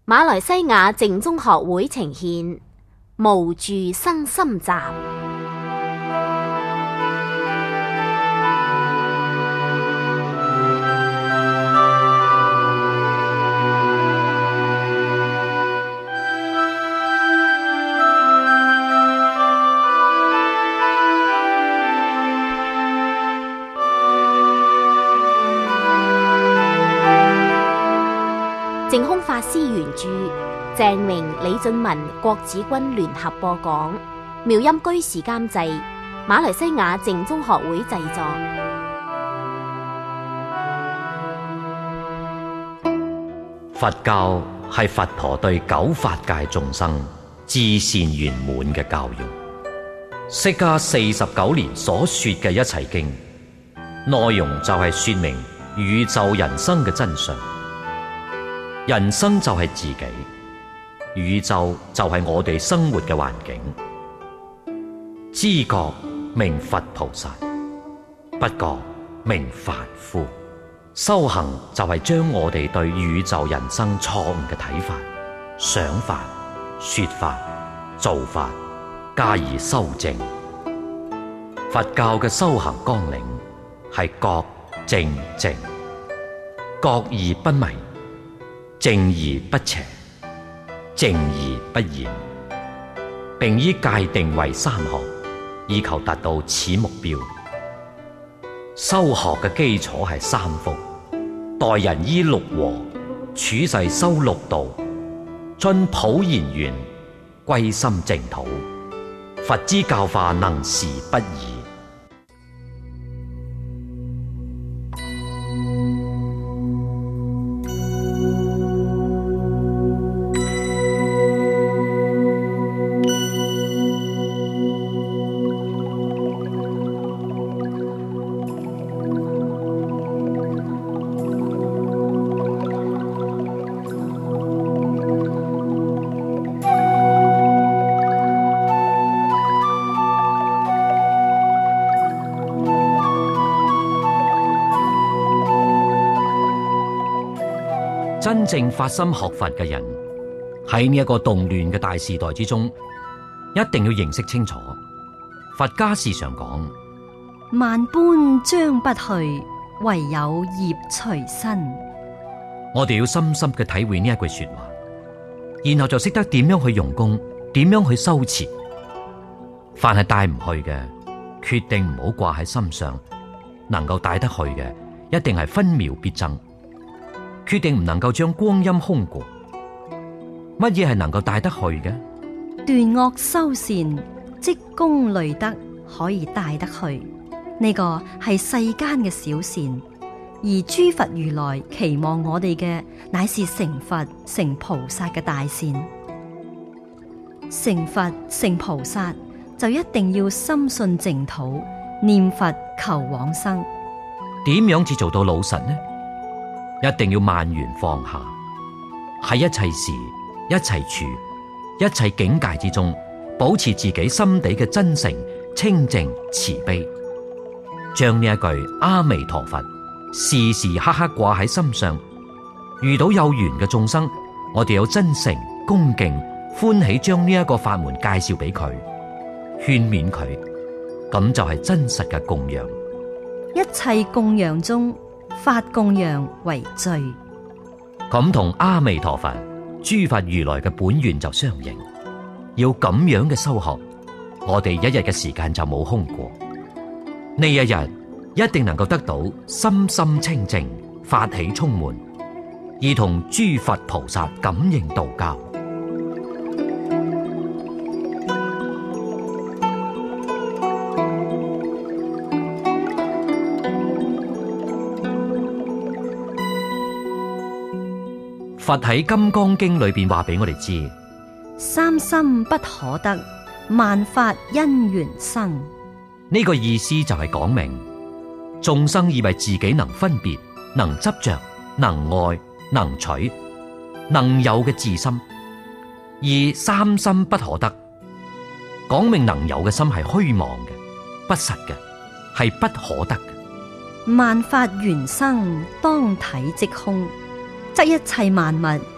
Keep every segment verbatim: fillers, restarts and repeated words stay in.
馬來西亞靜宗學會呈獻無住生心集。淨空法師原著，鄭明、李俊文、郭子君聯合播講，妙音居士監製，馬來西亞靜宗學會製作。 佛教係佛陀對九法界眾生至善圓滿嘅教育。釋迦四十九年所說嘅一切經，內容就係說明宇宙人生嘅真相。人生就係自己，宇宙就係我哋生活嘅環境。知覺名佛菩薩，不覺名凡夫。修行就係將我哋對宇宙人生錯誤嘅睇法、想法、說法、做法加以修正。佛教嘅修行綱領係覺正淨，覺而不迷，正而不邪，淨而不染，並以界定為三學，以求達到此目標。修學嘅基礎係三福：待人依六和，處世修六道，遵普賢願，歸心淨土。佛之教化能事不移。真正發心學佛嘅人，喺呢一個動亂嘅大時代之中，一定要認識清楚。佛家時常講： 萬般將不去，唯有業隨身。 我哋要深深嘅體會呢一句說話，然後就識得點樣去用功，點樣去修持。凡係帶唔去嘅，決定唔好掛喺心上；能夠帶得去嘅，一定係分秒必爭。決定唔能夠將光陰空過。乜嘢係能夠帶得去嘅？ 斷惡修善，積功累德，可以帶得去。呢個係世間嘅小善，而諸佛如來期望我哋嘅，乃是成佛成菩薩嘅大善。成佛成菩薩就一定要深信淨土，念佛求往生。 點樣至做到老實呢？一定要萬緣放下，喺一切時、一切處、一切境界之中，保持自己心底嘅真誠、清淨、慈悲，將呢一句阿彌陀佛時時刻刻掛喺心上。遇到有緣嘅眾生，我哋有真誠、恭敬、歡喜，將呢一個法門介紹俾佢，勸勉佢，咁就係真實嘅供養。 一切供養中，法供養為最， 咁同阿彌陀佛、諸佛如來嘅本願就相應。要咁樣嘅修學，我哋一日嘅時間就冇空過。呢一日一定能夠得到心心清淨、法喜充滿，而同諸佛菩薩感應道交。佛喺《金剛經》裏邊話俾我哋知： 三心不可得，萬法因緣生。 呢個意思就係講明，眾生以為自己能分別、能執着、能愛、能取、能有嘅自心，而三心不可得，講明能有嘅心係虛妄嘅、不實嘅，係不可得嘅。 萬法緣生，當體即空。則一切萬物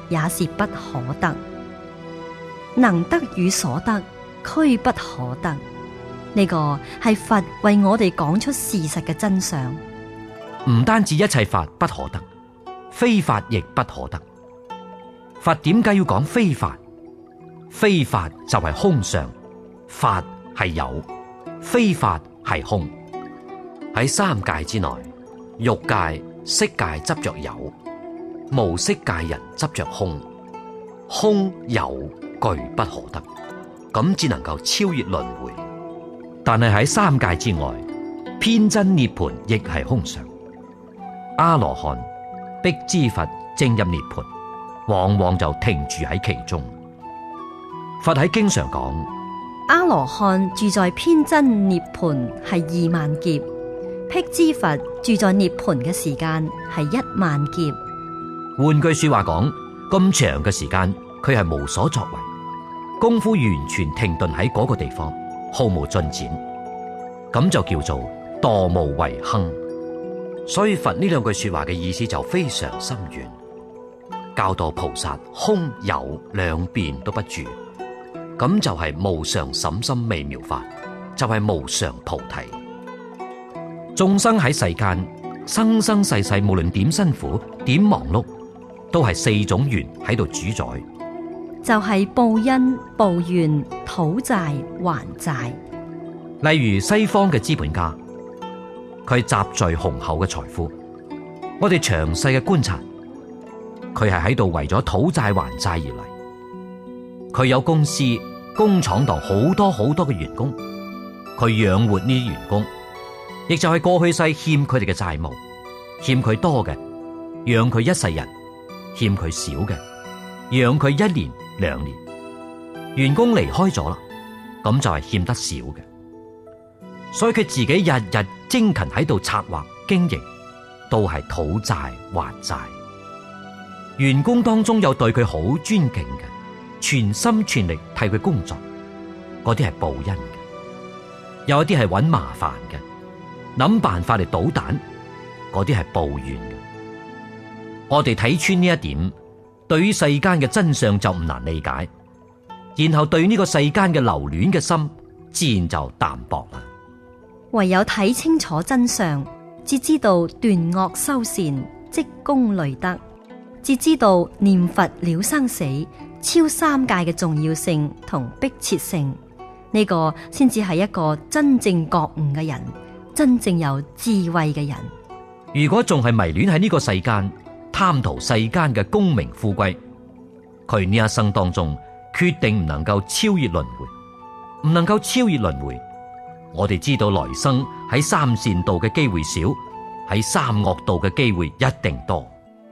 也是不可得。能得與所得，俱不可得。呢個係佛為我哋講出事實嘅真相。 唔單止一切法不可得，非法亦不可得。佛點解要講非法？非法就係空相，法係有，非法係空。喺三界之內，欲界、色界執着有，無色界人執着空，空有俱不可得，咁只能夠超越輪迴。但係喺三界之外，偏真涅槃亦係空相。阿羅漢逼之佛正入涅槃，往往就停住喺其中。佛喺經常講， 阿羅漢住在偏真涅槃係二萬劫，辟支佛住在涅槃嘅時間係一萬劫。 換句說話講，咁長嘅時間佢係無所作為，功夫完全停頓喺嗰個地方，毫無進展，咁就叫做墮無為亨。所以佛呢兩句說話嘅意思就非常深遠，教導菩薩空有兩邊都不住，咁就係無上甚深微妙法，就係、是、無上菩提。眾生喺世間生生世世，無論點辛苦點忙碌，都係四種緣喺度主宰， 就係報恩、報怨、討債、還債。 例如西方嘅資本家，佢集聚雄厚嘅財富，我哋詳細嘅觀察，佢係喺度為咗討債還債而嚟。佢有公司、工廠度好多好多嘅員工，佢養活呢啲員工，亦就係過去世欠佢哋嘅債務，欠佢多嘅養佢一世人，欠佢少嘅養佢一年兩年。員工離開咗啦，咁就係欠得少嘅。所以佢自己日日精勤喺度策劃經營，都係討債還債。員工當中有對佢好尊敬嘅，全心全力替佢工作，嗰啲係報恩嘅；有一啲係揾麻煩嘅，諗辦法嚟搗蛋，嗰啲係報怨嘅。我哋睇穿呢一點，對於世間嘅真相就唔難理解，然後對呢個世間嘅留戀嘅心，自然就淡薄啦。 唯有睇清楚真相，至知道斷惡修善，積功累德，至知道念佛了生死，超三界嘅重要性同迫切性。呢、這個先至係一個真正覺悟嘅人，真正有智慧嘅人。 如果仲係迷戀喺呢個世間，貪圖世間嘅功名富貴，佢呢一生當中決定唔能夠超越輪迴，唔能夠超越輪迴。我哋知道來生喺三善道嘅機會少，喺三惡道嘅機會一定多。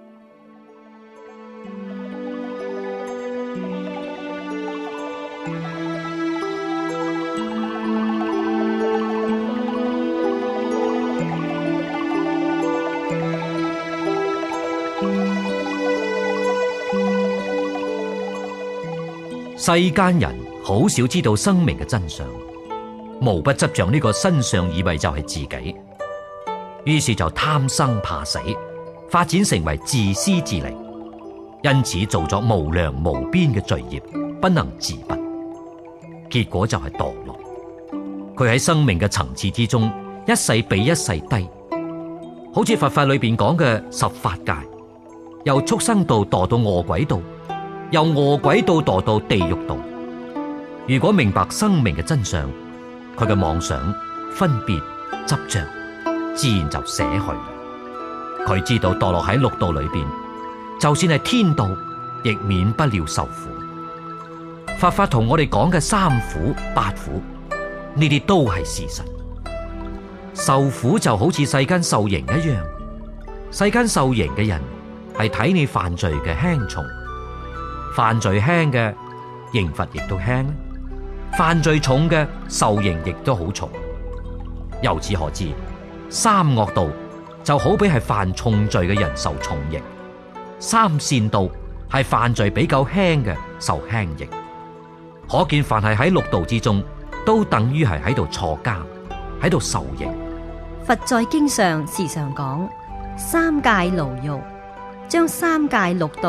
世間人好少知道生命嘅真相，無不執着呢個身相，以為就係自己，於是就貪生怕死，發展成為自私自利，因此做咗無量無邊嘅罪業，不能自拔，結果就係墮落。佢喺生命嘅層次之中，一世比一世低，好似佛法裏邊講嘅十法界，由畜生道墮到餓鬼道，由餓鬼道墮到地獄道。如果明白生命嘅真相，佢嘅妄想、分別、執着，自然就捨去。佢知道墮落喺六道裏邊，就算係天道，亦免不了受苦。佛法同我哋講嘅三苦、八苦，呢啲都係事實。受苦就好似世間受刑一樣，世間受刑嘅人係睇你犯罪嘅輕重，犯罪輕嘅刑罰亦都輕，犯罪重嘅受刑亦都好重。由此可知，三惡道就好比係犯重罪嘅人受重刑，三善道係犯罪比較輕嘅受輕刑。可見凡係喺六道之中，都等於係喺度坐監，喺度受刑。 佛在經上時常講三界牢獄，將三界六道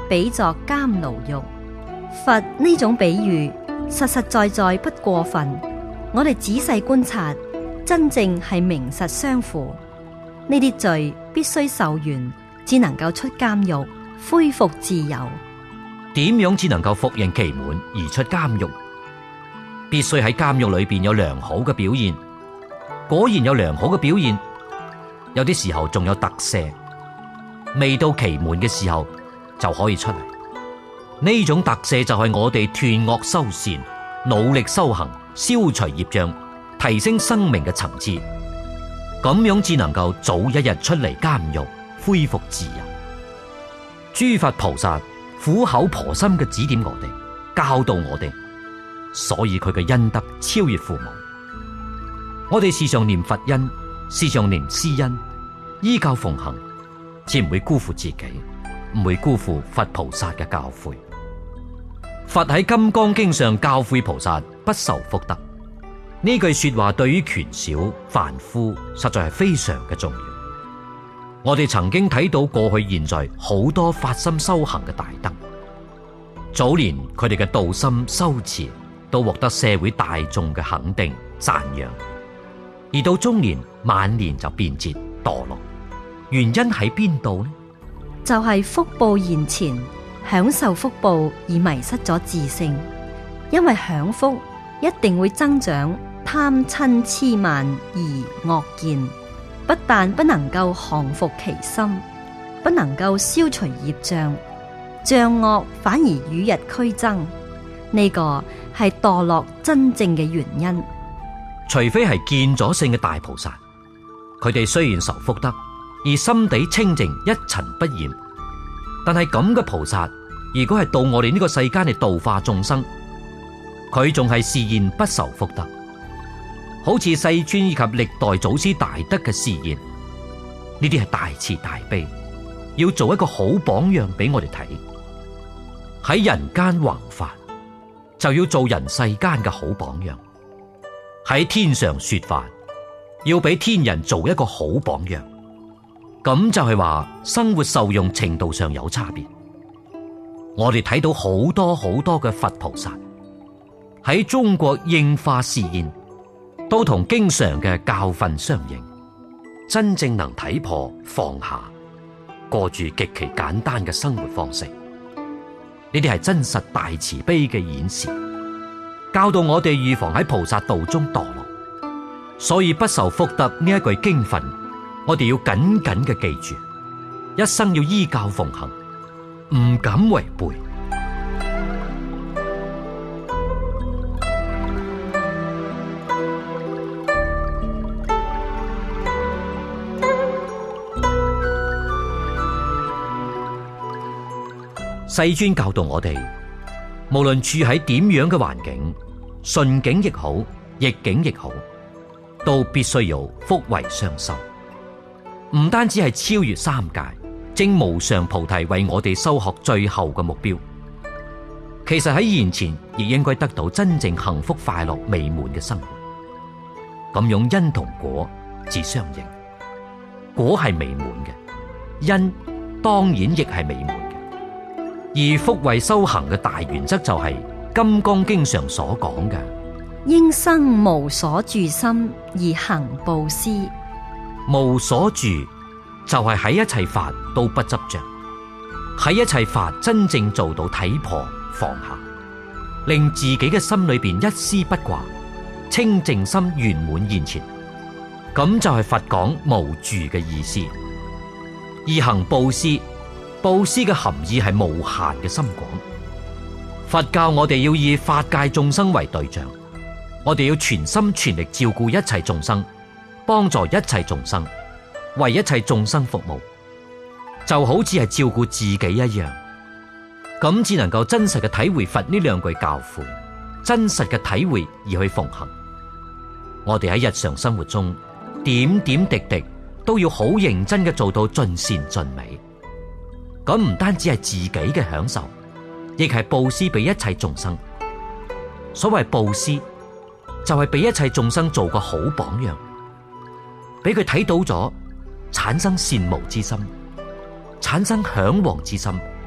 比作監牢獄。佛呢種比喻實實在在不過分，我哋仔細觀察，真正係名實相符。呢啲罪必須受完，只能夠出監獄，恢復自由。 點樣只能夠服刑期滿而出監獄？必須喺監獄裏邊有良好嘅表現。果然有良好嘅表現，有啲時候仲有特赦，未到期滿嘅時候就可以出嚟。呢種特赦就係我哋斷惡修善，努力修行，消除業障，提升生命嘅層次，咁樣只能夠早一日出嚟監獄，恢復自由。諸佛菩薩苦口婆心嘅指點我哋，教導我哋，所以佢嘅恩德超越父母。我哋時常念佛恩，時常念師恩，依教奉行，才唔會辜負自己，唔會辜負佛菩薩嘅教誨。佛喺《金剛經》上教誨菩薩不受福德，呢句說話對於權小凡夫實在係非常嘅重要。我哋曾經睇到過去現在好多發心修行嘅大德，早年佢哋嘅道心修持都獲得社會大眾嘅肯定讚揚，而到中年晚年就變節墮落，原因喺邊度呢？ 就係福報現前，享受福報而迷失咗自性。因為享福一定會增長貪嗔癡慢而惡見，不但不能夠降伏其心，不能夠消除業障，障惡反而與日俱增。呢個係墮落真正嘅原因。 除非係見咗性嘅大菩薩，佢哋雖然受福德，而心地清淨一塵不染，但係咁嘅菩薩，如果係到我哋呢個世間嚟度化眾生，佢仲係示現不受福德。好似世尊以及歷代祖師大德嘅示現，呢啲係大慈大悲，要做一個好榜樣俾我哋睇。喺人間弘法，就要做人世間嘅好榜樣；喺天上說法，要俾天人做一個好榜樣。咁就係話生活受用程度上有差別。我哋睇到好多好多嘅佛菩薩喺中國應化示現，都同經常嘅教訓相應，真正能睇破放下，過住極其簡單嘅生活方式。呢啲係真實大慈悲嘅演示，教導我哋預防喺菩薩道中墮落。所以不受福德呢一句經訓，我哋要緊緊嘅記住，一生要依教奉行，唔敢違背。世尊教導我哋，無論處喺點樣嘅環境，順境亦好，逆境亦好，都必須要福慧雙修。唔單止係超越三界，正無上菩提為我哋修學最後嘅目標，其實喺現前亦應該得到真正幸福快樂美滿嘅生活。咁樣因同果自相應，果係美滿嘅，因當然亦係美滿嘅。而福慧修行嘅大原則就係《金剛經》上所講嘅， 應生無所住心而行布施。 無所住就係喺一切法都不執着，喺一切法真正做到睇破放下，令自己嘅心裏邊一絲不掛，清淨心圓滿現前，咁就係佛講無住嘅意思。而行布施，布施嘅含義係無限嘅深廣。佛教我哋要以法界眾生為對象，我哋要全心全力照顧一切眾生，幫助一切眾生，為一切眾生服務，就好似係照顧自己一樣。咁只能夠真實嘅體會佛呢兩句教誨，真實嘅體會而去奉行。我哋喺日常生活中點點滴滴都要好認真嘅做到盡善盡美。咁唔單止係自己嘅享受，亦係布施俾一切眾生。所謂布施，就係俾一切眾生做個好榜樣，俾佢睇到咗，產生羨慕之心，產生向往之心，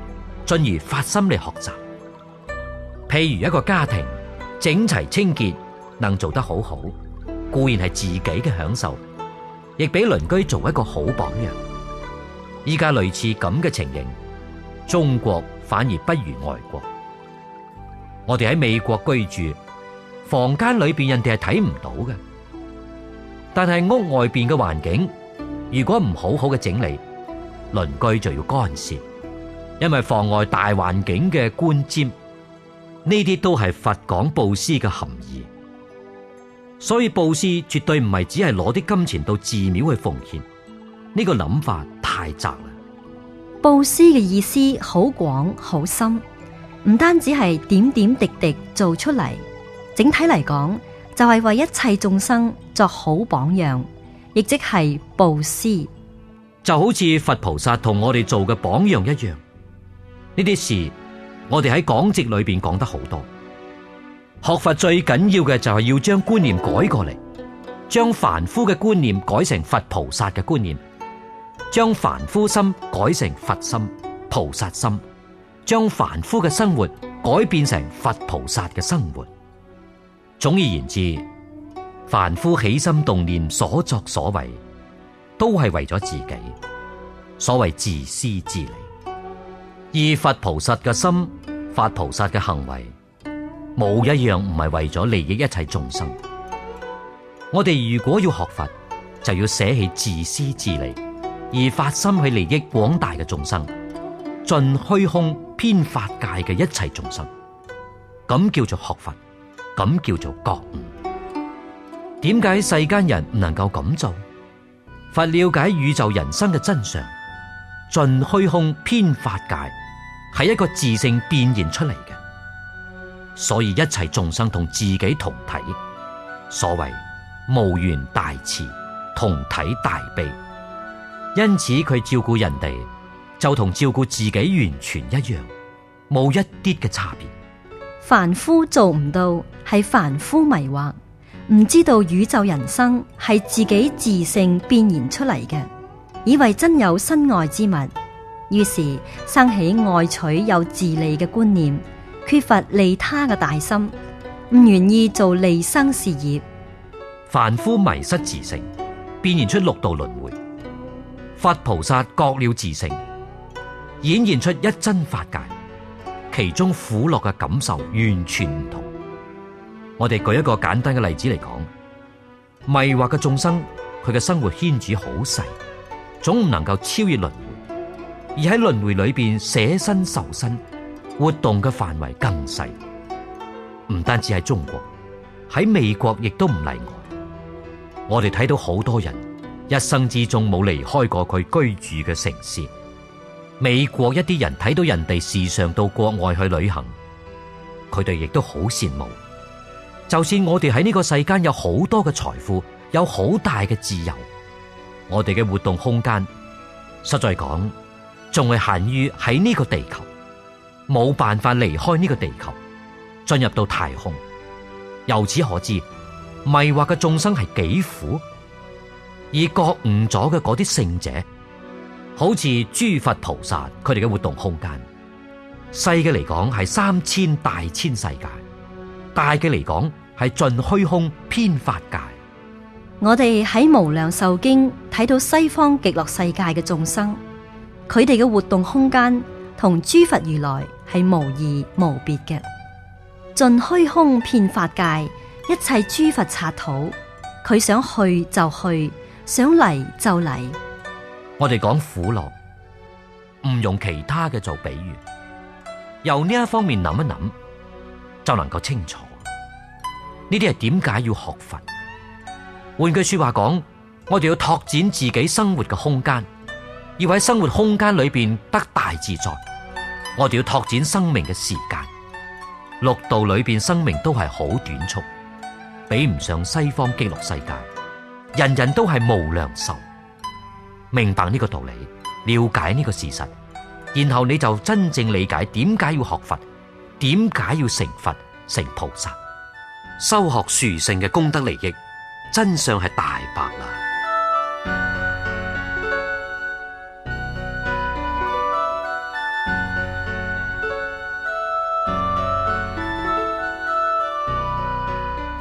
進而發心嚟學習。譬如一個家庭整齊清潔能做得好好，固然係自己嘅享受，亦俾鄰居做一個好榜樣。依家類似咁嘅情形，中國反而不如外國。我哋喺美國居住，房間裏邊人哋係睇唔到嘅，但係屋外邊嘅環境如果唔好好嘅整理，鄰居就要干涉，因為妨礙大環境嘅觀瞻。呢啲都係佛講布施嘅含義。所以布施絕對唔係只係攞啲金錢到寺廟去奉獻，呢個諗法太窄啦。 布施嘅意思好廣好深，唔單止係點點滴滴做出嚟，整體嚟講就係為一切眾生作好榜樣，亦即係布施。 就好似佛菩薩同我哋做嘅榜樣一樣，呢啲事我哋喺講籍裏邊講得好多。學佛最緊要嘅就係要將觀念改過嚟，將凡夫嘅觀念改成佛菩薩嘅觀念，將凡夫心改成佛心、菩薩心，將凡夫嘅生活改變成佛菩薩嘅生活。總而言之，凡夫起心動念所作所為，都係為咗自己，所謂自私自利。而佛菩薩嘅心、法菩薩嘅行為，冇一樣唔係為咗利益一切眾生。我哋如果要學佛，就要捨棄自私自利，而發心去利益廣大嘅眾生，盡虛空遍法界嘅一切眾生。咁叫做學佛，咁叫做覺悟。點解世間人唔能夠咁做？佛了解宇宙人生嘅真相，盡虛空遍法界係一個自性變現出嚟嘅。所以一切眾生同自己同體，所謂無緣大慈，同體大悲。因此佢照顧人哋就同照顧自己完全一樣，冇一啲嘅差別。 凡夫做唔到，係凡夫迷惑，唔知道宇宙人生係自己自性變現出嚟嘅，以為真有身外之物，於是生起愛取有自利嘅觀念，缺乏利他嘅大心，唔願意做利生事業。 凡夫迷失自性，變現出六道輪迴；佛菩薩覺了自性，演現出一真法界，其中苦樂嘅感受完全唔同。我哋舉一個簡單嘅例子嚟講，迷惑嘅眾生，佢嘅生活圈子好細，總唔能夠超越輪迴，而喺輪迴裏邊捨身受身，活動嘅範圍更細。唔單止喺中國，喺美國亦都唔例外。我哋睇到好多人一生之中冇離開過佢居住嘅城市。美國一啲人睇到人哋時常到國外去旅行，佢哋亦都好羨慕。就算我哋喺呢個世間有好多嘅財富，有好大嘅自由，我哋嘅活動空間實在講仲係限於喺呢個地球，冇辦法離開呢個地球，進入到太空。由此可知，迷惑嘅眾生係幾苦，而覺悟咗嘅嗰啲聖者，好似諸佛菩薩，佢哋嘅活動空間細嘅嚟講係三千大千世界，大嘅嚟講係盡虛空遍法界。 我哋喺無量壽經睇到西方極樂世界嘅眾生，佢哋嘅活動空間同諸佛如來係無異無別嘅。盡虛空遍法界，一切諸佛剎土，佢想去就去，想嚟就嚟。 我哋講苦樂，唔用其他嘅做比喻，由呢一方面諗一諗，就能夠清楚呢啲係點解要學佛。換句說話講，我哋要拓展自己生活嘅空間，要喺生活空間裏邊得大自在。我哋要拓展生命嘅時間。六道裏邊生命都係好短促，比唔上西方極樂世界，人人都係無量壽。明白呢個道理，了解呢個事實，然後你就真正理解點解要學佛，點解要成佛成菩薩，修學殊勝嘅功德利益，真相係大白啦。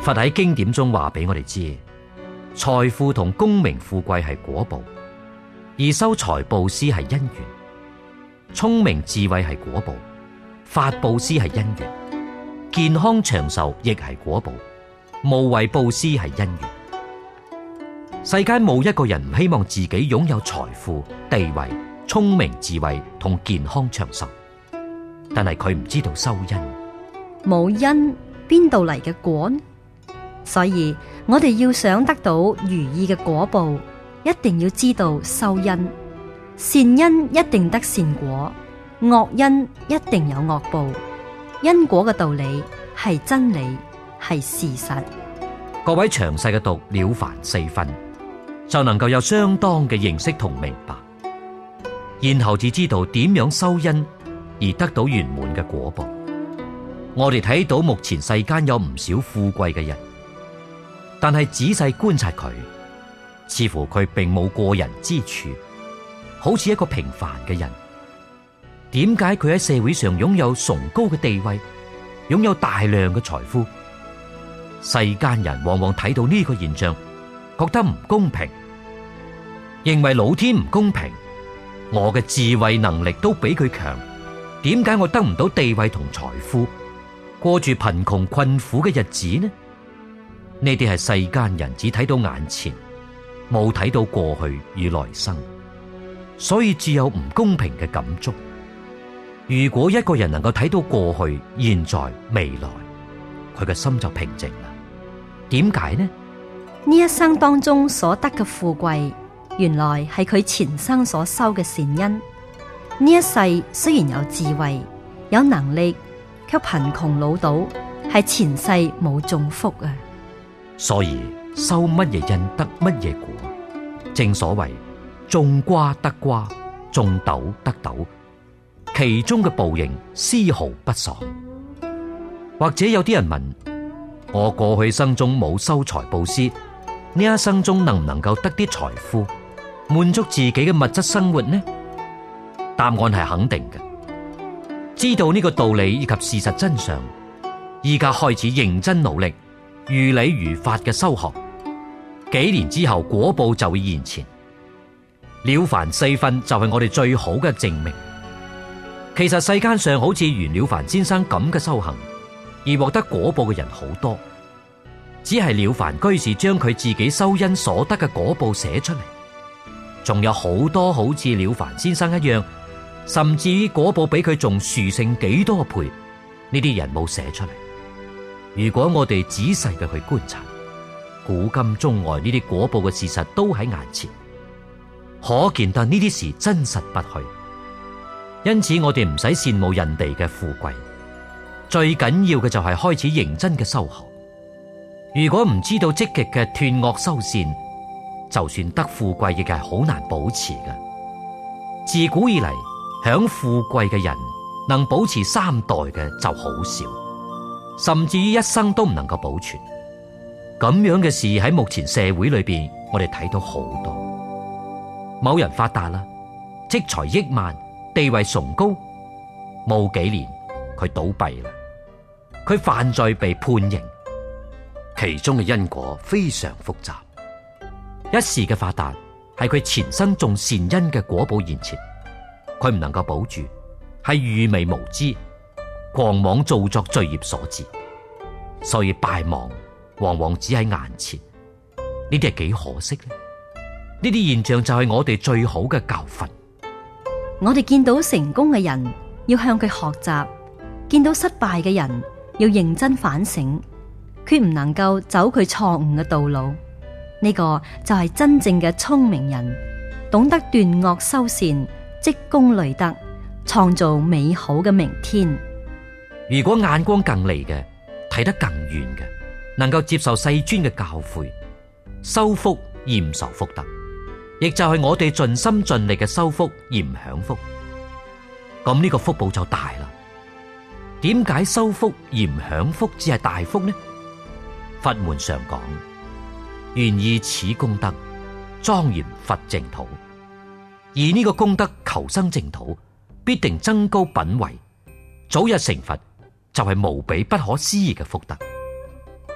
佛喺經典中話俾我哋知，財富同功名富貴係果報，而修財布施係因緣；聰明智慧係果報，法布施係因緣；健康長壽亦係果報，無為布施係因緣。世間冇一個人唔希望自己擁有財富、地位、聰明智慧同健康長壽，但係佢唔知道修因。 冇因邊度嚟嘅果？所以我哋要想得到如意嘅果報，一定要知道修因。善因一定得善果，惡因一定有惡報。因果嘅道理係真理，係事實。 各位詳細嘅讀了凡四訓，就能夠有相當嘅認識同明白，然後至知道點樣修因而得到圓滿嘅果報。我哋睇到目前世間有唔少富貴嘅人，但係仔細觀察佢，似乎佢並冇過人之處，好似一個平凡嘅人。點解佢喺社會上擁有崇高嘅地位，擁有大量嘅財富？世間人往往睇到呢個現象，覺得唔公平，認為老天唔公平，我嘅智慧能力都比佢強，點解我得唔到地位同財富，過住貧窮困苦嘅日子呢？呢啲係世間人只睇到眼前，冇睇到過去與來生，所以只有唔公平嘅感觸。如果一個人能夠睇到過去、現在、未來，佢嘅心就平靜啦。點解呢？ 呢一生當中所得嘅富貴，原來係佢前生所修嘅善因。呢一世雖然有智慧、有能力，卻貧窮潦倒，係前世冇種福啊！ 所以修乜嘢因得乜嘢果，正所謂種瓜得瓜，種豆得豆，其中嘅報應絲毫不爽。或者有啲人問，我過去生中冇修財布施，呢一生中能唔能夠得啲財富，滿足自己嘅物質生活呢？答案係肯定嘅。知道呢個道理以及事實真相，依家開始認真努力，如理如法嘅修學，幾年之後果報就會現前。了凡四訓就係我哋最好嘅證明。其實世間上好似袁了凡先生咁嘅修行而獲得果報嘅人好多，只係了凡居士將佢自己修因所得嘅果報寫出嚟，仲有好多好似了凡先生一樣，甚至於果報比佢仲殊勝幾多倍，呢啲人冇寫出嚟。如果我哋仔細嘅去觀察，古今中外呢啲果報嘅事實都喺眼前，可見得呢啲事真實不虛。因此我哋唔使羨慕人哋嘅富貴，最緊要嘅就係開始認真嘅修學。如果唔知道積極嘅斷惡修善，就算得富貴亦係好難保持嘅。自古以嚟，享富貴嘅人能保持三代嘅就好少，甚至於一生都唔能夠保存。咁樣嘅事喺目前社會裏邊，我哋睇到好多。某人發達啦，積財億萬，地位崇高，冇幾年佢倒閉啦，佢犯罪被判刑，其中嘅因果非常複雜。一時嘅發達係佢前生種善因嘅果報現前，佢唔能夠保住，係愚昧無知、狂妄造作罪業所致，所以敗亡往往只喺眼前。呢啲係幾可惜呢？呢啲現象就係我哋最好嘅教訓。 我哋見到成功嘅人要向佢學習，見到失敗嘅人要認真反省，決唔能夠走佢錯誤嘅道路。呢個就係真正嘅聰明人，懂得斷惡修善，積功累德，創造美好嘅明天。 如果眼光更利嘅，睇得更遠嘅，能夠接受世尊嘅教誨，修福而唔受福德，亦就係我哋盡心盡力嘅修福而唔享福，咁呢個福報就大啦。點解修福而唔享福只係大福呢？佛門上講，願以此功德莊嚴佛淨土，而呢個功德求生淨土，必定增高品位，早日成佛，就係無比不可思議嘅福德。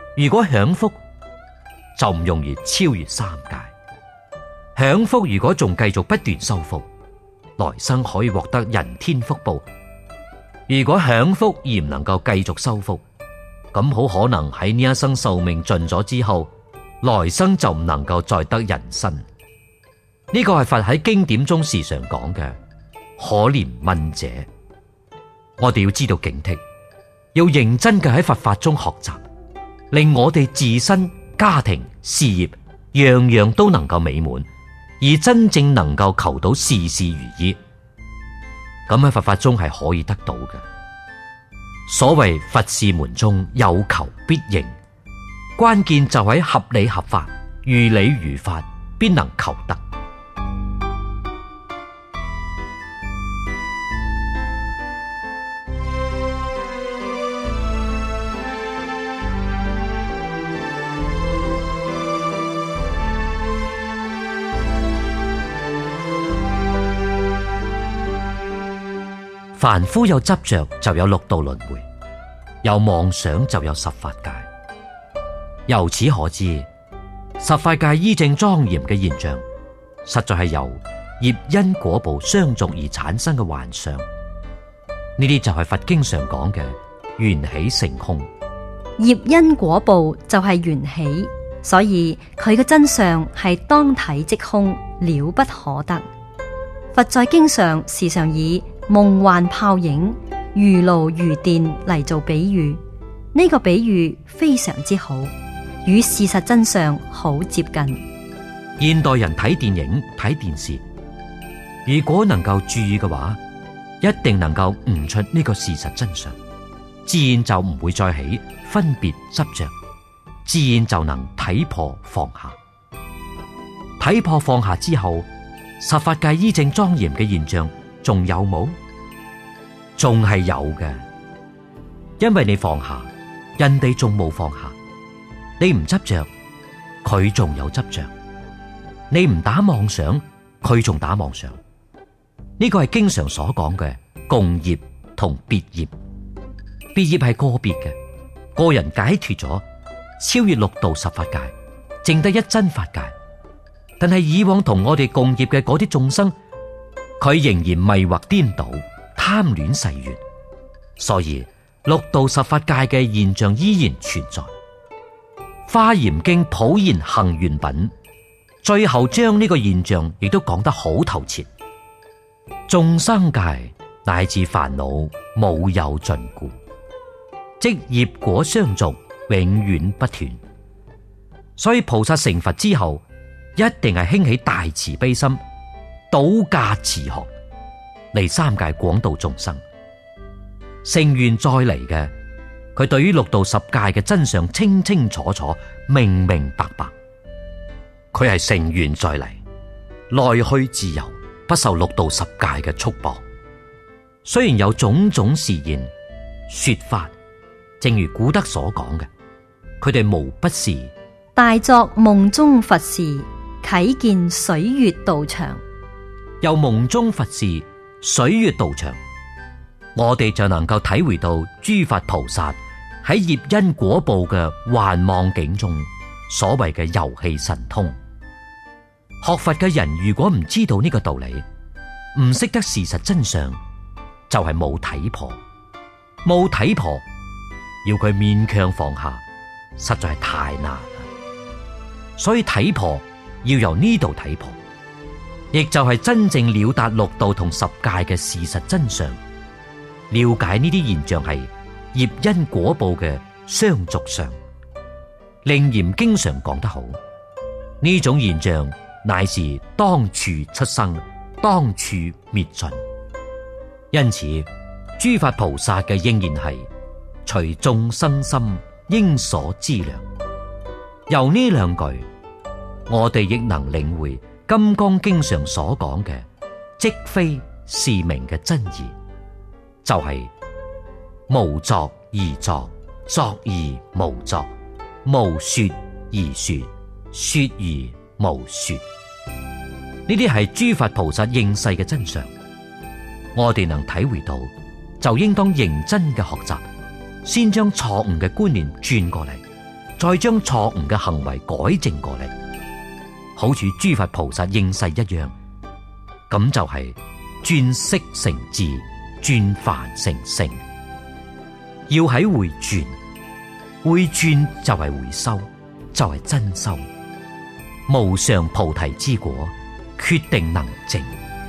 如果享福，就唔容易超越三界。享福如果仲繼續不斷修福，來生可以獲得人天福報。如果享福而唔能夠繼續修福，咁好可能喺呢一生壽命盡咗之後，來生就唔能夠再得人身。呢個係佛喺經典中時常講嘅可憐憫者。我哋要知道警惕，要認真嘅喺佛法中學習，令我哋自身、家庭、事業樣樣都能夠美滿，而真正能夠求到事事如意。咁喺佛法中係可以得到嘅。所謂佛事門中有求必應，關鍵就喺合理合法、如理如法，必能求得。凡夫有執着就有六道輪迴，有妄想就有十法界。由此可知，十法界依正莊嚴嘅現象，實在係由業因果報相續而產生嘅幻象。呢啲就係佛經常講嘅緣起成空。 業因果報就係緣起，所以佢嘅真相係當體即空，了不可得。佛在經上時常以夢幻泡影、如露如電嚟做比喻，呢、這個比喻非常之好，與事實真相好接近。 現代人睇電影、睇電視，如果能夠注意嘅話，一定能夠悟出呢個事實真相，自然就唔會再起分別執着，自然就能睇破放下。睇破放下之後，十法界依正莊嚴嘅現象仲有冇？仲係有嘅，因為你放下，人哋仲冇放下；你唔執着，佢仲有執着；你唔打妄想，佢仲打妄想。呢個係經常所講嘅共業同別業。別業係個別嘅，個人解脫咗，超越六道十法界，淨得一真法界。但係以往同我哋共業嘅嗰啲眾生，佢仍然迷惑顛倒，貪戀世緣，所以六道十法界嘅現象依然存在。華嚴經普賢行願品最後將呢個現象亦都講得好透徹。眾生界乃至煩惱無有盡故，即業果相續，永遠不斷。所以菩薩成佛之後，一定係興起大慈悲心，倒駕慈航嚟三界廣度眾生。成願再嚟嘅，佢對於六道十界嘅真相清清楚楚、明明白白。佢係成願再嚟，來去自由，不受六道十界嘅束縛。雖然有種種示現說法，正如古德所講嘅，佢哋無不是大作夢中佛事，啟見水月道場。 由夢中佛事、水月道場，我哋就能夠體會到諸佛菩薩喺業因果報嘅幻妄境中所謂嘅遊戲神通。學佛嘅人如果唔知道呢個道理，唔識得事實真相，就係冇睇破。冇睇破，要佢勉強放下，實在係太難啦。所以睇破要由呢度睇破，亦就係真正了達六道同十界嘅事實真相，了解呢啲現象係業因果報嘅相續相。楞嚴經常講得好，呢種現象乃是當處出生，當處滅盡。因此諸佛菩薩嘅應言係隨眾生心應所知量。由呢兩句，我哋亦能領會金剛經上所講嘅即非是名嘅真義，就係、是、無作而作，作而無作，無說而說，說而無說。呢啲係諸佛菩薩應世嘅真相，我哋能體會到，就應當認真嘅學習，先將錯誤嘅觀念轉過嚟， 再將錯誤嘅行為改正過嚟，好似諸佛菩薩應世一樣，咁就係轉識成智，轉凡成聖。要喺會轉，會轉就係回修，就係真修。無上菩提之果，決定能證。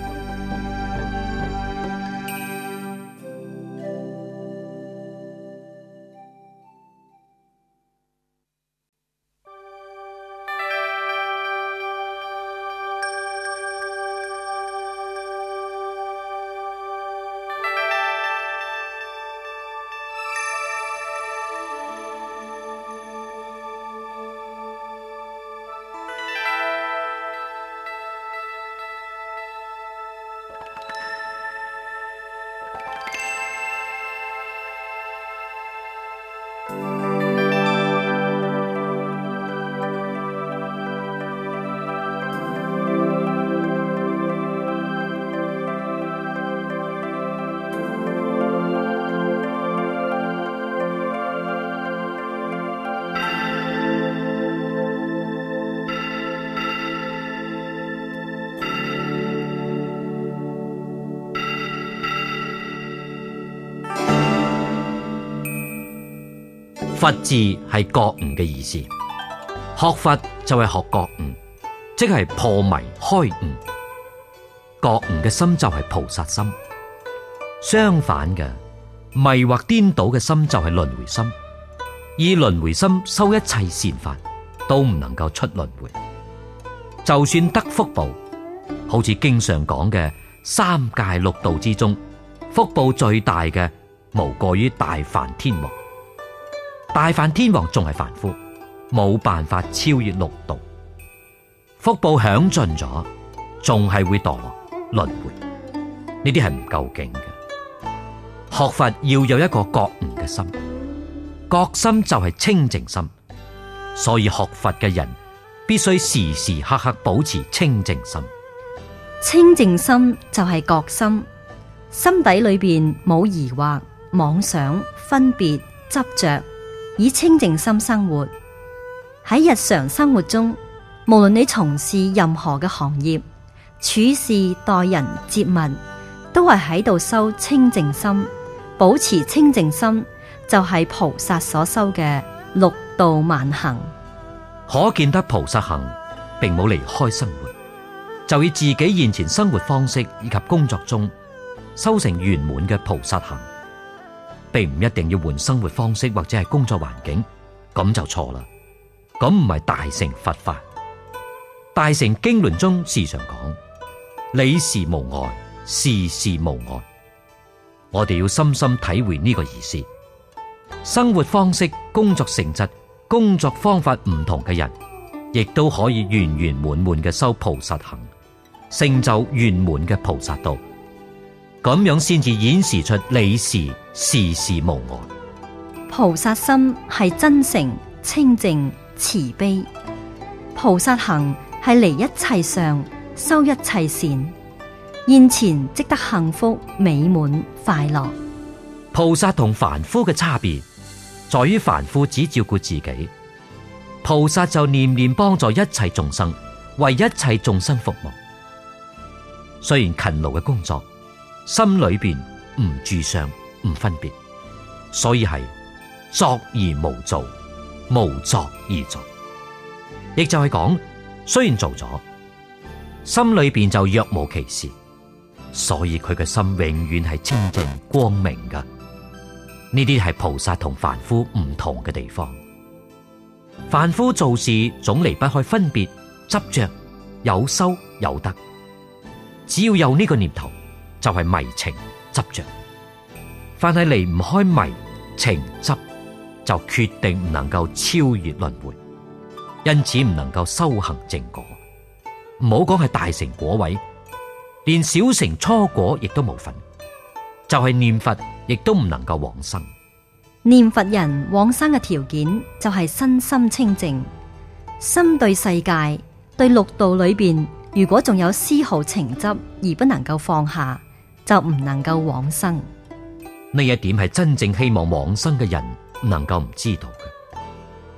佛字係覺悟嘅意思，學佛就係學覺悟，即係破迷開悟。覺悟嘅心就係菩薩心，相反嘅迷惑顛倒嘅心就係輪迴心。以輪迴心修一切善法，都唔能夠出輪迴。就算得福報，好似經常講嘅三界六道之中，福報最大嘅無過於大梵天王。大梵天王仲係凡夫，冇辦法超越六道，福報享盡咗，仲係會墮落輪迴。呢啲係唔夠勁嘅。學佛要有一個覺悟嘅心，覺心就係清淨心，所以學佛嘅人必須時時刻刻保持清淨心。 清淨心就係覺心，心底裏邊冇疑惑、妄想、分別、執着。以清淨心生活，喺日常生活中，無論你從事任何嘅行業，處事待人接物，都係喺度修清淨心。保持清淨心，就係菩薩所修嘅六度萬行。 可見得菩薩行並冇離開生活，就以自己現前生活方式以及工作中修成圓滿嘅菩薩行。並唔一定要換生活方式或者係工作環境，咁就錯啦。咁唔係大乘佛法。大乘經論中時常講理事無礙，事事無礙。我哋要深深體會呢個意思。生活方式、工作性質、工作方法唔同嘅人，亦都可以圓圓滿滿嘅修菩薩行，成就圓滿嘅菩薩道。咁樣先至顯示出理事事事無礙。 菩薩心係真誠、清淨、慈悲。菩薩行係離一切相，修一切善，現前即得幸福美滿快樂。 菩薩同凡夫嘅差別，在於凡夫只照顧自己，菩薩就念念幫助一切眾生，為一切眾生服務。雖然勤勞嘅工作，心裏邊唔住相，唔分別，所以係作而無做，無作而做。亦就係講，雖然做咗，心裏邊就若無其事，所以佢嘅心永遠係清淨光明噶。呢啲係菩薩同凡夫唔同嘅地方。凡夫做事總離不開分別、執着、有修有得，只要有呢個念頭，就係迷情執着。凡係離唔開迷情執，就決定唔能夠超越輪迴，因此唔能夠修行正果。唔好講係大乘果位，連小乘初果亦都冇份。就係念佛，亦都唔能夠往生。 念佛人往生嘅條件就係身心清淨，心對世界、對六道裏邊，如果仲有絲毫情執而不能夠放下，就唔能夠往生。 呢一點係真正希望往生嘅人唔能夠唔知道嘅。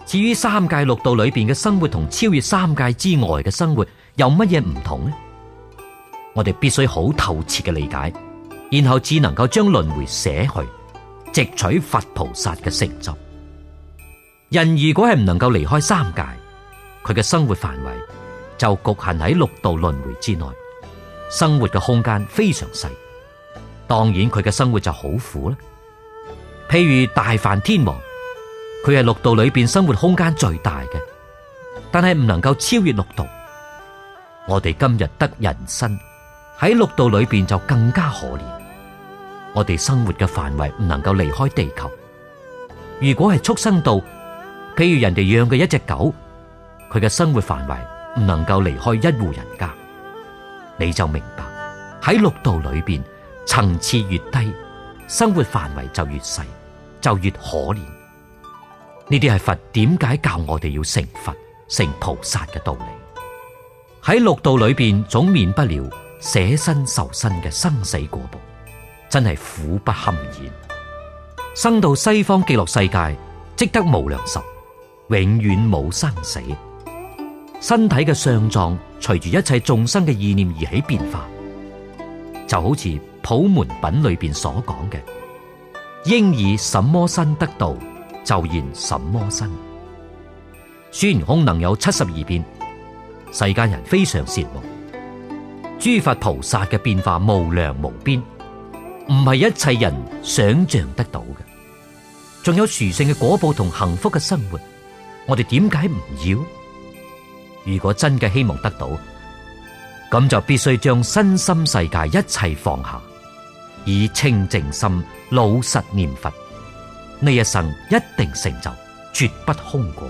至於三界六道裏邊嘅生活同超越三界之外嘅生活有乜嘢唔同呢？我哋必須好透徹嘅理解，然後只能夠將輪迴捨去，直取佛菩薩嘅成就。人如果係唔能夠離開三界，佢嘅生活範圍就局限喺六道輪迴之內，生活嘅空間非常細，當然佢嘅生活就好苦啦。譬如大梵天王，佢係六道裏邊生活空間最大嘅，但係唔能夠超越六道。我哋今日得人身，喺六道裏邊就更加可憐。我哋生活嘅範圍唔能夠離開地球。如果係畜生道，譬如人哋養嘅一隻狗，佢嘅生活範圍唔能夠離開一戶人家，你就明白喺六道裏邊層次越低，生活範圍就越細，就越可憐。呢啲係佛點解教我哋要成佛成菩薩嘅道理。喺六道裏邊總免不了捨身受身嘅生死過步，真係苦不堪言。生到西方極樂世界，即得無量壽，永遠冇生死。身體嘅相狀隨住一切眾生嘅意念而起變化，就好似普門品裏邊所講嘅，應以什麼身得道，就現什麼身。孫悟空能有七十二變，世間人非常羨慕。諸佛菩薩嘅變化無量無邊，唔係一切人想象得到嘅。仲有殊勝嘅果報同幸福嘅生活，我哋點解唔要？如果真嘅希望得到，咁就必須將身心世界一切放下，以清淨心老實念佛，呢一生一定成就，絕不空過。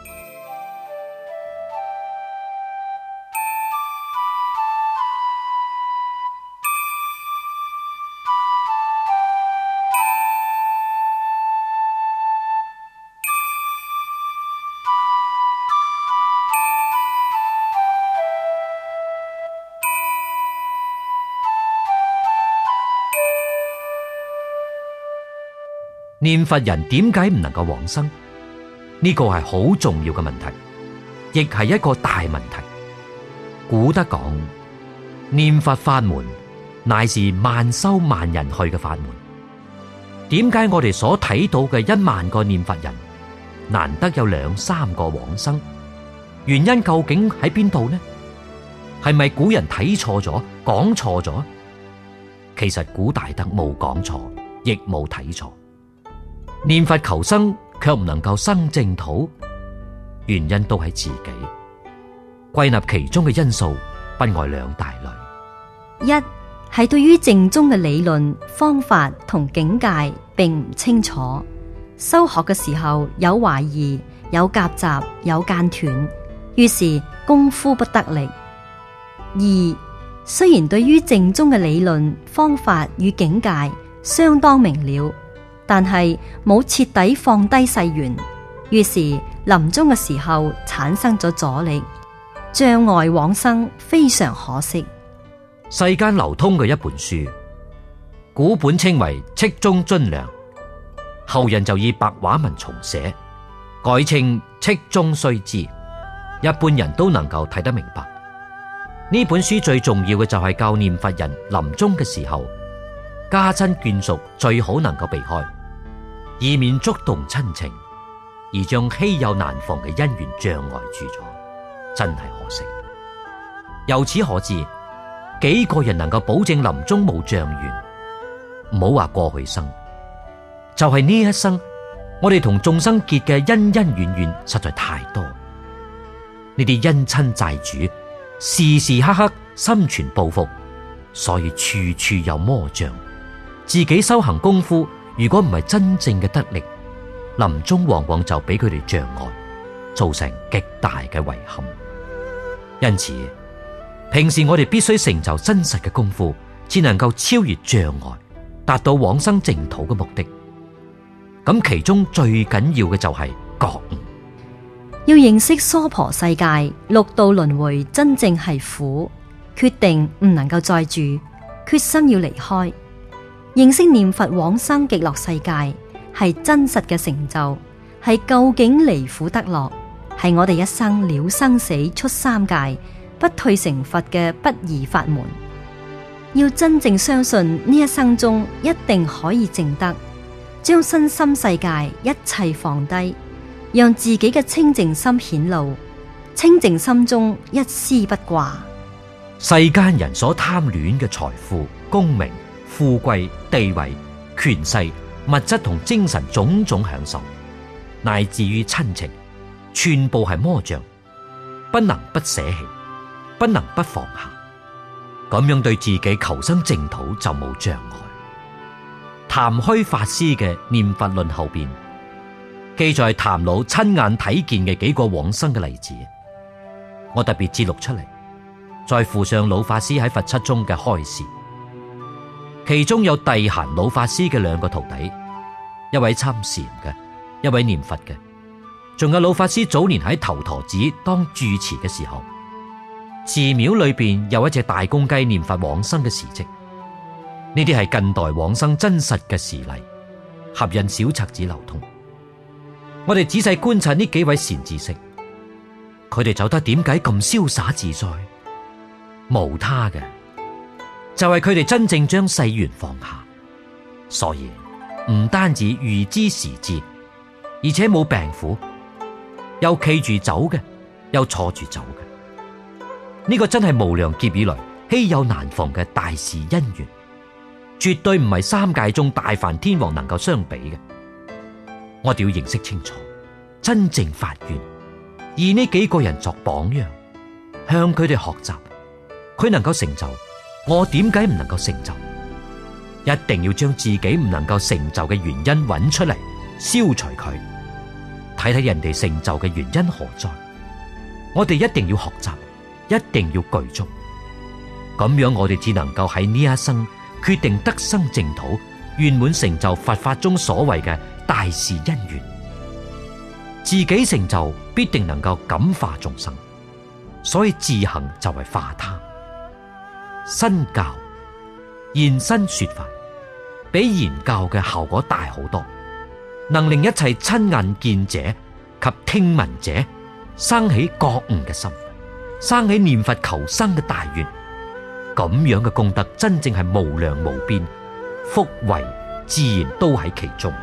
念佛人點解唔能夠往生？呢個係好重要嘅問題，亦係一個大問題。古德講，念佛法門乃是萬修萬人去嘅法門。點解我哋所睇到嘅一萬個念佛人，難得有兩三個往生？原因究竟喺邊度呢？係咪古人睇錯咗，講錯咗？其實古大德冇講錯，亦冇睇錯。念佛求生卻唔能夠生淨土，原因都係自己。歸納其中嘅因素，不外兩大類。 一係對於正宗嘅理論、方法同境界並唔清楚，修學嘅時候有懷疑、有夾雜、有間斷，於是功夫不得力。二雖然對於正宗嘅理論、方法與境界相當明了，但係冇徹底放低誓願，於是臨終嘅時候產生咗阻力，障礙往生，非常可惜。 世間流通嘅一本書，古本稱為《戚中津梁》，後人就以白話文重寫，改稱《戚中須知》，一般人都能夠睇得明白。呢本書最重要嘅就係教念佛人臨終嘅時候，家親眷屬最好能夠避開，以免觸動親情，而將稀有難防嘅姻緣障礙住咗，真係可惜。由此可知，幾個人能夠保證臨終冇障緣？唔好話過去生，就係呢一生，我哋同眾生結嘅恩恩怨怨實在太多。呢啲恩親債主時時刻刻心存報復，所以處處有魔障。自己修行功夫如果唔係真正嘅得力，臨終往往就俾佢哋障礙，造成極大嘅遺憾。因此，平時我哋必須成就真實嘅功夫，才能夠超越障礙，達到往生淨土嘅目的。咁其中最緊要嘅就係覺悟。 要認識娑婆世界六道輪迴真正係苦，決定唔能夠再住，決心要離開。認識念佛往生極樂世界係真實嘅成就， 係究竟離苦得樂，係我哋一生了生死出三界不退成佛嘅不二法門。要真正相信呢一生中一定可以證得，將身心世界一切放低，讓自己嘅清淨心顯露，清淨心中一絲不掛。 世間人所貪戀嘅財富、功名、富貴、地位、權勢、物質同精神種種享受，乃至於親情，全部係魔障，不能不捨棄，不能不放下。咁樣對自己求生淨土就冇障礙。譚虛法師嘅《念佛論》後邊記載譚老親眼睇見嘅幾個往生嘅例子，我特別節錄出嚟，再附上老法師喺佛七中嘅開示。其中有諦閑老法師嘅兩個徒弟，一位參禪嘅，一位念佛嘅，仲有老法師早年喺頭陀寺當住持嘅時候，寺廟裏邊有一隻大公雞念佛往生嘅事跡。呢啲係近代往生真實嘅事例，合印小冊子流通。我哋仔細觀察呢幾位善知識，佢哋走得點解咁瀟灑自在？無他嘅，就係佢哋真正將世緣放下，所以唔單止預知時至，而且冇病苦，又企住走嘅，又坐住走嘅。呢個真係無量劫以來稀有難逢嘅大事因緣，絕對唔係三界中大梵天王能夠相比嘅。我哋要認識清楚，真正發願，以呢幾個人作榜樣，向佢哋學習。佢能夠成就，我點解唔能夠成就？一定要將自己唔能夠成就嘅原因揾出嚟，消除佢，睇睇人哋成就嘅原因何在。我哋一定要學習，一定要具足，咁樣我哋只能夠喺呢一生決定得生淨土，圓滿成就佛法中所謂嘅大事因緣。自己成就必定能夠感化眾生，所以自行就係化他。身教現身說法，比言教嘅效果大好多，能令一切親眼見者及聽聞者生起覺悟嘅心，生起念佛求生嘅大願。咁樣嘅功德真正係無量無邊，福慧自然都喺其中。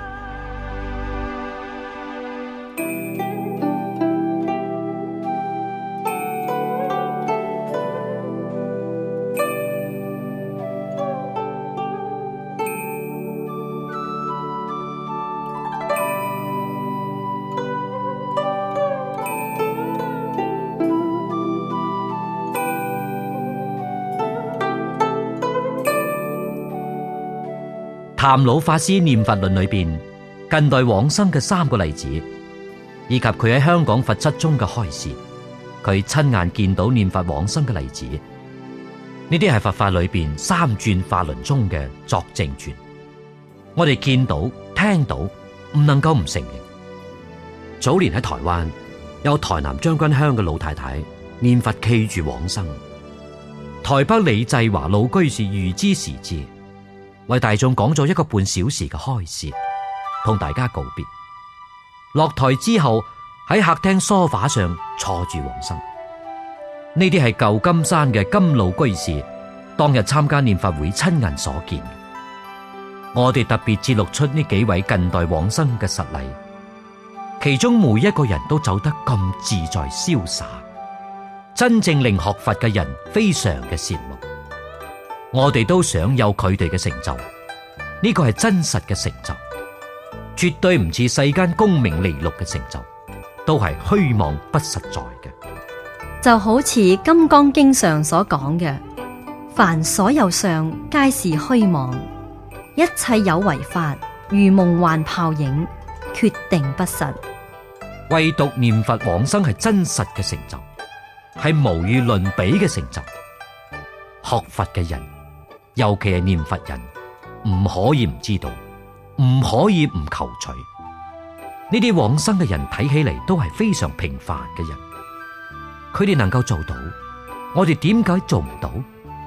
譚老法師念佛論裏邊近代往生嘅三個例子，以及佢喺香港佛七中嘅開示，佢親眼見到念佛往生嘅例子，呢啲係佛法裏邊三轉法輪中嘅作證傳。我哋見到聽到，唔能夠唔承認。早年喺台灣有台南將軍鄉嘅老太太念佛企住往生，台北李濟華老居士預知時至，為大眾講咗一個半小時嘅開示，同大家告別。落台之後喺客廳梳化上坐住往生。呢啲係舊金山嘅金老居士當日參加念法會親眼所見。我哋特別節錄出呢幾位近代往生嘅實例，其中每一個人都走得咁自在瀟灑，真正令學佛嘅人非常嘅羨慕。我哋都想有佢哋嘅成就，呢個係真實嘅成就，絕對唔似世間功名利祿嘅成就，都係虛妄不實在嘅。 就好似《金剛經》上所講嘅，凡所有相，皆是虛妄，一切有為法，如夢幻泡影，決定不實。 唯獨念佛往生係真實嘅成就，係無與倫比嘅成就。學佛嘅人，尤其係念佛人，唔可以唔知道，唔可以唔求取。呢啲往生嘅人睇起嚟都係非常平凡嘅人，佢哋能夠做到，我哋點解做唔到？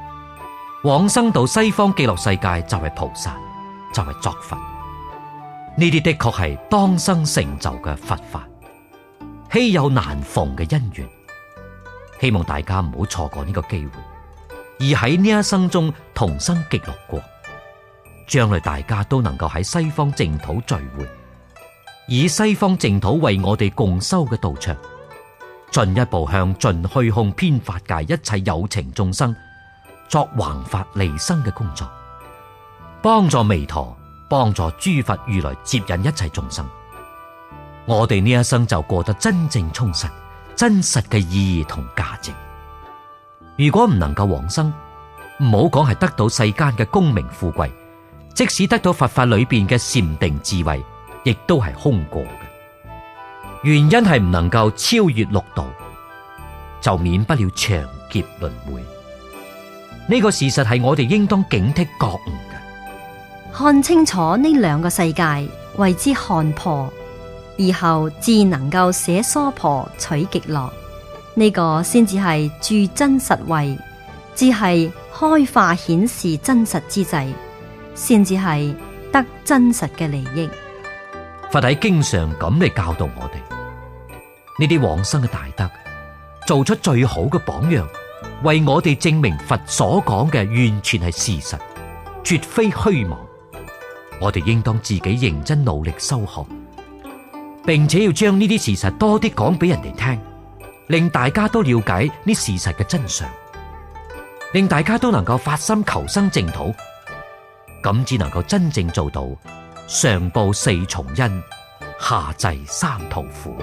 往生到西方極樂世界就係菩薩，就係作佛。 呢啲的確係當生成就嘅佛法，稀有難逢嘅因緣。希望大家唔好錯過呢個機會，而喺呢一生中同生極樂國，將來大家都能夠喺西方淨土聚會，以西方淨土為我哋共修嘅道場，進一步向盡虛空遍法界一切有情眾生作弘法利生嘅工作，幫助彌陀，幫助諸佛如來接引一切眾生。我哋呢一生就過得真正充實，真實嘅意義同價值。如果唔能夠往生，唔好講係得到世間嘅功名富貴，即使得到佛法裏邊嘅禪定智慧，亦都係空過嘅。原因係唔能夠超越六道，就免不了長劫輪迴。呢個事實係我哋應當警惕覺悟嘅。 看清楚呢兩個世界，為之看破，以後自能夠捨娑婆取極樂。呢、這個先至係住真實位，只係開化顯示真實之際，先至係得真實嘅利益。 佛喺經上咁嚟教導我哋，呢啲往生嘅大德做出最好嘅榜樣，為我哋證明佛所講嘅完全係事實，絕非虛妄。我哋應當自己認真努力修學，並且要將呢啲事實多啲講俾人哋聽，令大家都了解呢事實嘅真相，令大家都能夠發心求生淨土，咁只能夠真正做到上報四重恩，下濟三途苦。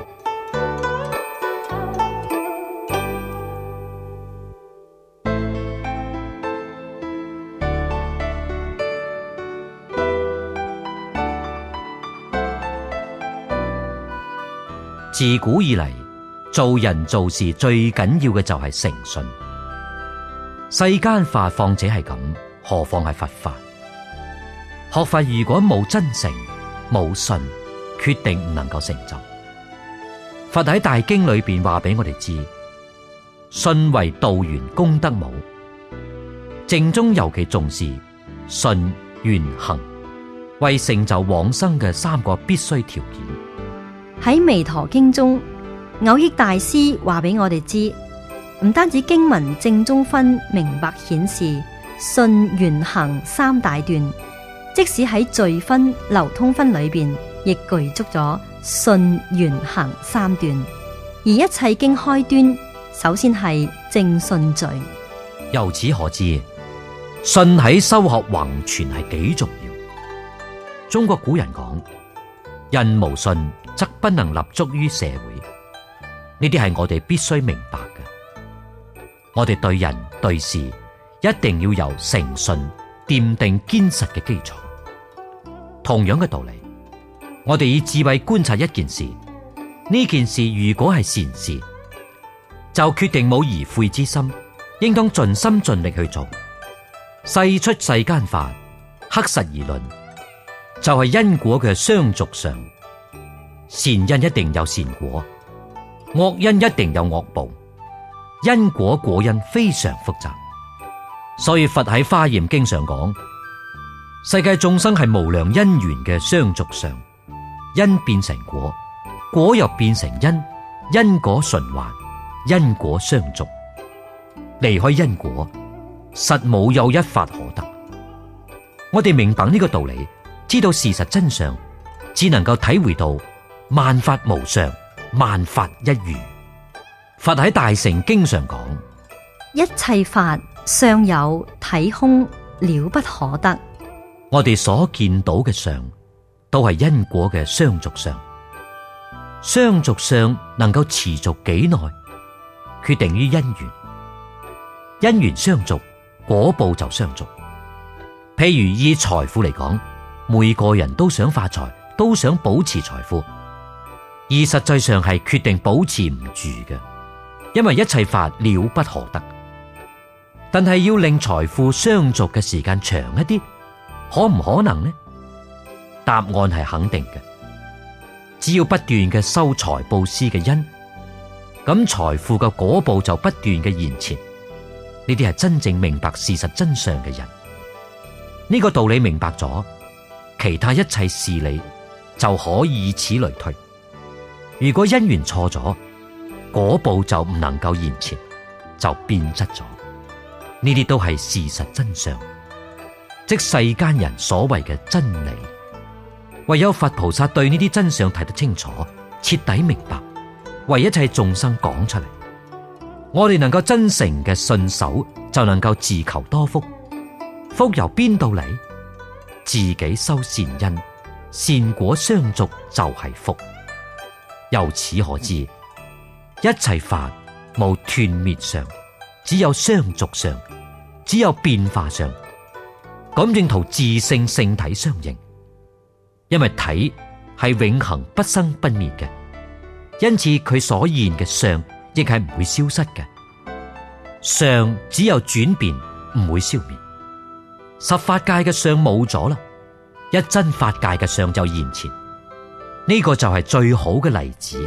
自古以嚟，做人做事最緊要嘅就係誠信。世間法況且係咁，何況係佛法？學法如果冇真誠、冇信，決定唔能夠成就。佛喺大經裏邊話俾我哋知，信為道源功德母。正宗尤其重視信、願、行，為成就往生嘅三個必須條件。 喺《彌陀經》中，藕益大師話俾我哋知，唔單止經文正宗分明白顯示信願行三大段，即使喺序分流通分裏邊，亦具足咗信願行三段。而一切經開端，首先係正信序。 由此可知，信喺修學弘傳係幾重要。中國古人講，人無信則不能立足於社會，呢啲係我哋必須明白嘅。我哋對人對事一定要有誠信、奠定堅實嘅基礎。同樣嘅道理，我哋以智慧觀察一件事，呢件事如果係善事，就決定冇疑悔之心，應當盡心盡力去做。世出世間法，黑實而論，就係、是、因果嘅相續上。善因一定有善果，惡因一定有惡報，因果果因非常複雜。所以佛喺《華嚴經》上講，世界眾生係無量因緣嘅相續上，因變成果，果又變成因，因果循環，因果相續。離開因果，實冇有一法可得。我哋明白呢個道理，知道事實真相，只能夠體會到萬法無常，萬法一如。佛喺大乘經上講， 一切法相有體空，了不可得。 我哋所見到嘅相，都係因果嘅相續相。相續相能夠持續幾耐，決定於因緣。因緣相續，果報就相續。譬如以財富嚟講，每個人都想發財，都想保持財富。而實際上係決定保持唔住嘅，因為一切法了不可得。但係要令財富相續嘅時間長一啲，可唔可能呢？答案係肯定嘅。只要不斷嘅修財布施嘅因，咁財富嘅果報就不斷嘅延遲。呢啲係真正明白事實真相嘅人。呢個道理明白咗，其他一切事理就可以以此類推。如果因緣錯咗，嗰步就唔能夠現前，就變質咗。呢啲都係事實真相，即世間人所謂嘅真理。唯有佛菩薩對呢啲真相睇得清楚，徹底明白，為一切眾生講出嚟，我哋能夠真誠嘅信守，就能夠自求多福。福由邊度嚟？自己修善因，善果相續就係福。由此可知，一切法無斷滅相，只有相續相，只有變化相。咁正同自性性體相應，因為體係永恆不生不滅嘅，因此佢所現嘅相亦係唔會消失嘅。相只有轉變，唔會消滅。十法界嘅相冇咗啦，一真法界嘅相就現前。呢個就係最好嘅例子。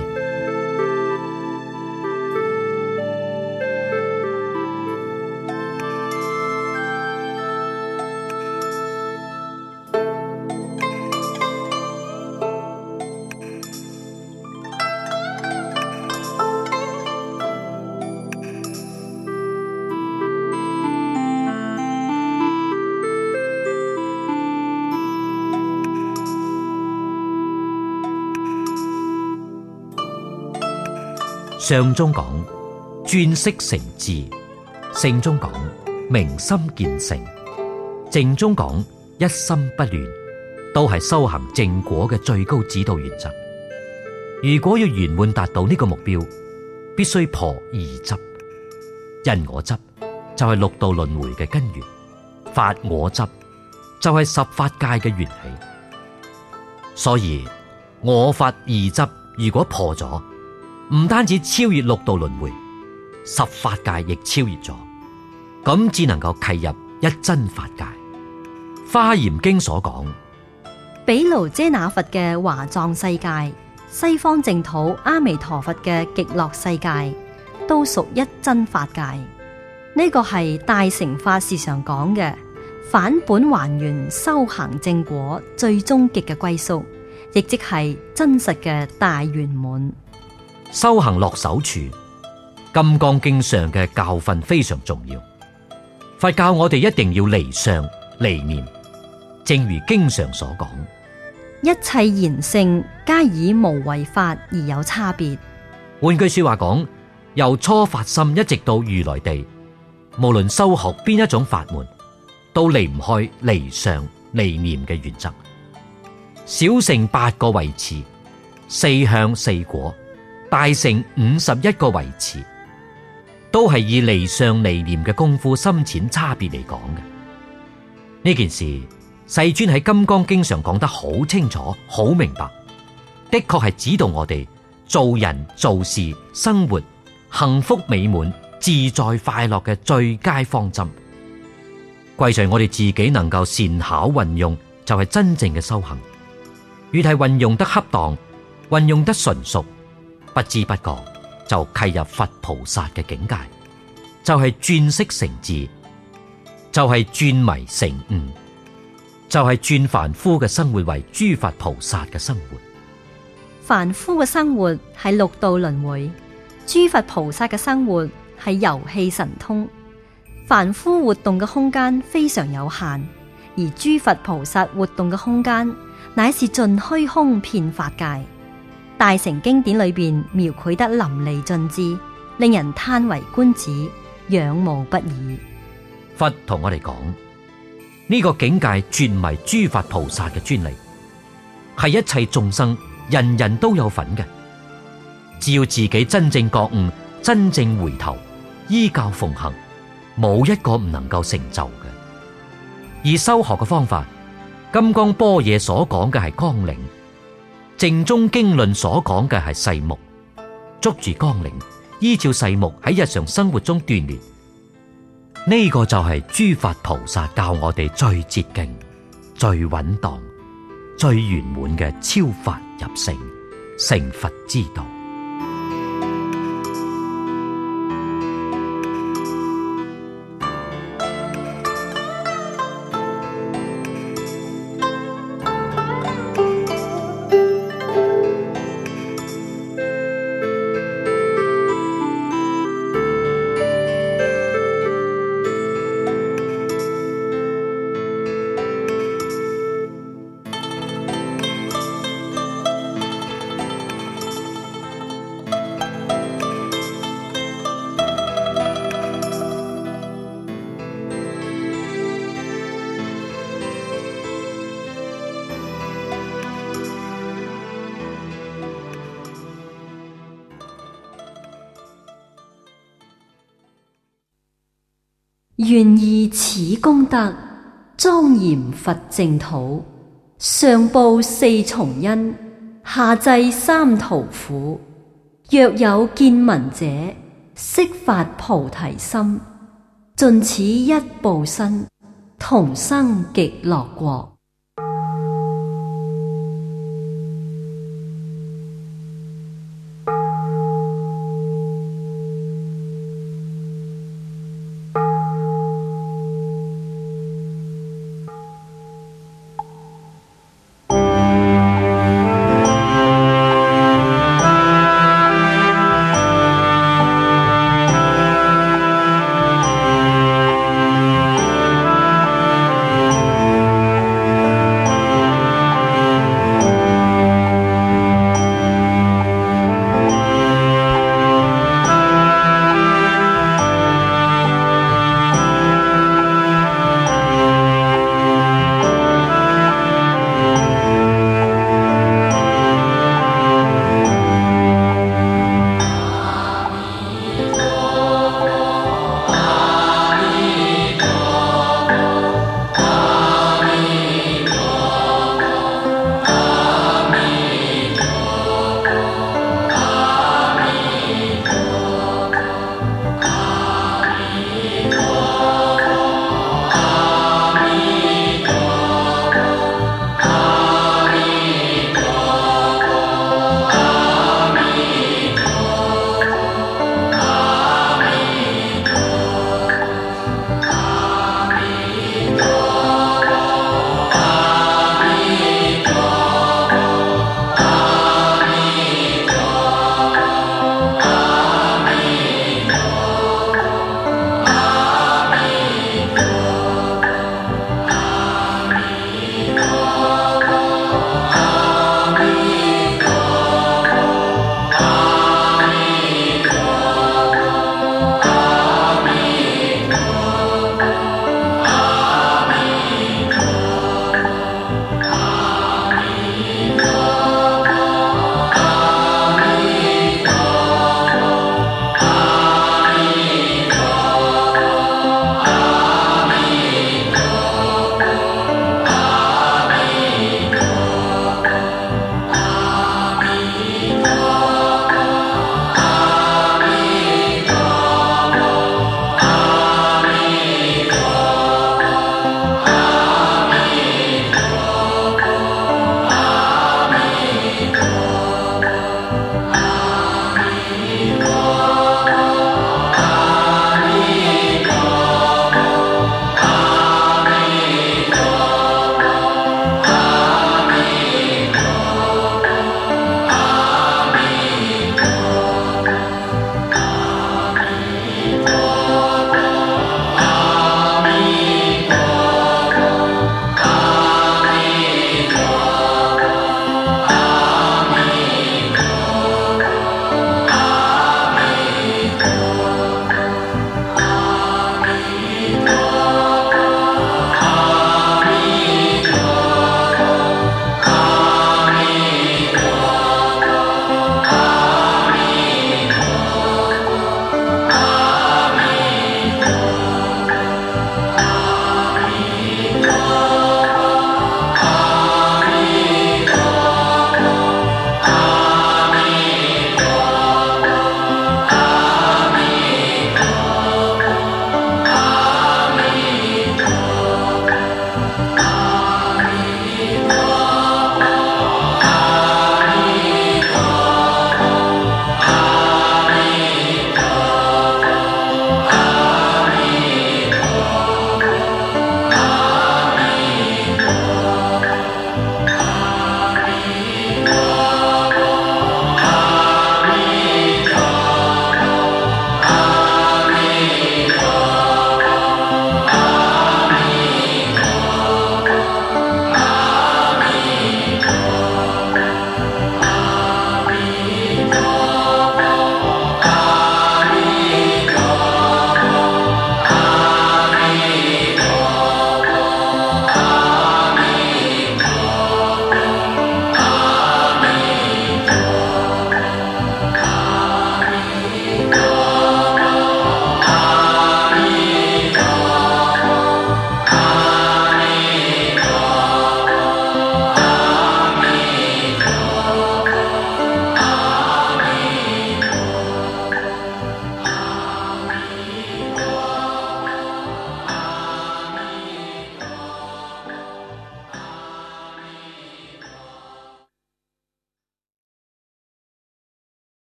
上中講轉識成智，聖中講明心見性，靜中講一心不亂，都係修行正果嘅最高指導原則。如果要圓滿達到呢個目標，必須破二執。因我執就係六道輪迴嘅根源，法我執就係十法界嘅緣起。所以我法二執如果破咗，唔單止超越六道輪迴，十法界亦超越咗，咁只能夠契入一真法界。華嚴經所講， 毗盧遮那佛嘅華藏世界，西方淨土阿彌陀佛嘅極樂世界，都屬一真法界。呢個係大乘法時常講嘅返本還原修行正果最終極嘅歸宿，亦即係真實嘅大圓滿。 修行落手處，金剛經上嘅教訓非常重要。佛教我哋一定要離相離念，正如經上所講， 一切言性皆以無為法而有差別。 換句說話講，由初發心一直到如來地，無論修學邊一種法門，都離唔開離相離念嘅原則。小乘八個位次，四向四果，大乘五十一個位次，都係以離相離念嘅功夫深淺差別嚟講嘅。呢件事世尊喺《金剛經》上講得好清楚、好明白，的確係指導我哋做人做事生活幸福美滿自在快樂嘅最佳方針。貴在我哋自己能夠善巧運用，就係真正嘅修行。越係運用得恰當，運用得純熟，不知不覺就契入佛菩薩嘅境界，就係轉識成智，就係轉迷成悟，就係轉凡夫嘅生活為諸佛菩薩嘅生活。 凡夫嘅生活係六道輪迴，諸佛菩薩嘅生活係遊戲神通。凡夫活動嘅空間非常有限，而諸佛菩薩活動嘅空間乃是盡虛空遍法界。大乘經典裏邊描繪得淋漓盡致，令人嘆為觀止，仰慕不已。 佛同我哋講，呢個境界絕唔係諸佛菩薩嘅專利，係一切眾生人人都有份嘅。只要自己真正覺悟，真正回頭，依教奉行，冇一個唔能夠成就嘅。而修學嘅方法，金剛般若所講嘅係綱領，淨宗經論所講嘅係細目，捉住綱領，依照細目喺日常生活中鍛煉。呢個就係諸佛菩薩教我哋最捷徑、最穩當、最圓滿嘅超法入聖成佛之道。 願以此功德莊嚴佛淨土，上報四重恩，下濟三途苦。若有見聞者，悉發菩提心，盡此一報身，同生極樂國。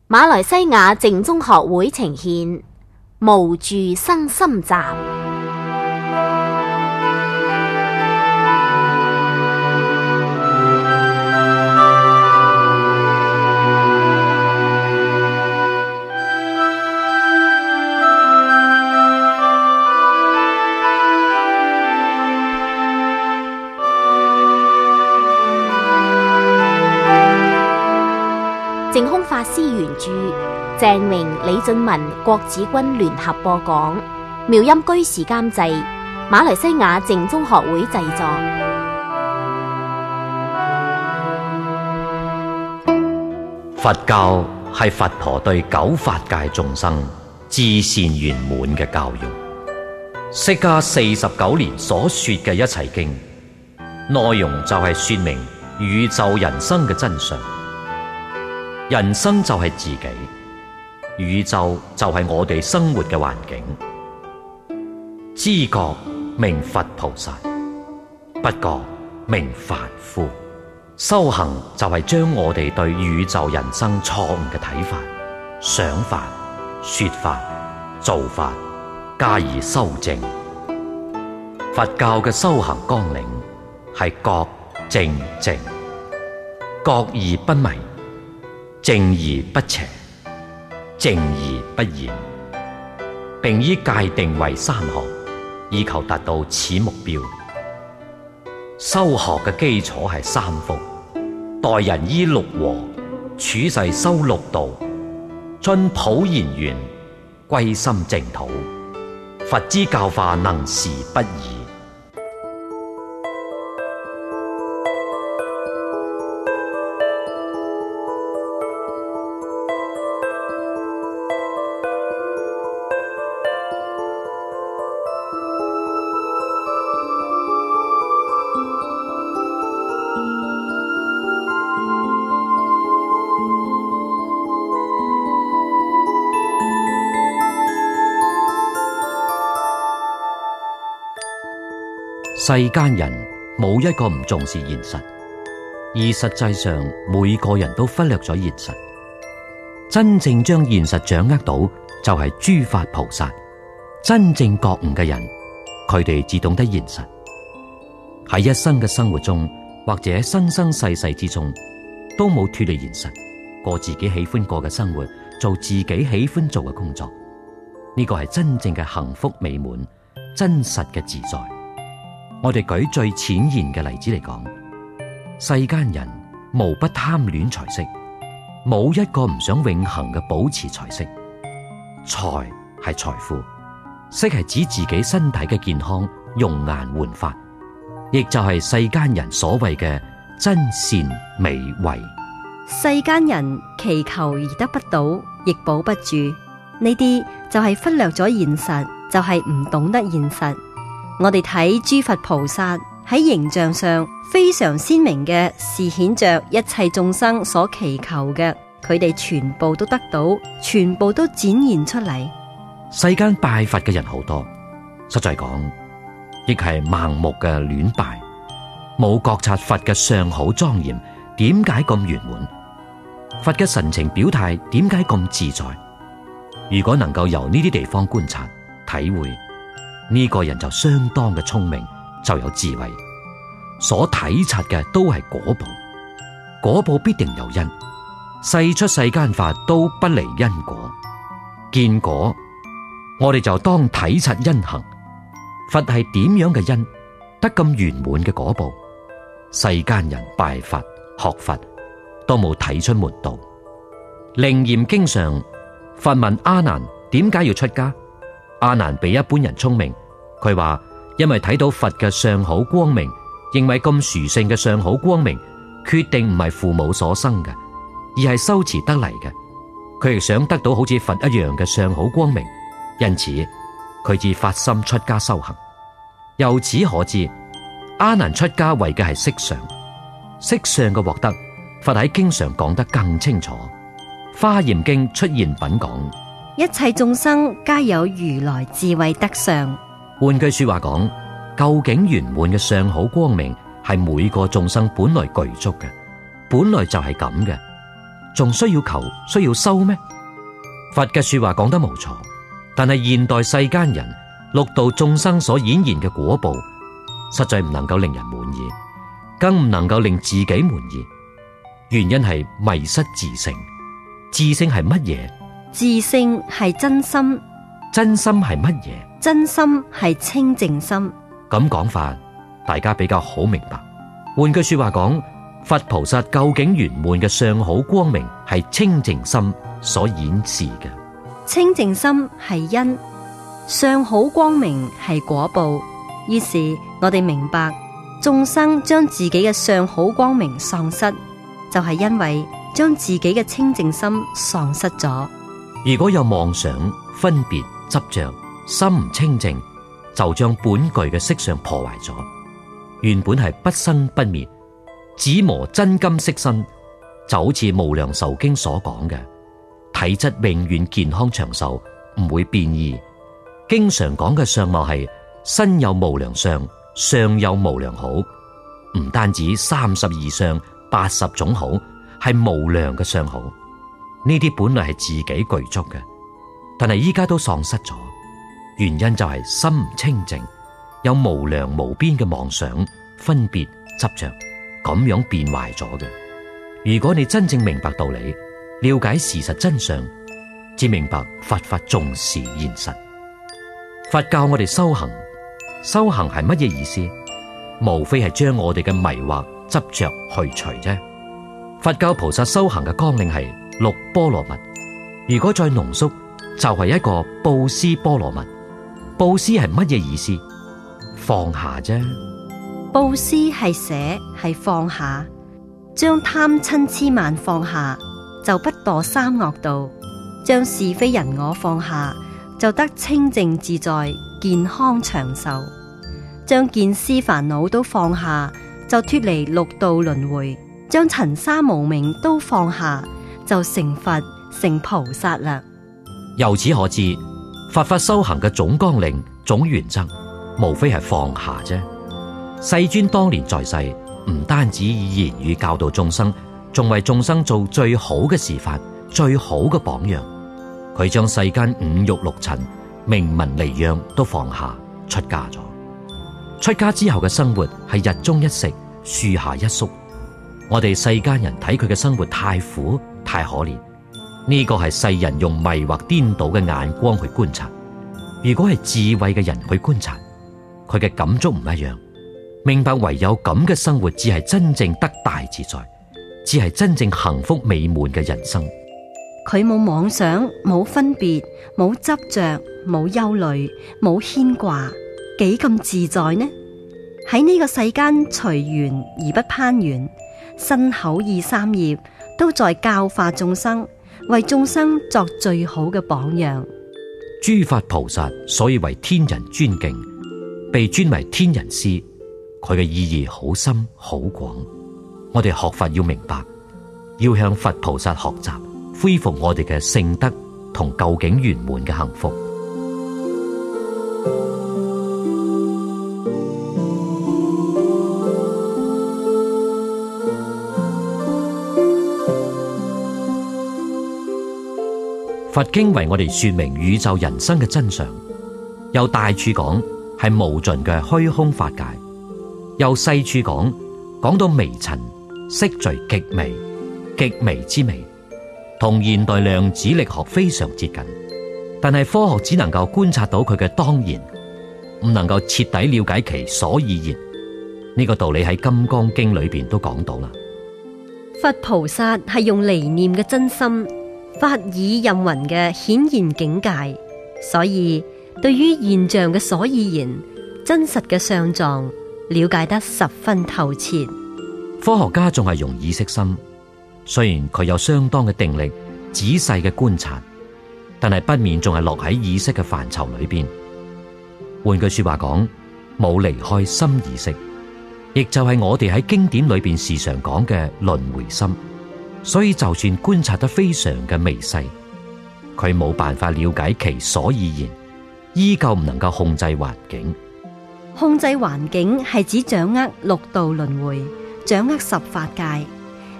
馬來西亞淨宗學會呈獻無住生心集。淨空法師原著，鄭榮、李俊文、郭子君聯合播講，妙音居士監製，馬來西亞淨宗學會製作。 佛教係佛陀對九法界眾生至善圓滿嘅教育。釋迦四十九年所說嘅一切經，內容就係說明宇宙人生嘅真相。人生就係自己，宇宙就係我哋生活嘅環境。知覺名佛菩薩，不覺名凡夫。修行就係將我哋對宇宙人生錯誤嘅睇法、想法、說法、做法加以修正。佛教嘅修行綱領係覺正淨，覺而不迷，正而不邪，正而不染，並以界定為三學，以求達到此目標。修學嘅基礎係三福：待人依六和，處世修六道，遵普賢願，歸心淨土。佛之教化能時不易。世間人冇一個唔重視現實，而實際上每個人都忽略咗現實。真正將現實掌握到，就係諸法菩薩。真正覺悟嘅人，佢哋只懂得現實。喺一生嘅生活中，或者生生世世之中，都冇脫離現實，過自己喜歡過嘅生活，做自己喜歡做嘅工作。呢個係真正嘅幸福美滿，真實嘅自在。我哋舉最淺顯嘅例子嚟講，世間人無不貪戀財色，冇一個唔想永恆嘅保持財色。財係財富，色係指自己身體嘅健康、容顏煥發，亦就係世間人所謂嘅真善美慧。 世間人祈求而得不到，亦保不住，呢啲就係忽略咗現實，就係唔懂得現實。我哋睇諸佛菩薩喺形象上非常鮮明嘅，是顯着一切眾生所祈求嘅，佢哋全部都得到，全部都展現出嚟。 世間拜佛嘅人好多，實在講亦係盲目嘅亂拜，冇覺察佛嘅相好莊嚴，點解咁圓滿？佛嘅神情表態點解咁自在？如果能夠由呢啲地方觀察體會，呢個人就相當嘅聰明，就有智慧。所體察嘅都係果報，果報必定有因。世出世間法都不離因果，見果我哋就當體察因行。佛係點樣嘅因，得咁圓滿嘅果報？世間人拜佛學佛都冇睇出門道。楞嚴經上，佛問阿難點解要出家？阿難比一般人聰明，佢話因為睇到佛嘅相好光明，認為咁殊勝嘅相好光明，決定唔係父母所生嘅，而係修持得嚟嘅。佢亦想得到好似佛一樣嘅相好光明，因此佢至發心出家修行。由此可知，阿難出家為嘅係色相，色相嘅獲得，佛喺經上講得更清楚。華嚴經出現品講， 一切眾生皆有如來智慧德相。 換句說話講，究竟圓滿嘅相好光明係每個眾生本來具足嘅，本來就係咁嘅。 仲需要求，需要修咩？佛嘅說話講得無錯，但係現代世間人六道眾生所演現嘅果報，實在唔能夠令人滿意，更唔能夠令自己滿意。原因係迷失自性。自性係乜嘢？ 自性係真心， 真心係乜嘢？ 真心係清淨心。 咁講法，大家比較好明白。換句說話講，佛菩薩究竟圓滿嘅上好光明係清淨心所顯示嘅。 清淨心係因，上好光明係果報。於是我哋明白，眾生將自己嘅上好光明喪失，就係因為將自己嘅清淨心喪失咗。 如果有妄想、分別、執着，心唔清淨，就將本具嘅色相破壞咗。原本係不生不滅，只磨真金色身，就好似無量壽經所講嘅，體質永遠健康長壽，唔會變異。經常講嘅相貌係身有無量相，相有無量好，唔單止三十二相、八十種好，係無量嘅相好。呢啲本來係自己具足嘅，但係依家都喪失咗。原因就係心唔清淨，有無量無邊嘅妄想、分別、執着，咁樣變壞咗嘅。如果你真正明白道理，了解事實真相，至明白佛法重視現實。佛教我哋修行，修行係乜嘢意思？無非係將我哋嘅迷惑、執着去除啫。佛教菩薩修行嘅綱領係六波羅蜜，如果再濃縮，就係一個布施波羅蜜。布施係乜嘢意思？放下啫。 布施係捨，係放下，將貪嗔癡慢放下，就不墮三惡道；將是非人我放下，就得清淨自在、健康長壽；將見思煩惱都放下，就脫離六道輪迴；將塵沙無明都放下，就成佛成菩薩啦。 由此可知，佛法修行嘅總綱領、總原則，無非係放下啫。世尊當年在世，唔單止以言語教導眾生，仲為眾生做最好嘅示範、最好嘅榜樣。佢將世間五欲六塵、名聞利養都放下，出家咗。出家之後嘅生活係日中一食，樹下一宿。我哋世間人睇佢嘅生活太苦、太可憐。呢個係世人用迷惑顛倒嘅眼光去觀察。如果係智慧嘅人去觀察，佢嘅感觸唔一樣，明白唯有咁嘅生活，只係真正得大自在，只係真正幸福美滿嘅人生。 佢冇妄想，冇分別，冇執着，冇憂慮，冇牽掛，幾咁自在呢？喺呢個世間隨緣而不攀緣，身口意三業都在教化眾生，為眾生作最好嘅榜樣。 諸佛菩薩所以為天人尊敬，被尊為天人師，佢嘅意義好深好廣。我哋學佛要明白，要向佛菩薩學習，恢復我哋嘅聖德同究竟圓滿嘅幸福。佛經為我哋說明宇宙人生嘅真相，由大處講係無盡嘅虛空法界，由細處講講到微塵色聚極微，極微之微，同現代量子力學非常接近，但係科學只能夠觀察到佢嘅當然，唔能夠徹底了解其所以然。呢個道理喺《金剛經》裏邊都講到啦。 佛菩薩係用離念嘅真心，法以任云嘅顯現境界，所以對於現象嘅所以然、真實嘅相狀，了解得十分透徹。 科學家仲係用意識心，雖然佢有相當嘅定力、仔細嘅觀察，但係不免仲係落喺意識嘅範疇裏邊。換句說話講，冇離開心意識，亦就係我哋喺經典裏邊時常講嘅輪迴心。所以就算觀察得非常嘅微細，佢冇辦法了解其所以然，依舊唔能夠控制環境。控制環境係指掌握六道輪迴，掌握十法界。呢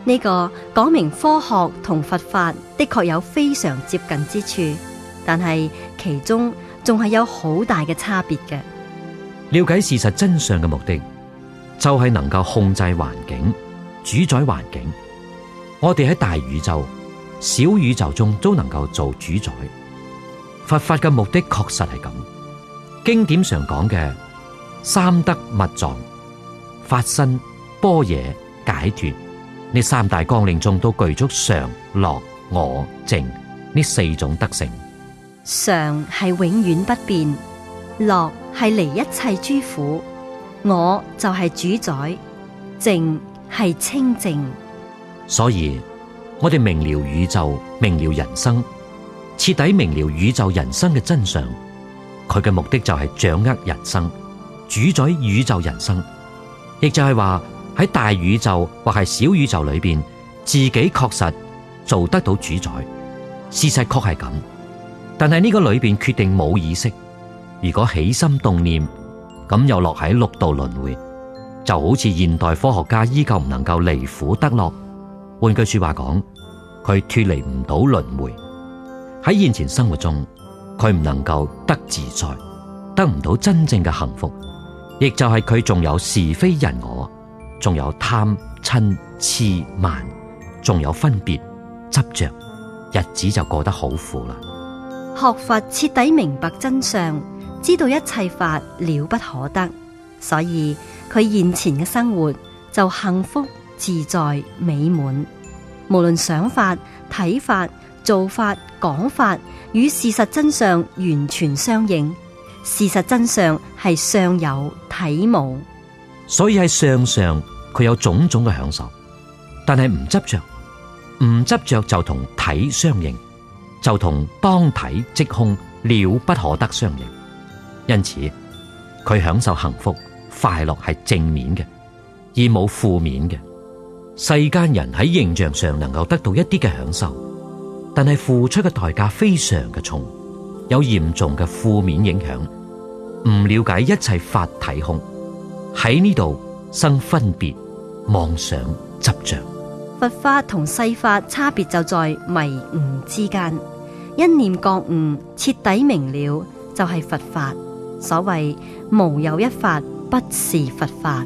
呢個講明科學同佛法的確有非常接近之處，但係其中仲係有好大嘅差別嘅。 了解事實真相嘅目的，就係能夠控制環境、主宰環境。我哋喺大宇宙、小宇宙中都能夠做主宰。佛法嘅目的確實係咁。經典上講嘅三德密藏、法身、般若、解脫呢三大綱領中都具足常、樂、我、淨呢四種德性。 常係永遠不變，樂係離一切諸苦，我就係主宰，淨係清淨。 所以我哋明了宇宙，明了人生，徹底明了宇宙人生嘅真相。佢嘅目的就係掌握人生，主宰宇宙人生，亦就係話喺大宇宙或係小宇宙裏邊，自己確實做得到主宰。事實確係咁，但係呢個裏邊決定冇意識。如果起心動念，咁又落喺六道輪迴，就好似現代科學家依舊唔能夠離苦得樂。換句說話講，佢脫離唔到輪迴。喺現前生活中，佢唔能夠得自在，得唔到真正嘅幸福，亦就係佢仲有是非人我，仲有貪嗔癡慢，仲有分別執着，日子就過得好苦啦。 學佛徹底明白真相，知道一切法了不可得，所以佢現前嘅生活就幸福自在美滿。無論想法、睇法、做法、講法，與事實真相完全相應。事實真相係相有體無， 所以喺相上佢有種種嘅享受，但係唔執着，唔執着就同體相應，就同當體即空了不可得相應。因此佢享受幸福快樂係正面嘅，而冇負面嘅。世間人喺形象上能夠得到一啲嘅享受，但係付出嘅代價非常嘅重，有嚴重嘅負面影響。唔了解一切法體空，喺呢度生分別、妄想、執着。 佛法同世法差別就在迷悟之間，一念覺悟徹底明了就係佛法。所謂無有一法不是佛法。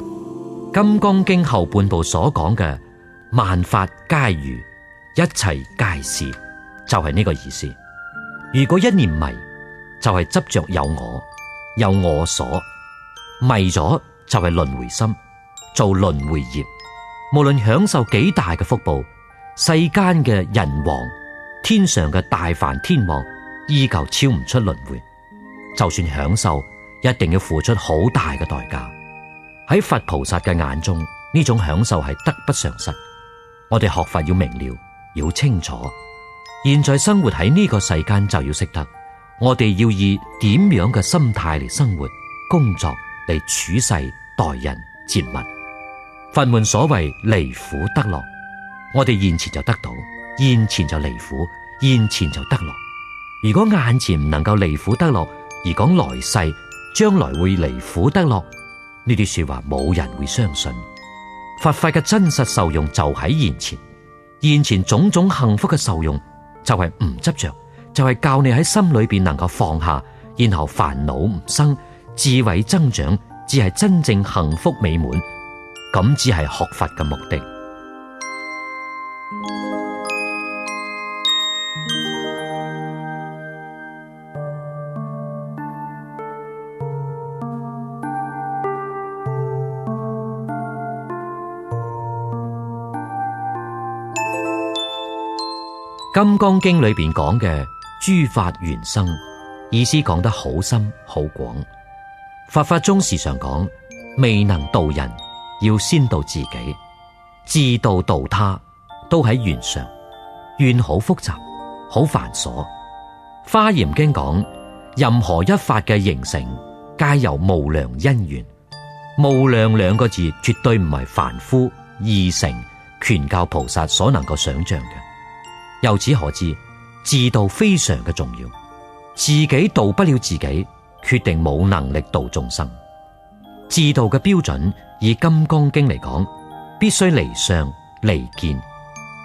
《金剛經》後半部所講嘅萬法皆如，一切皆是，就係呢個意思。如果一念迷，就係執着有我，有我所，迷咗就係輪迴心，做輪迴業。無論享受幾大嘅福報，世間嘅人王、天上嘅大梵天王，依舊超唔出輪迴。就算享受，一定要付出好大嘅代價。喺佛菩薩嘅眼中，呢種享受係得不償失。我哋學法要明了，要清楚。現在生活喺呢個世間就要識得，我哋要以點樣嘅心態嚟生活、工作、嚟處世、待人接物。佛門所謂離苦得樂，我哋現前就得到，現前就離苦，現前就得樂。如果眼前唔能夠離苦得樂，而講來世將來會離苦得樂，呢啲說話冇人會相信。佛法嘅真實受用就喺現前，現前種種幸福嘅受用就係唔執着，就係教你喺心裏邊能夠放下，然後煩惱唔生，智慧增長，只係真正幸福美滿，咁只係學佛嘅目的。《金剛經》裏邊講嘅諸法緣生，意思講得好深好廣。佛法中時常講，未能度人，要先度自己，自度度他，都喺緣上。緣好複雜，好繁瑣。《華嚴經》講，任何一法嘅形成，皆由無量因緣。無量兩個字，絕對唔係凡夫、二乘、權教菩薩所能夠想象嘅。由此可知，自度非常嘅重要。自己度不了自己，決定冇能力度眾生。自度嘅標準，以《金剛經》嚟講，必須離相、離見、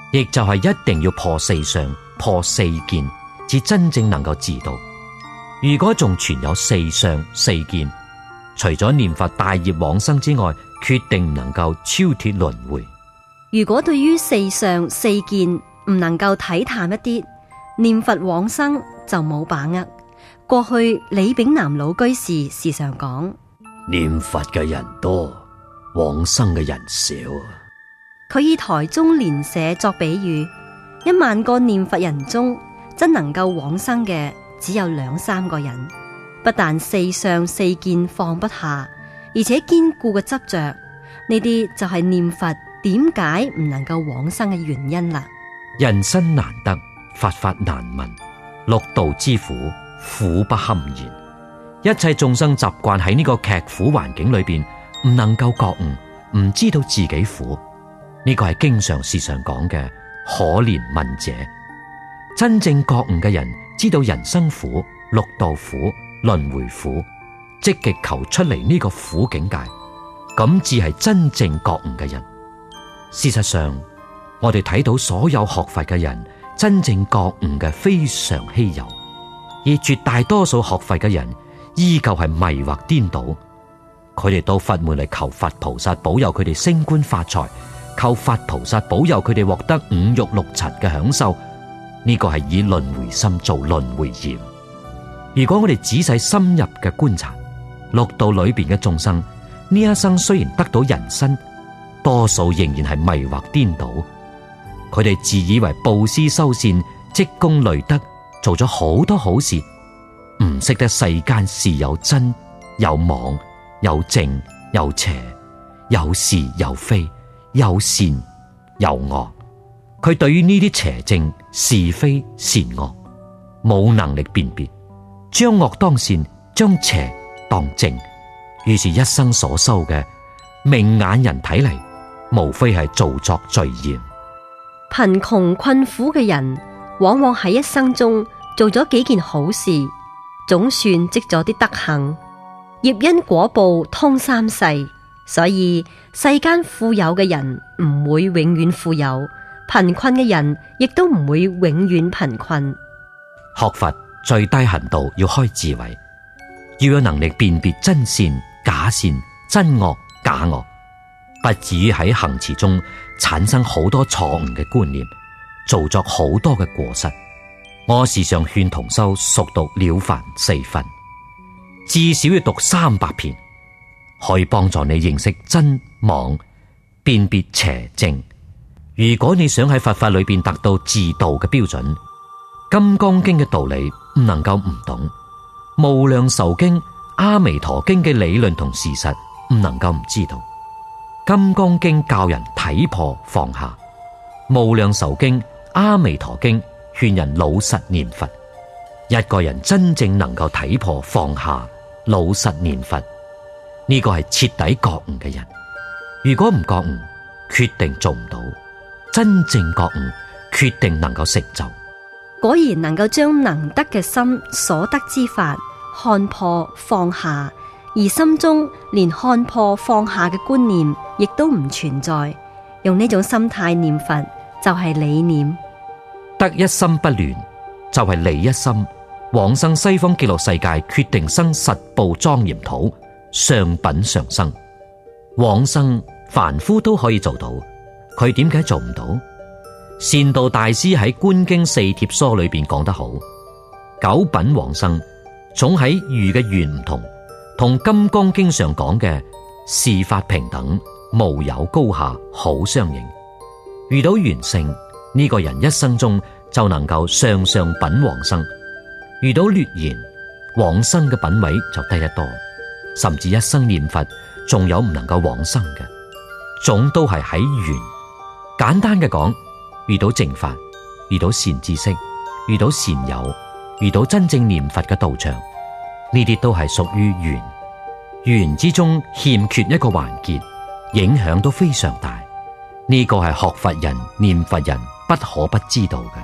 亦就係一定要破四相、破四見，至真正能夠自度。如果仲存有四相、四見，除咗念佛大業往生之外，決定唔能夠超脫輪迴。 如果對於四相四見唔能夠體淡一啲，念佛往生就冇把握。過去李炳南老居士時常講： 念佛嘅人多，往生嘅人少。 佢以台中蓮社作比喻，一萬個念佛人中，真能夠往生嘅只有兩三個人。不但四相四見放不下，而且堅固嘅執着，呢啲就係念佛點解唔能夠往生嘅原因啦。 人生難得，佛法難聞，六道之苦，苦不堪言。一切眾生習慣喺呢個劇苦環境裏邊，唔能夠覺悟，唔知道自己苦。呢個係經常時常講嘅可憐憫者。真正覺悟嘅人，知道人生苦、六道苦、輪迴苦，積極求出嚟呢個苦境界，咁至係真正覺悟嘅人。事實上，我哋睇到所有學佛嘅人，真正覺悟嘅非常稀有，而絕大多數學佛嘅人依舊係迷惑顛倒。佢哋到佛門嚟求佛菩薩保佑佢哋升官發財，求佛菩薩保佑佢哋獲得五欲六塵嘅享受。呢個係以輪迴心做輪迴業。如果我哋仔細深入嘅觀察六道裏邊嘅眾生，呢一生雖然得到人身，多數仍然係迷惑顛倒。佢哋自以為布施修善、積功累德，做咗好多好事，唔識得世間事有真有妄，有正有邪，有是有非，有善有惡。佢對於呢啲邪正是非善惡冇能力辨別，將惡當善，將邪當正，於是一生所修嘅，明眼人睇嚟，無非係造作罪業。 貧窮困苦嘅人，往往喺一生中做咗幾件好事，總算積咗啲德行，業因果報通三世，所以世間富有嘅人唔會永遠富有，貧困嘅人亦都唔會永遠貧困。 學佛最低限度要開智慧，要有能力辨別真善假善、真惡假惡，不至於喺行持中產生好多錯誤嘅觀念，做作好多嘅過失。我時常勸同修熟讀了凡四訓，至少要讀三百遍，可以幫助你認識真妄，辨別邪正。如果你想喺佛法裏邊達到自度嘅標準，《金剛經》嘅道理唔能夠唔懂，《無量壽經》、《阿彌陀經》嘅理論同事實唔能夠唔知道。《金剛經》教人睇破放下，《無量壽經》、《阿彌陀經》勸人老實念佛。一個人真正能夠睇破放下、老實念佛，呢個係徹底覺悟嘅人。如果唔覺悟，決定做唔到。真正覺悟，決定能夠成就。 果然能夠將能得嘅心所得之法看破放下，而心中連看破放下嘅觀念亦都唔存在。用呢種心態念佛就係理念， 得一心不亂就係理一心。往生西方極樂世界，決定生實報莊嚴土，上品上生。往生凡夫都可以做到，佢點解做唔到？善導大師喺《觀經四帖疏》裏邊講得好：九品往生總喺遇嘅緣唔同，同《金剛經》上講嘅事法平等，無有高下，好相應。遇到緣聖，呢個人一生中就能夠上上品往生；遇到劣緣，往生嘅品位就低得多，甚至一生念佛，仲有唔能夠往生嘅，總都係喺緣。簡單嘅講，遇到正法，遇到善知識，遇到善友，遇到真正念佛嘅道場，呢啲都係屬於緣。緣之中欠缺一個環節，影響都非常大。呢個係學佛人、念佛人不可不知道嘅。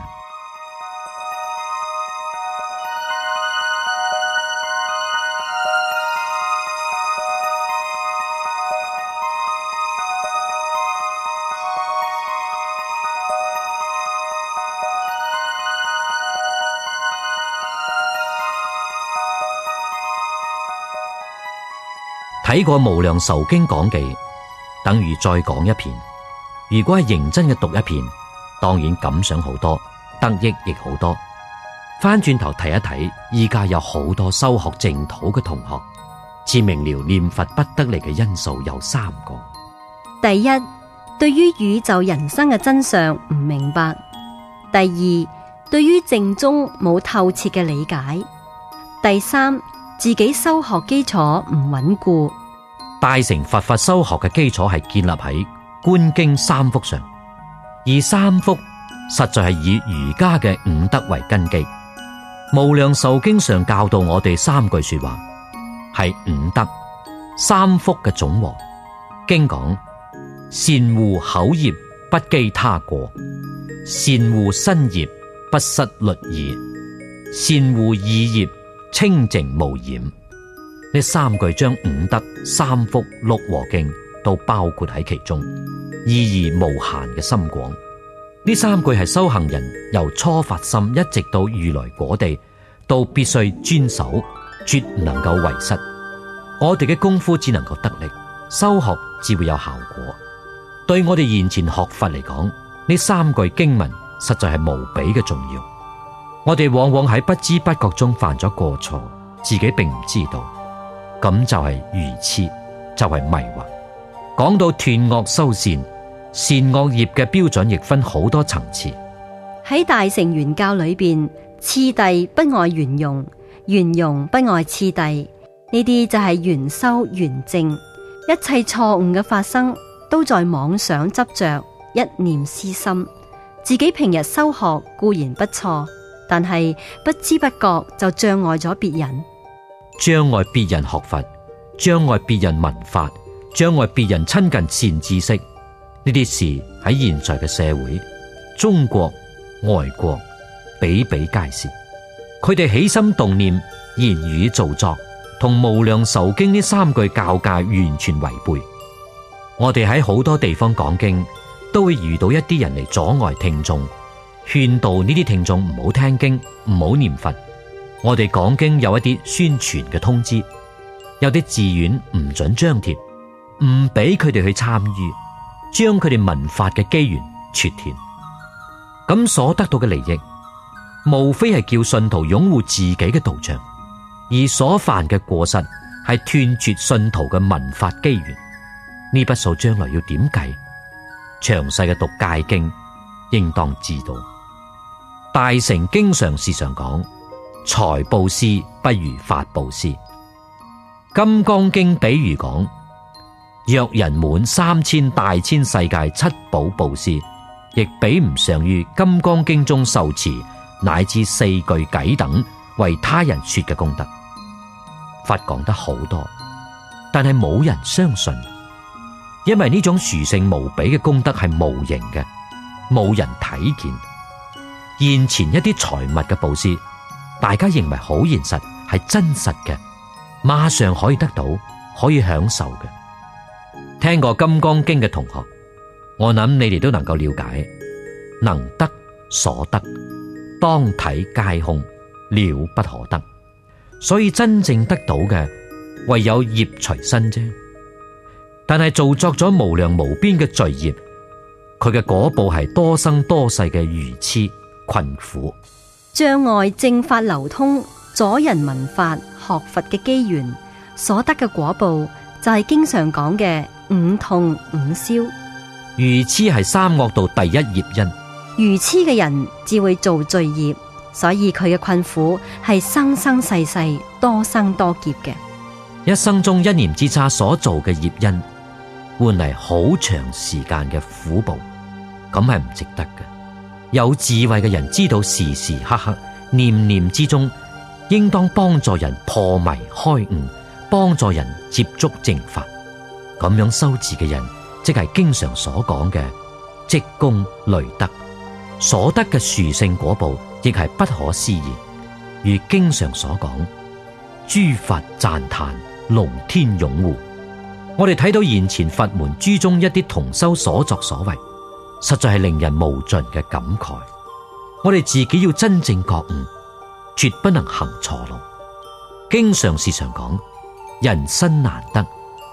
睇過《無量壽經》講記，等於再講一遍。如果係認真嘅讀一遍，當然感想好多，得益亦好多。翻轉頭睇一睇，依家有好多修學淨土嘅同學，自明了念佛不得力嘅因素有三個。 第一，對於宇宙人生嘅真相唔明白；第二，對於正宗冇透徹嘅理解；第三，自己修學基礎唔穩固。 大乘佛法修學嘅基礎係建立喺觀經三福上，而三福實在係以儒家嘅五德為根基。無量壽經上教導我哋三句說話，係五德三福嘅總和。經講：善護口業，不譏他過；善護身業，不失律儀；善護意業，清淨無染。呢三句將五德、三福、六和敬都包括喺其中，意義無限嘅深廣。呢三句係修行人由初發心一直到如來果地，都必須遵守，絕唔能夠違失。我哋嘅功夫只能夠得力，修學至會有效果。對我哋現前學佛嚟講，呢三句經文實在係無比嘅重要。我哋往往喺不知不覺中犯咗過錯，自己並唔知道，咁就係愚癡，就係迷惑。講到斷惡修善，善惡業嘅標準亦分好多層次。 喺大乘原教裏邊，次第不外圓融，圓融不外次第，呢啲就係圓修圓正。一切錯誤嘅發生，都在妄想執着，一念私心。自己平日修學固然不錯，但係不知不覺就障礙咗別人， 障礙別人學佛，障礙別人聞法，障礙別人親近善知識。呢啲事喺現在嘅社會，中國、外國比比皆是。佢哋起心動念、言語造作，同無量壽經呢三句教誡完全違背。我哋喺好多地方講經，都會遇到一啲人嚟阻礙聽眾，勸導呢啲聽眾唔好聽經，唔好念佛。我哋講經有一啲宣傳嘅通知，有啲寺院唔准張貼，唔俾佢哋去參與，將佢哋聞法嘅機緣切斷。咁所得到嘅利益，無非係叫信徒擁護自己嘅道場，而所犯嘅過失係斷絕信徒嘅聞法機緣。呢筆數將來要點計？詳細嘅讀戒經，應當知道。大乘經常時常講，財布施不如法布施。金剛經比喻講，若人滿三千大千世界七寶布施，亦比唔上於金剛經中受持乃至四句偈等為他人說嘅功德。佛講得好多，但係冇人相信，因為呢種殊勝無比嘅功德係無形嘅，冇人睇見。現前一啲財物嘅布施，大家認為好現實，係真實嘅，馬上可以得到，可以享受嘅。聽過《金剛經》嘅同學，我諗你哋都能夠了解，能得所得，當體皆空，了不可得。所以真正得到嘅，唯有業隨身啫。但係做作咗無量無邊嘅罪業，佢嘅果報係多生多世嘅愚癡困苦， 障礙正法流通，阻人聞法學佛嘅機緣，所得嘅果報就係經常講嘅五痛五燒。 愚癡係三惡道第一業因， 愚癡嘅人只會做罪業，所以佢嘅困苦係生生世世多生多劫嘅。 一生中一念之差所做嘅業因，換嚟好長時間嘅苦報，咁係唔值得嘅。有智慧嘅人知道時時刻刻念念之中，應當幫助人破迷開悟，幫助人接觸正法。咁樣修持嘅人，即係經常所講嘅積功累德，所得嘅殊勝果報亦係不可思議。如經常所講，諸佛讚歎，龍天擁護。我哋睇到現前佛門諸中一啲同修所作所為，實在係令人無盡嘅感慨。我哋自己要真正覺悟，絕不能行錯路。經常時常講，人生難得，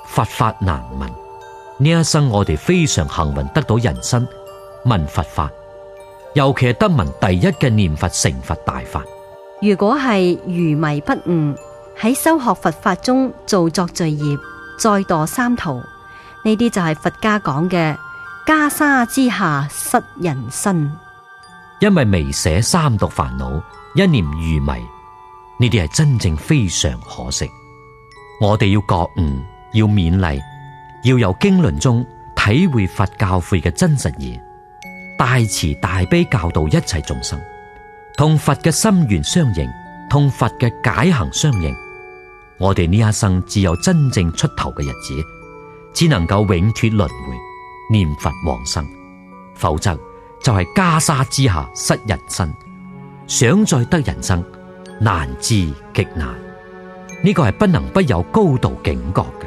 佛法難聞。呢一生我哋非常幸運得到人身聞佛法，尤其係得聞第一嘅念佛成佛大法。 如果係愚迷不悟，喺修學佛法中造作罪業，再墮三途，呢啲就係佛家講嘅袈裟之下失人身。 因為未捨三毒煩惱，一念愚迷，呢啲係真正非常可惜。我哋要覺悟，要勉勵，要由經論中體會佛教誨嘅真實義，大慈大悲教導一切眾生，同佛嘅心願相應，同佛嘅解行相應。我哋呢一生只有真正出頭嘅日子，只能夠永脫輪迴，念佛往生，否則就係袈裟之下失人身，想再得人生，難之極難。呢個係不能不有高度警覺嘅。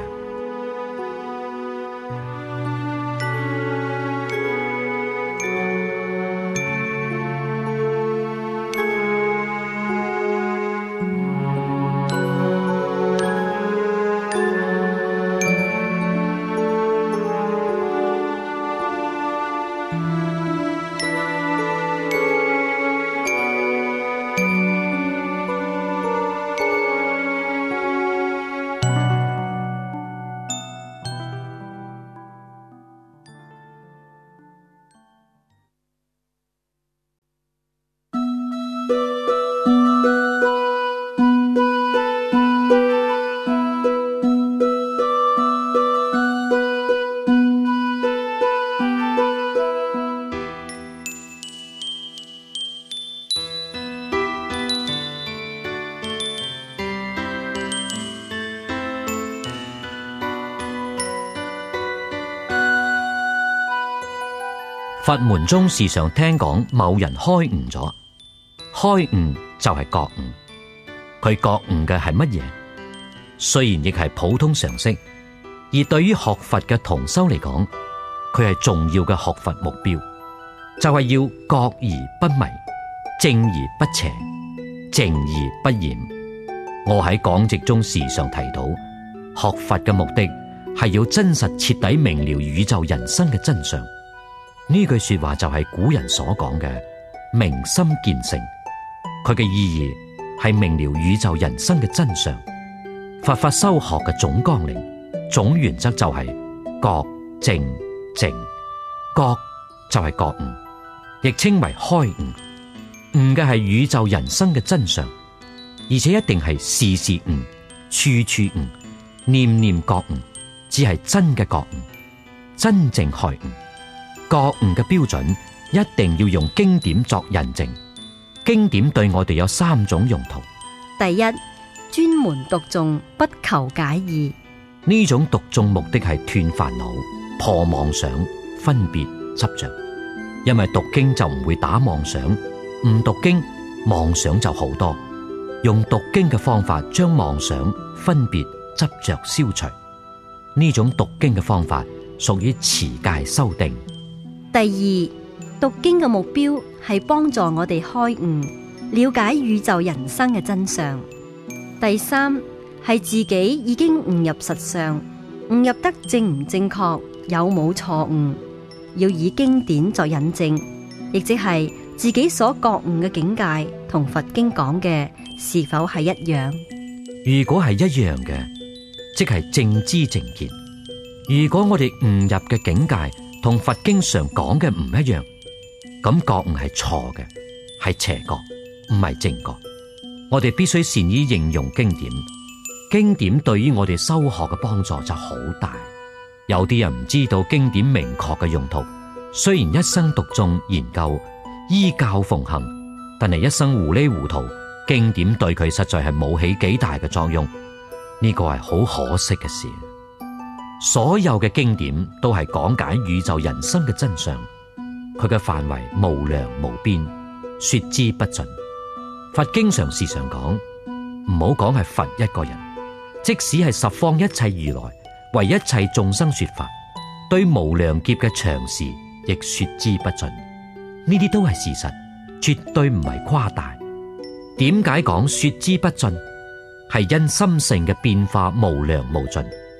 佛門中時常聽講某人開悟咗，開悟就係覺悟。佢覺悟嘅係乜嘢？雖然亦係普通常識，而對於學佛嘅同修嚟講，佢係重要嘅學佛目標，就係要覺而不迷，正而不邪，淨而不染。我喺講籍中時常提到，學佛嘅目的係要真實徹底明了宇宙人生嘅真相。呢句說話就係古人所講嘅明心見性，佢嘅意義係明了宇宙人生嘅真相。佛法修學嘅總綱領、總原則就係覺正淨，覺就係覺悟，亦稱為開悟。悟嘅係宇宙人生嘅真相，而且一定係事事悟、處處悟、念念覺悟，只係真嘅覺悟，真正開悟。覺悟嘅標準一定要用經典作印證。經典對我哋有三種用途。 第一，專門讀誦，不求解義。 呢種讀誦目的係斷煩惱、破妄想、分別執着。因為讀經就唔會打妄想，唔讀經妄想就好多。用讀經嘅方法將妄想、分別執着消除。呢種讀經嘅方法屬於持戒修定。 第二，讀經嘅目標係幫助我哋開悟，了解宇宙人生嘅真相。第三，係自己已經悟入實相，悟入得正唔正確，有冇錯誤，要以經典作引證，亦即係自己所覺悟嘅境界同佛經講嘅是否係一樣。 如果係一樣嘅，即係正知正見。如果我哋悟入嘅境界同佛經上講嘅唔一樣，咁覺悟係錯嘅，係邪覺，唔係正覺。我哋必須善於應用經典，經典對於我哋修學嘅幫助就好大。有啲人唔知道經典明確嘅用途，雖然一生讀誦研究，依教奉行，但係一生糊裡糊塗，經典對佢實在係冇起幾大嘅作用。呢個係好可惜嘅事。所有嘅經典都係講解宇宙人生嘅真相，佢嘅範圍無量無邊，說之不盡。佛經上時常講，唔好講係佛一個人，即使係十方一切如來為一切眾生說法，對無量劫嘅長時亦說之不盡。呢啲都係事實，絕對唔係誇大。點解講說之不盡？係因心性嘅變化無量無盡。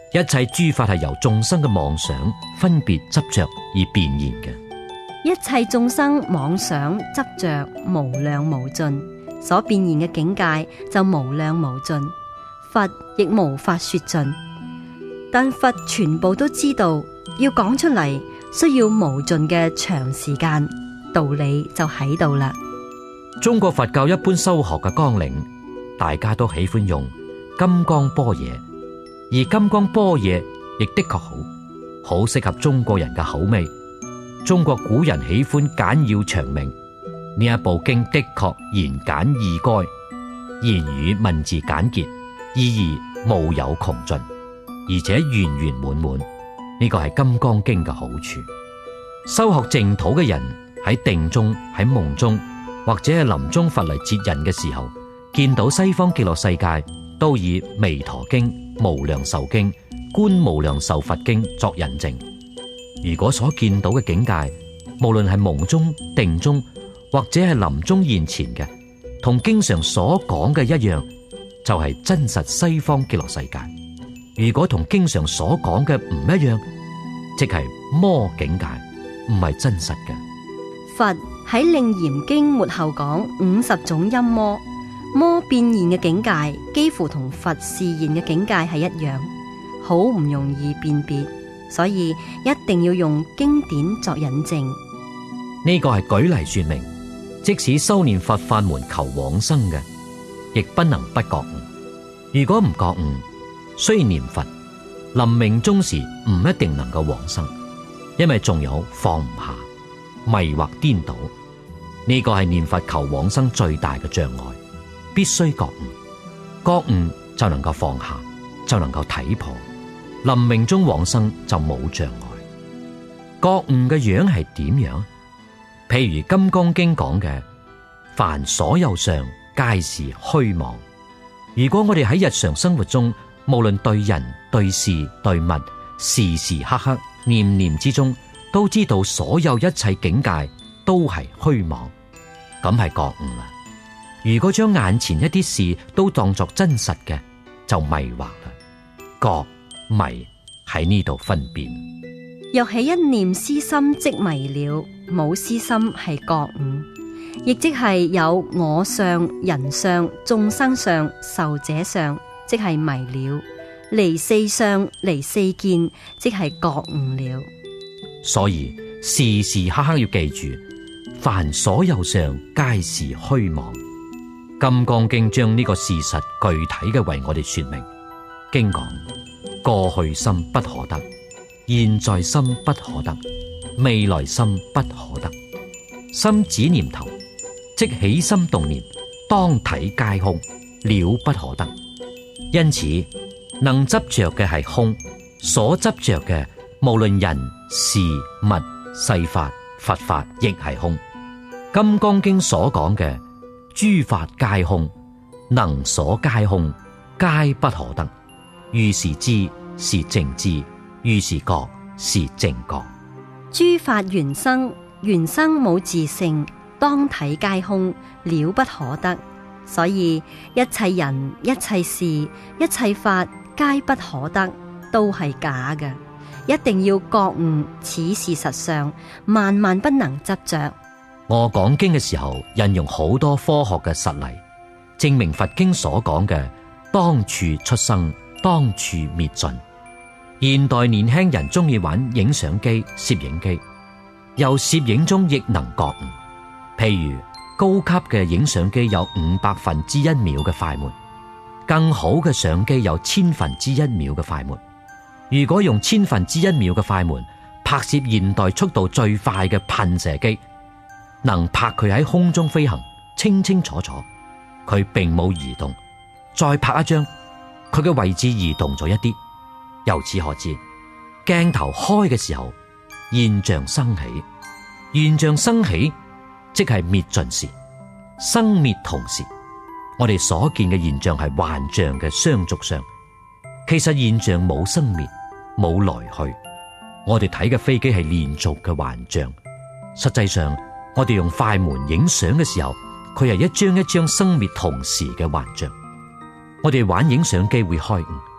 一切諸法係由眾生嘅妄想、分別、執着而變現嘅。 一切眾生妄想執着無量無盡，所變現嘅境界就無量無盡，佛亦無法說盡。但佛全部都知道，要講出嚟需要無盡嘅長時間，道理就喺度啦。 中國佛教一般修學嘅綱領，大家都喜歡用金剛般若，而金剛般若亦的確好，好適合中國人嘅口味。中國古人喜歡簡要長明，呢一部經的確言簡意賅，言語文字簡潔，意義無有窮盡，而且圓圓滿滿。呢個係金剛經嘅好處。修學淨土嘅人喺定中、喺夢中，或者係臨終佛嚟接人嘅時候，見到西方極樂世界都以彌陀經、無量壽經、觀無量壽佛經作引證。如果所見到嘅境界，無論係夢中、定中，或者係臨終現前嘅，同經常所講嘅一樣，就係、是、真實西方極樂世界。如果同經常所講嘅唔一樣，即係魔境界，唔係真實嘅。 佛喺《楞嚴經》末後講五十種陰魔，魔變現嘅境界幾乎同佛示現嘅境界係一樣，好唔容易辨別，所以一定要用經典作引證。 呢個係舉例說明，即使修煉佛法門求往生嘅，亦不能不覺悟。如果唔覺悟，雖然念佛，臨命終時唔一定能夠往生，因為仲有放唔下、迷惑顛倒。呢個係念佛求往生最大嘅障礙，必須覺悟。覺悟就能夠放下，就能夠睇破，臨命終往生就冇障礙。覺悟嘅樣係點樣？譬如《金剛經》講嘅，凡所有相，皆是虛妄。如果我哋喺日常生活中，無論對人、對事、對物，時時刻刻、念念之中，都知道所有一切境界都係虛妄，咁係覺悟啦。如果將眼前一啲事都當作真實嘅，就迷惑啦。覺迷喺呢度分辨。 若起一念私心即迷了，冇私心係覺悟，亦即係有我相、人相、眾生相、壽者相，即係迷了；離四相、離四見，即係覺悟了。 所以時時刻刻要記住，凡所有相，皆是虛妄。金剛經將呢個事實具體嘅為我哋說明。經講：過去心不可得，現在心不可得，未來心不可得。心指念頭，即起心動念，當體皆空，了不可得。因此，能執着嘅係空，所執着嘅無論人事物世法佛法亦係空。金剛經所講嘅諸法皆空，能所皆空，皆不可得。於是知是正知，於是覺是正覺。 諸法緣生，緣生冇自性，當體皆空，了不可得。所以一切人、一切事、一切法皆不可得，都係假嘅。一定要覺悟此事實相，萬萬不能執着。 我講經嘅時候引用好多科學嘅實例，證明佛經所講嘅當處出生，當處滅盡。現代年輕人中意玩影相機、攝影機，由攝影中亦能覺悟。譬如高級嘅影相機有五百分之一秒嘅快門，更好嘅相機有千分之一秒嘅快門。如果用千分之一秒嘅快門拍攝現代速度最快嘅噴射機，能拍佢喺空中飛行，清清楚楚，佢並冇移動。再拍一張，佢嘅位置移動咗一啲。由此可知，鏡頭開嘅時候，現象生起，現象生起即係滅盡時，生滅同時。我哋所見嘅現象係幻象嘅相續相，其實現象冇生滅，冇來去。我哋睇嘅飛機係連續嘅幻象，實際上我哋用快門影相嘅時候，佢係一張一張生滅同時嘅幻象。我哋玩影相機會開悟，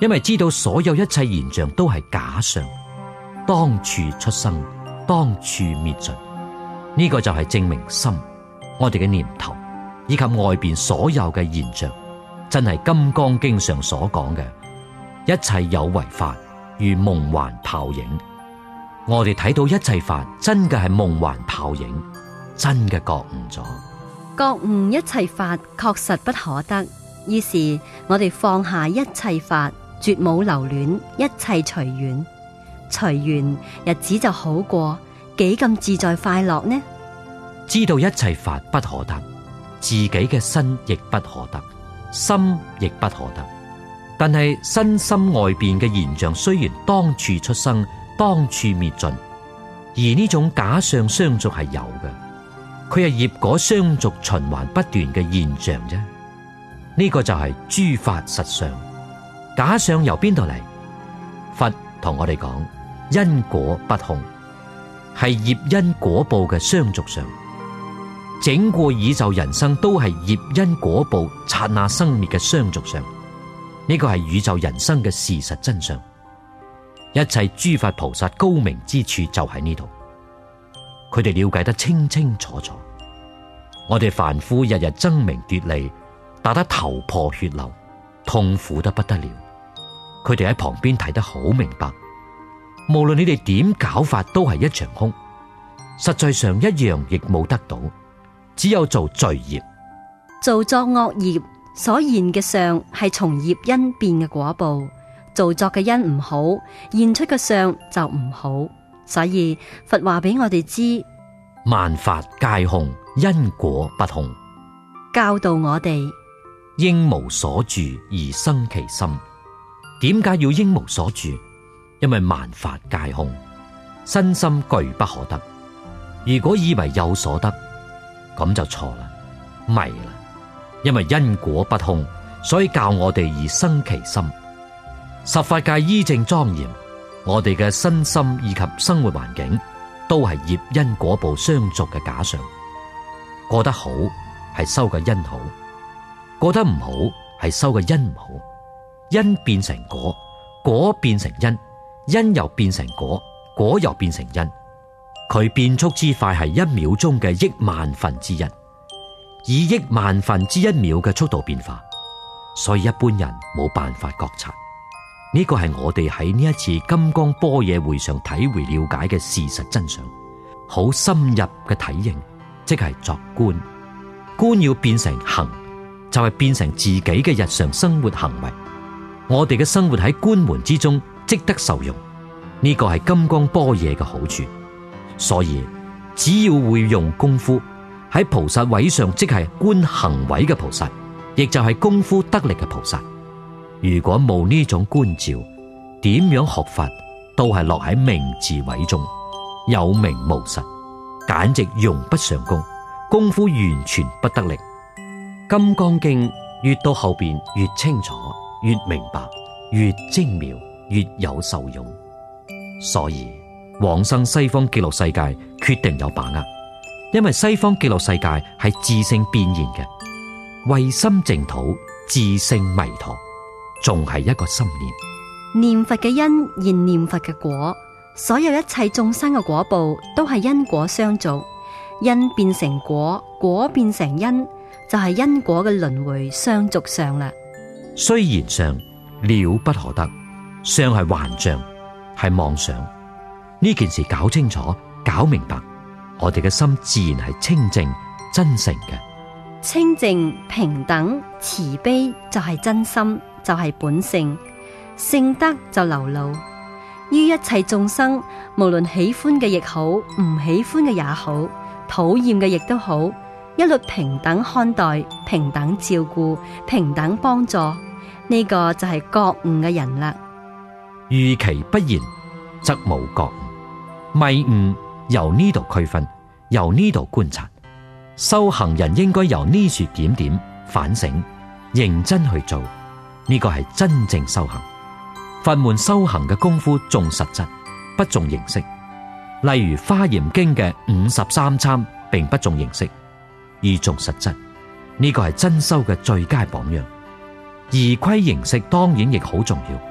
因為知道所有一切現象都係假相，當處出生，當處滅盡。呢個就係證明心，我哋嘅念頭以及外邊所有嘅現象，真係《金剛經》上所講嘅一切有為法如夢幻泡影。我哋睇到一切法真嘅係夢幻泡影，真嘅覺悟咗。 覺悟一切法確實不可得，於是我哋放下一切法，絕冇留戀，一切隨緣。隨緣，日子就好過，幾咁自在快樂呢？ 知道一切法不可得，自己嘅身亦不可得，心亦不可得。但係身心外邊嘅現象雖然當處出生，當處滅盡，而呢種假相相續係有嘅，佢係業果相續循環不斷嘅現象啫。呢個就係諸法實相。假相由邊度嚟？佛同我哋講，因果不空，係業因果報嘅相續相。整個宇宙人生都係業因果報剎那生滅嘅相續相。呢個係宇宙人生嘅事實真相。一切諸佛菩薩高明之處就喺呢度，佢哋了解得清清楚楚。我哋凡夫日日爭名奪利，打得頭破血流，痛苦得不得了。佢哋喺旁邊睇得好明白，無論你哋點搞法都係一場空，實際上一樣亦冇得到，只有做罪業。 做作惡業所現嘅相係從業因變嘅果報，做作嘅因唔好，現出嘅相就唔好。所以佛話俾我哋知， 萬法皆空，因果不空， 教導我哋應無所住而生其心。點解要應無所住？因為萬法皆空，身心具不可得。如果以為有所得，咁就錯啦，迷啦。因為因果不空，所以教我哋而生其心。十法界依正莊嚴，我哋嘅身心以及生活環境都係業因果報相續嘅假相。過得好係修嘅因好，過得唔好係修嘅因唔好。因變成果，果變成因，因又變成果，果又變成因。佢變速之快係一秒鐘嘅億萬分之一，以億萬分之一秒嘅速度變化，所以一般人冇辦法覺察。呢個係我哋喺呢一次金剛般若會上體會了解嘅事實真相，好深入嘅體認，即係作觀。觀要變成行，就係變成自己嘅日常生活行為。我哋嘅生活喺觀門之中，即得受用。呢個係金剛般若嘅好處。所以只要會用功夫喺菩薩位上，即係觀行位嘅菩薩，亦就係功夫得力嘅菩薩。如果冇呢種觀照，點樣學法都係落喺名字位中，有名無實，簡直用不上功，功夫完全不得力。金剛經越到後邊越清楚，越明白，越精妙，越有受用。所以往生西方極樂世界決定有把握，因為西方極樂世界係自性變現嘅，慧心淨土，自性彌陀，仲係一個心念。 念佛嘅因現念佛嘅果，所有一切眾生嘅果報都係因果相續，因變成果，果變成因，就係因果嘅輪迴相續相啦。 雖然相了不可得，相係幻象，係妄想。呢件事搞清楚、搞明白，我哋嘅心自然係清淨、真誠嘅。 清淨、平等、慈悲就係真心，就係本性。聖德就流露於一切眾生，無論喜歡嘅亦好，唔喜歡嘅也好，討厭嘅亦都好，一律平等看待，平等照顧，平等幫助。呢個就係覺悟嘅人啦。 如其不然，則無覺悟。迷悟由呢度區分，由呢度觀察。修行人應該由呢處檢點反省，認真去做。呢個係真正修行。佛門修行嘅功夫重實質，不重形式。例如《華嚴經》嘅五十三參，並不重形式，而重實質。呢個係真修嘅最佳榜樣。而規形式當然亦好重要，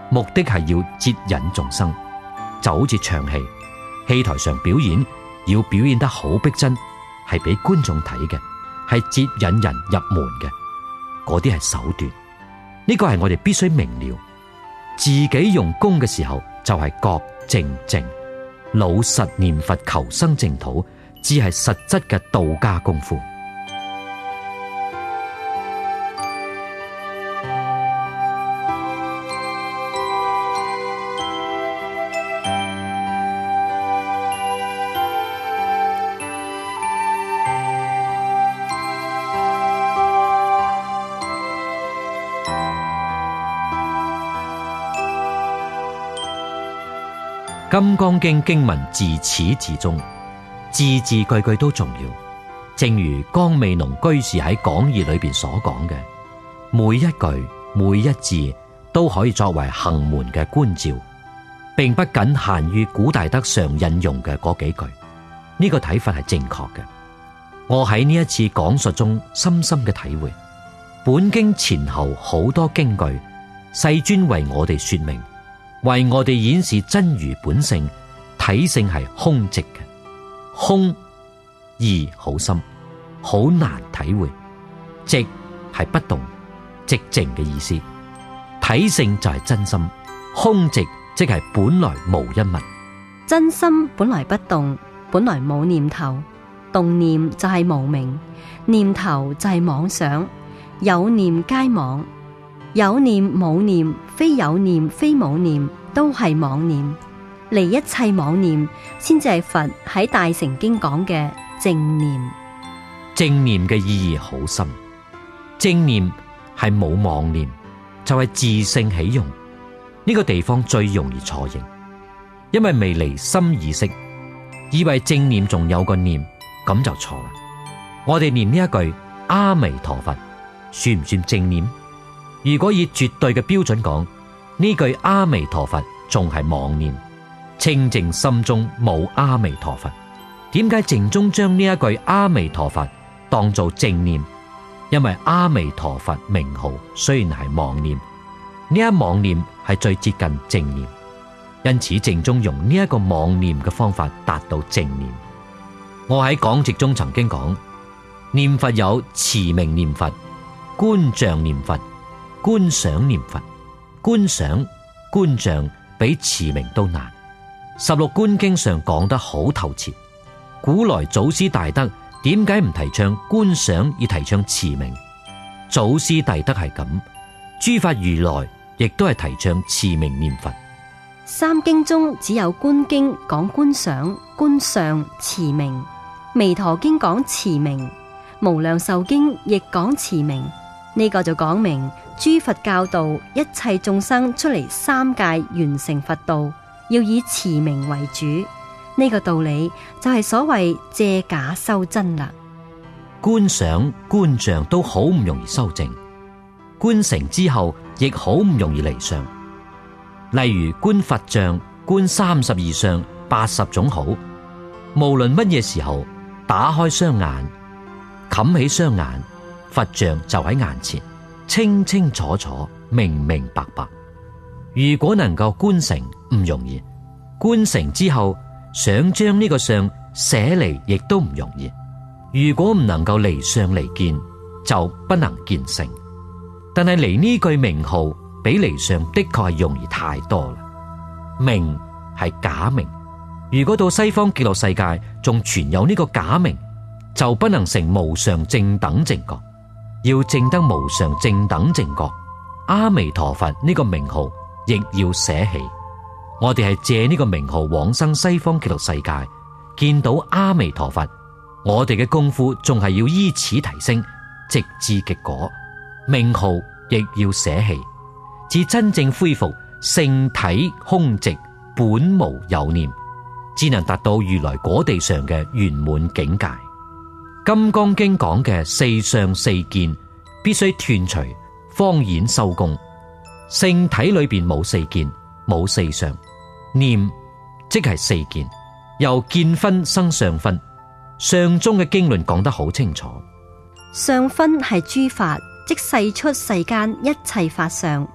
目的係要接引眾生，就好似唱戲，戲台上表演要表演得好逼真，係俾觀眾睇嘅，係接引人入門嘅，嗰啲係手段。呢個係我哋必須明了。自己用功嘅時候就係覺靜靜，老實念佛求生淨土，只係實質嘅道家功夫。《金剛經》經文自始至終，字字句句都重要。正如江美濃居士喺講義裏邊所講嘅，每一句每一字都可以作為行門嘅觀照，並不僅限於古大德常引用嘅嗰幾句。呢個睇法係正確嘅。我喺呢一次講述中深深嘅體會，本經前後好多經句，世尊為我哋說明，為我哋演示真如本性，體性係空寂嘅。空義好深，好難體會。寂係不動、寂靜嘅意思。體性就係真心，空寂即係本來無一物。 真心本來不動，本來冇念頭，動念就係無明，念頭就係妄想，有念皆妄。有念冇念，非有念非冇念，都係妄念。離一切妄念，先至係佛喺大乘經講嘅正念。 正念嘅意義好深，正念係冇妄念，就係自性起用。呢個地方最容易錯認，因為未離心意識，以為正念仲有個念，咁就錯啦。我哋念呢一句阿彌陀佛，算唔算正念？如果以絕對嘅標準講，呢句阿彌陀佛仲係妄念，清淨心中冇阿彌陀佛。點解淨宗將呢一句阿彌陀佛當做正念？因為阿彌陀佛名號雖然係妄念，呢一妄念係最接近正念，因此淨宗用呢一個妄念嘅方法達到正念。我喺講籍中曾經講，念佛有持名念佛、觀像念佛、觀想念佛。觀想、觀像比持名都難。十六觀經上講得好透徹。古來祖師大德點解唔提倡觀想而提倡持名？祖師大德係咁，諸法如來亦都係提倡持名念佛。 三經中只有觀經講觀想、觀相、持名，彌陀經講持名，無量壽經亦講持名。呢個就講明諸佛教導一切眾生出嚟三界完成佛道，要以持名為主。呢個道理就係所謂借假修真啦。 觀想、觀像都好唔容易修正，觀成之後亦好唔容易離相。例如觀佛像、觀三十二相、八十種好，無論乜嘢時候打開雙眼、冚起雙眼，佛像就喺眼前，清清楚楚、明明白白。如果能夠觀成唔容易，觀成之後想將呢個相寫離亦都唔容易。如果唔能夠離相離見，就不能見性。但係離呢句名號比離相的確係容易太多啦。名係假名，如果到西方極樂世界仲存有呢個假名，就不能成無上正等正覺。要證得無上正等正覺，阿彌陀佛呢個名號亦要捨棄。我哋係借呢個名號往生西方極樂世界，見到阿彌陀佛，我哋嘅功夫仲係要依此提升，直至極果。名號亦要捨棄，至真正恢復性體空寂，本無有念，只能達到如來果地上嘅圓滿境界。金剛經講嘅四相四見必須斷除，方演修功。性體裏邊冇四見，冇四相，念即係四見，由見分生相分。相中嘅經論講得好清楚， 相分係諸法，即世出世間一切法相。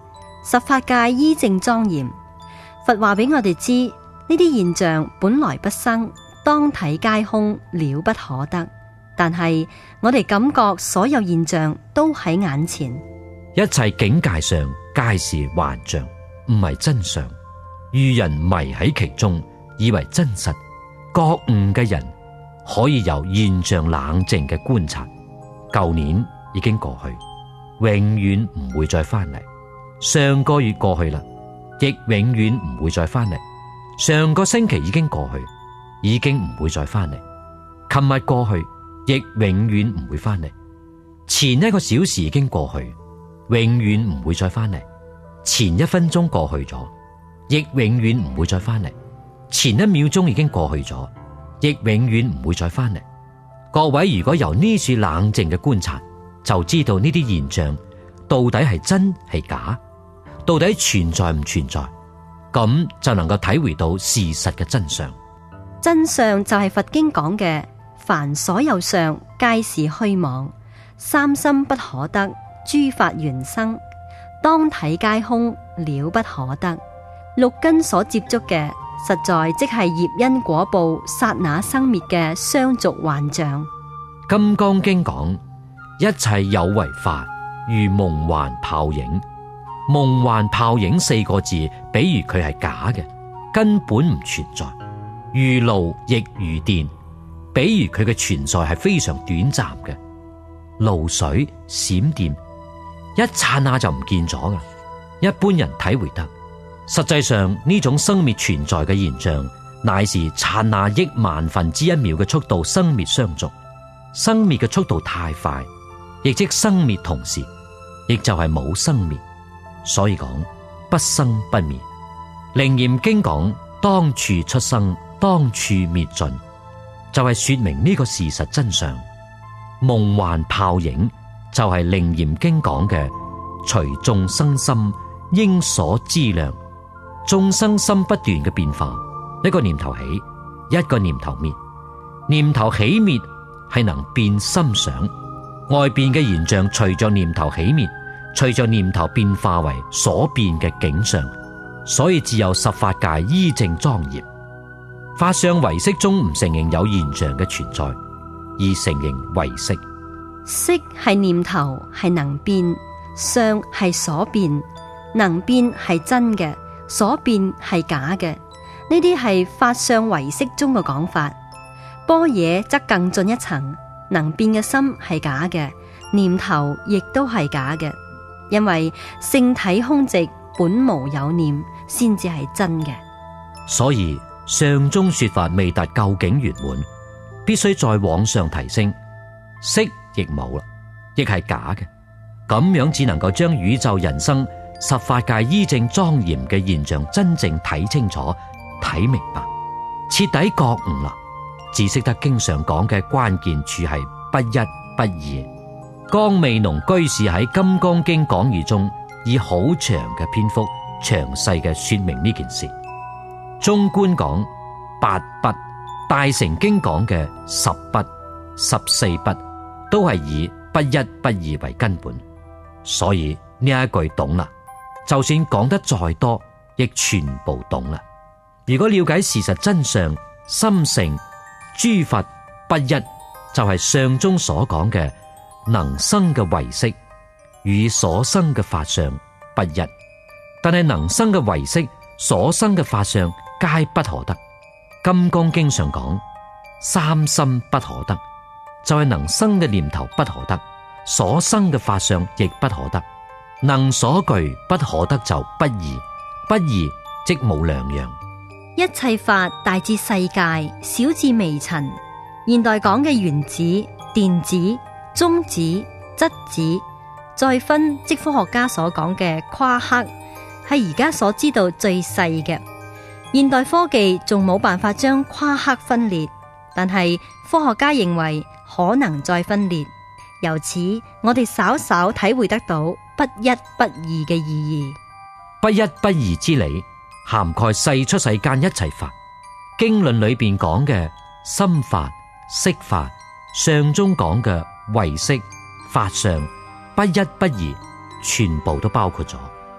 十法界依正莊嚴。佛話俾我哋知，呢啲現象本來不生，當體皆空，了不可得。但係我哋感覺所有現象都喺眼前， 一切境界上皆是幻象，唔係真相。愚人迷喺其中，以為真實。覺悟嘅人可以由現象冷靜嘅觀察，舊年已經過去，永遠唔會再翻嚟。上個月過去啦，亦永遠唔會再翻嚟。上個星期已經過去，已經唔會再翻嚟。琴日過去，亦永遠唔會翻嚟。前一個小時已經過去，永遠唔會再翻嚟。前一分鐘過去咗，亦永遠唔會再翻嚟。前一秒鐘已經過去咗，亦永遠唔會再翻嚟。各位如果由呢處冷靜嘅觀察，就知道呢啲現象到底係真係假，到底存在唔存在，咁就能夠體會到事實嘅真相。 真相就係佛經講嘅，凡所有相皆是虛妄，三心不可得，諸法緣生，當體皆空，了不可得。六根所接觸嘅，實在即係業因果報剎那生滅嘅相續幻象。 金剛經講，一切有為法如夢幻泡影。夢幻泡影四個字，比如佢係假嘅，根本唔存在。如露亦如電，比如佢嘅存在係非常短暫嘅。露水閃電，一剎那就唔見咗噶。一般人體會得。實際上呢種生滅存在嘅現象，乃是剎那億萬分之一秒嘅速度生滅相續。生滅嘅速度太快，亦即生滅同時，亦就係冇生滅。所以講不生不滅。楞嚴經講當處出生，當處滅盡，就係說明呢個事實真相。夢幻泡影就係楞嚴經講嘅隨眾生心應所知量。眾生心不斷嘅變化，一個念頭起，一個念頭滅。念頭起滅係能變心想，外邊嘅現象隨着念頭起滅，隨着念頭變化為所變嘅景象，所以只有十法界依正莊嚴。法相唯識中唔承認有現象嘅存在，而承認唯識。 識係念頭，係能變；相係所變，能變係真嘅，所變係假嘅。呢啲係法相唯識中嘅講法。般若則更進一層，能變嘅心係假嘅，念頭亦都係假嘅，因為性體空寂，本無有念，先至係真嘅。 所以上中說法未達究竟圓滿，必須再往上提升。識亦冇啦，亦係假嘅，咁樣只能夠將宇宙人生十法界依正莊嚴嘅現象真正睇清楚、睇明白，徹底覺悟啦，只識得經常講嘅關鍵處係不一不二。江美濃居士喺《金剛經》講義中，以好長嘅篇幅詳細嘅說明呢件事。中觀講八不，大乘經講嘅十不、十四不，都係以不一不二為根本。所以呢一句懂啦，就算講得再多，亦全部懂啦。如果了解事實真相，心性諸法不一，就係上中所講嘅能生嘅唯識與所生嘅法相不一。但係能生嘅唯識、所生嘅法相皆不可得。金剛經上講三心不可得，就係能生嘅念頭不可得，所生嘅法相亦不可得。能所具不可得就不二，不二即冇兩樣。 一切法大至世界，小至微塵。現代講嘅原子、電子、中子、質子，再分即科學家所講嘅夸克，係而家所知道最細嘅。現代科技仲冇辦法將夸克分裂，但係科學家認為可能再分裂。由此我哋稍稍體會得到不一不二嘅意義。 不一不二之理涵蓋世出世間一切法。經論裏邊講嘅心法、色法，上中講嘅唯識、法相，不一不二，全部都包括咗。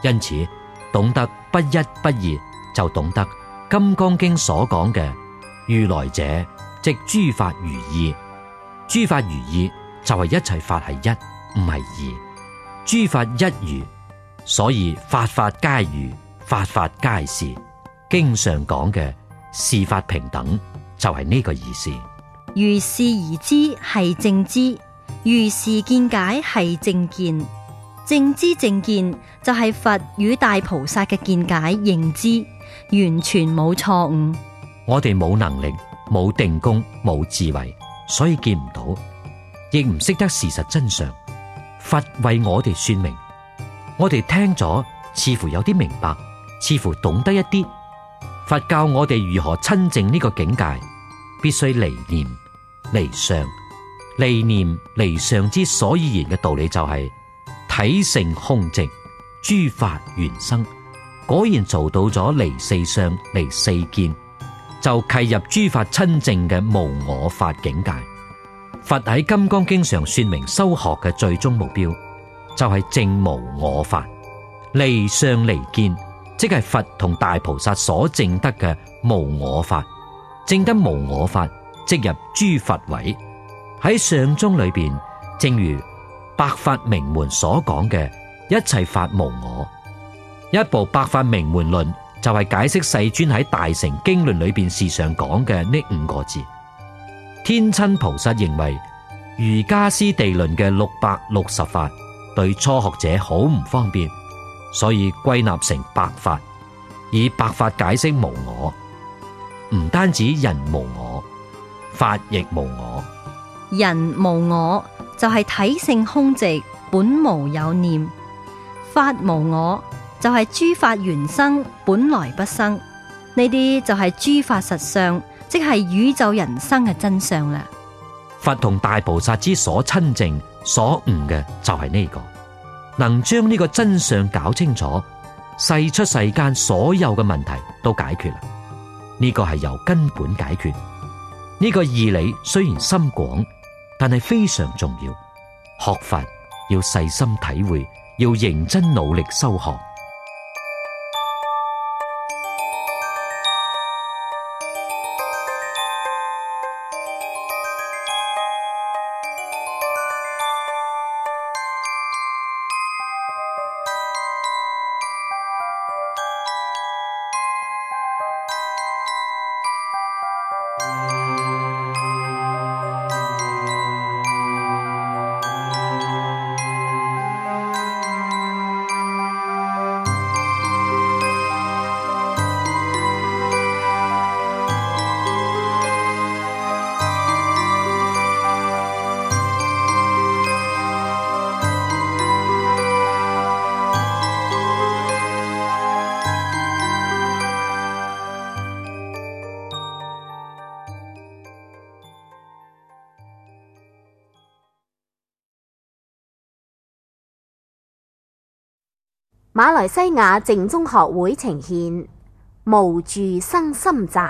因此懂得不一不二，就懂得《金剛經》所講嘅如來者，即諸法如意。諸法如意就係一切法係一，唔係二。諸法一如，所以法法皆如，法法皆是。經上講嘅是法平等，就係呢個意思。 如是而知係正知，如是見解係正見。正知正見就係佛與大菩薩嘅見解認知，完全冇錯誤。 我哋冇能力，冇定功，冇智慧，所以見唔到，亦唔識得事實真相。佛為我哋說明，我哋聽咗似乎有啲明白，似乎懂得一啲。佛教我哋如何親證呢個境界，必須離念離相。離念離相之所以然嘅道理就係、是、體性空寂，諸法緣生。果然做到咗離四相離四見，就契入諸法親證嘅無我法境界。佛喺《金剛經》上說明修學嘅最終目標，就係、是、證無我法，離相離見，即係佛同大菩薩所證得嘅無我法。證得無我法，即入諸法位。喺上中裏邊，正如百法明門所講嘅一切法無我。一部百法明門論就係解釋世尊喺大乘經論裏邊時常講嘅呢五個字。天親菩薩認為瑜伽師地論嘅六百六十法對初學者好唔方便，所以歸納成百法，以百法解釋無我。唔單止人無我，法亦無我。 人無我就係體性空寂，本無有念；法無我就係諸法緣生，本來不生。呢啲就係諸法實相，即係宇宙人生嘅真相啦。 佛同大菩薩之所親證、所悟嘅就係呢個，能將呢個真相搞清楚，世出世間所有嘅問題都解決啦。呢個係由根本解決。呢個義理雖然深廣，但係非常重要。學佛要細心體會，要認真努力修學。 馬來西亞淨宗學會呈獻無住生心集。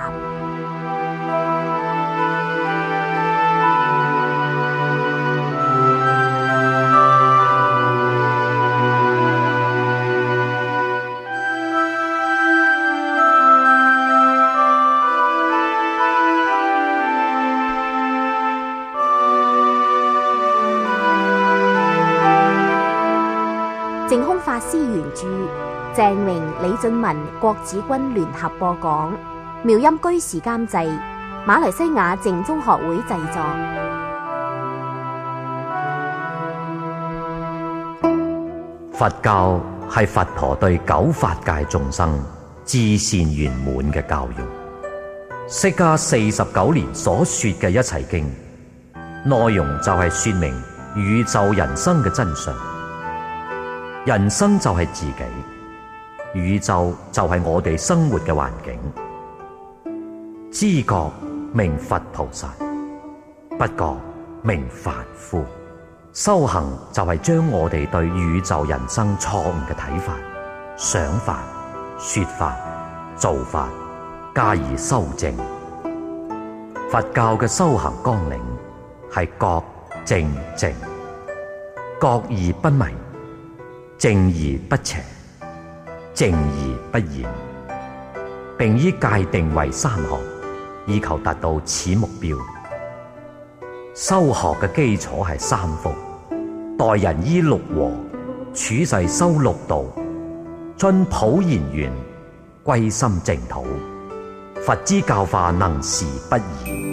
淨空法師原著，鄭榮、李俊文、郭子君聯合播講，妙音居士監製，馬來西亞淨宗學會製作。 佛教係佛陀對九法界眾生至善圓滿嘅教育。釋迦四十九年所說嘅一切經，內容就係說明宇宙人生嘅真相。人生就係自己，宇宙就係我哋生活嘅環境。知覺名佛菩薩，不覺名凡夫。修行就係將我哋對宇宙人生錯誤嘅睇法、想法、說法、做法加以修正。佛教嘅修行綱領係覺正淨，覺而不迷，正而不邪， 靜而不言，並以界定為三學，以求達到此目標。修學嘅基礎係三福，待人依六和，處世修六道，遵普賢願，歸心淨土。佛之教化能事不移。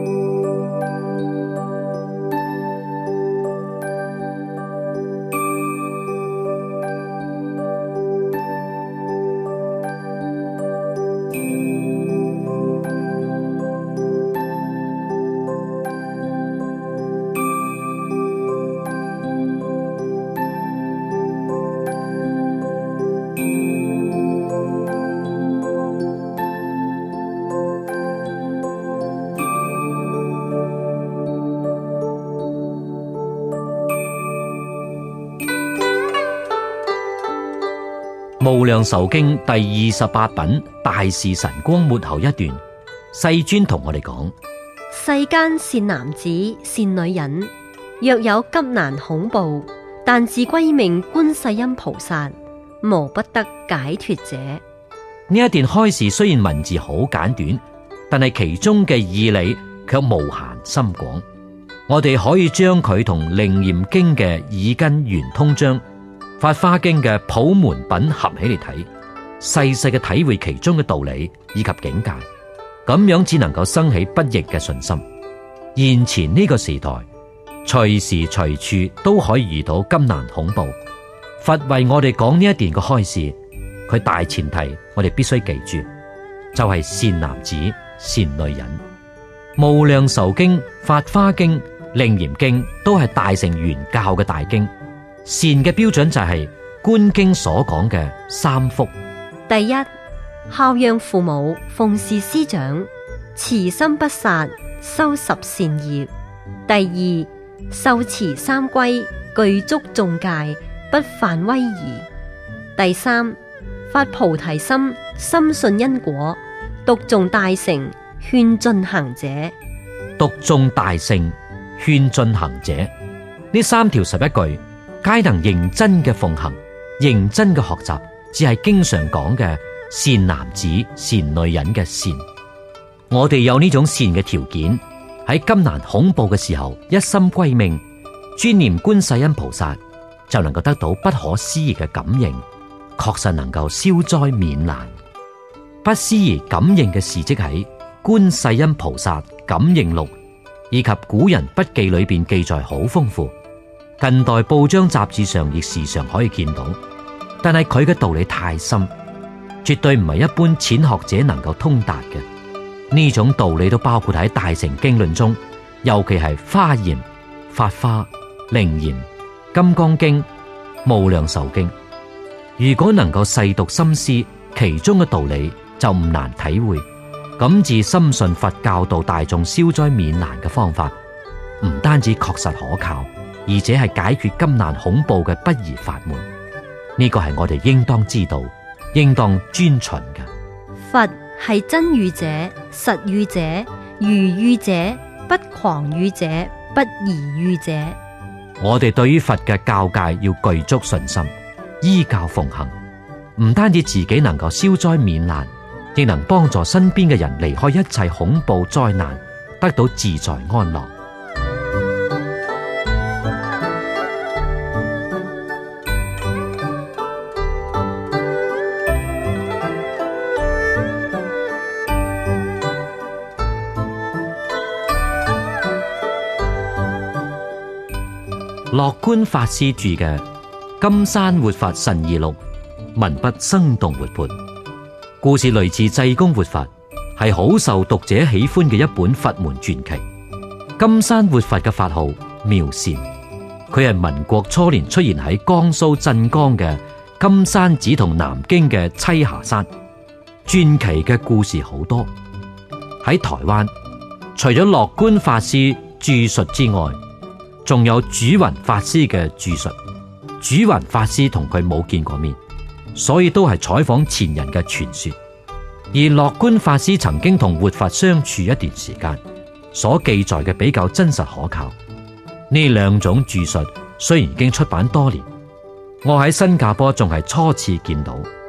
無量壽經第二十八品大士神光末後一段，世尊同我哋講： 世間善男子善女人，若有急難恐怖，但自歸命觀世音菩薩，無不得解脫者。 呢一段開示雖然文字好簡短，但係其中嘅義理卻無限深廣。我哋可以將佢同《楞嚴經》嘅耳根圓通章、法華經嘅普門品合起嚟睇，細細嘅體會其中嘅道理以及境界，咁樣只能夠生起不逆嘅信心。現前呢個時代，隨時隨處都可以遇到急難恐怖。佛為我哋講呢一段嘅開示，佢大前提我哋必須記住，就係、是、善男子善女人。無量壽經、法華經、楞嚴經都係大乘圓教嘅大經。善嘅標準就係觀經所講嘅三福。 第一，孝養父母，奉事師長，慈心不殺，修十善業。第二，受持三歸，具足眾戒，不犯威儀。第三，發菩提心，深信因果，讀誦大乘，勸進行者。 讀誦大乘，勸進行者，呢三條十一句皆能認真嘅奉行，認真嘅學習，只係經常講嘅善男子善女人嘅善。我哋有呢種善嘅條件，喺急難恐怖嘅時候，一心歸命，專念觀世音菩薩，就能夠得到不可思議嘅感應，確實能夠消災免難。不思議感應嘅事跡喺《觀世音菩薩感應錄》以及古人筆記裏邊記載好豐富。近代報章雜誌上亦時常可以見到，但係佢嘅道理太深，絕對唔係一般淺學者能夠通達嘅。呢種道理都包括喺大乘經論中，尤其係華嚴、法華、楞嚴、金剛經、無量壽經。如果能夠細讀深思其中嘅道理，就唔難體會，咁至深信佛教導大眾消災免難嘅方法，唔單止確實可靠，而且係解決急難恐怖嘅不二法門。呢個係我哋應當知道、應當遵循嘅。 佛係真語者、實語者、如語者、不誑語者、不疑語者。 我哋對於佛嘅教誡要具足信心，依教奉行，唔單止自己能夠消災免難，亦能幫助身邊嘅人離開一切恐怖災難，得到自在安樂。樂觀法師著嘅《金山活法神異錄》，文筆生動活潑，故事類似濟公活法，係好受讀者喜歡嘅一本佛門傳奇。金山活法嘅法號妙善，佢係民國初年出現喺江蘇鎮江嘅金山寺同南京嘅棲霞山。傳奇嘅故事好多，喺台灣除咗樂觀法師著述之外，仲有主雲法師嘅著述。主雲法師同佢冇見過面，所以都係採訪前人嘅傳說。而樂觀法師曾經同活佛相處一段時間，所記載嘅比較真實可靠。呢兩種著述雖然已經出版多年，我喺新加坡仲係初次見到，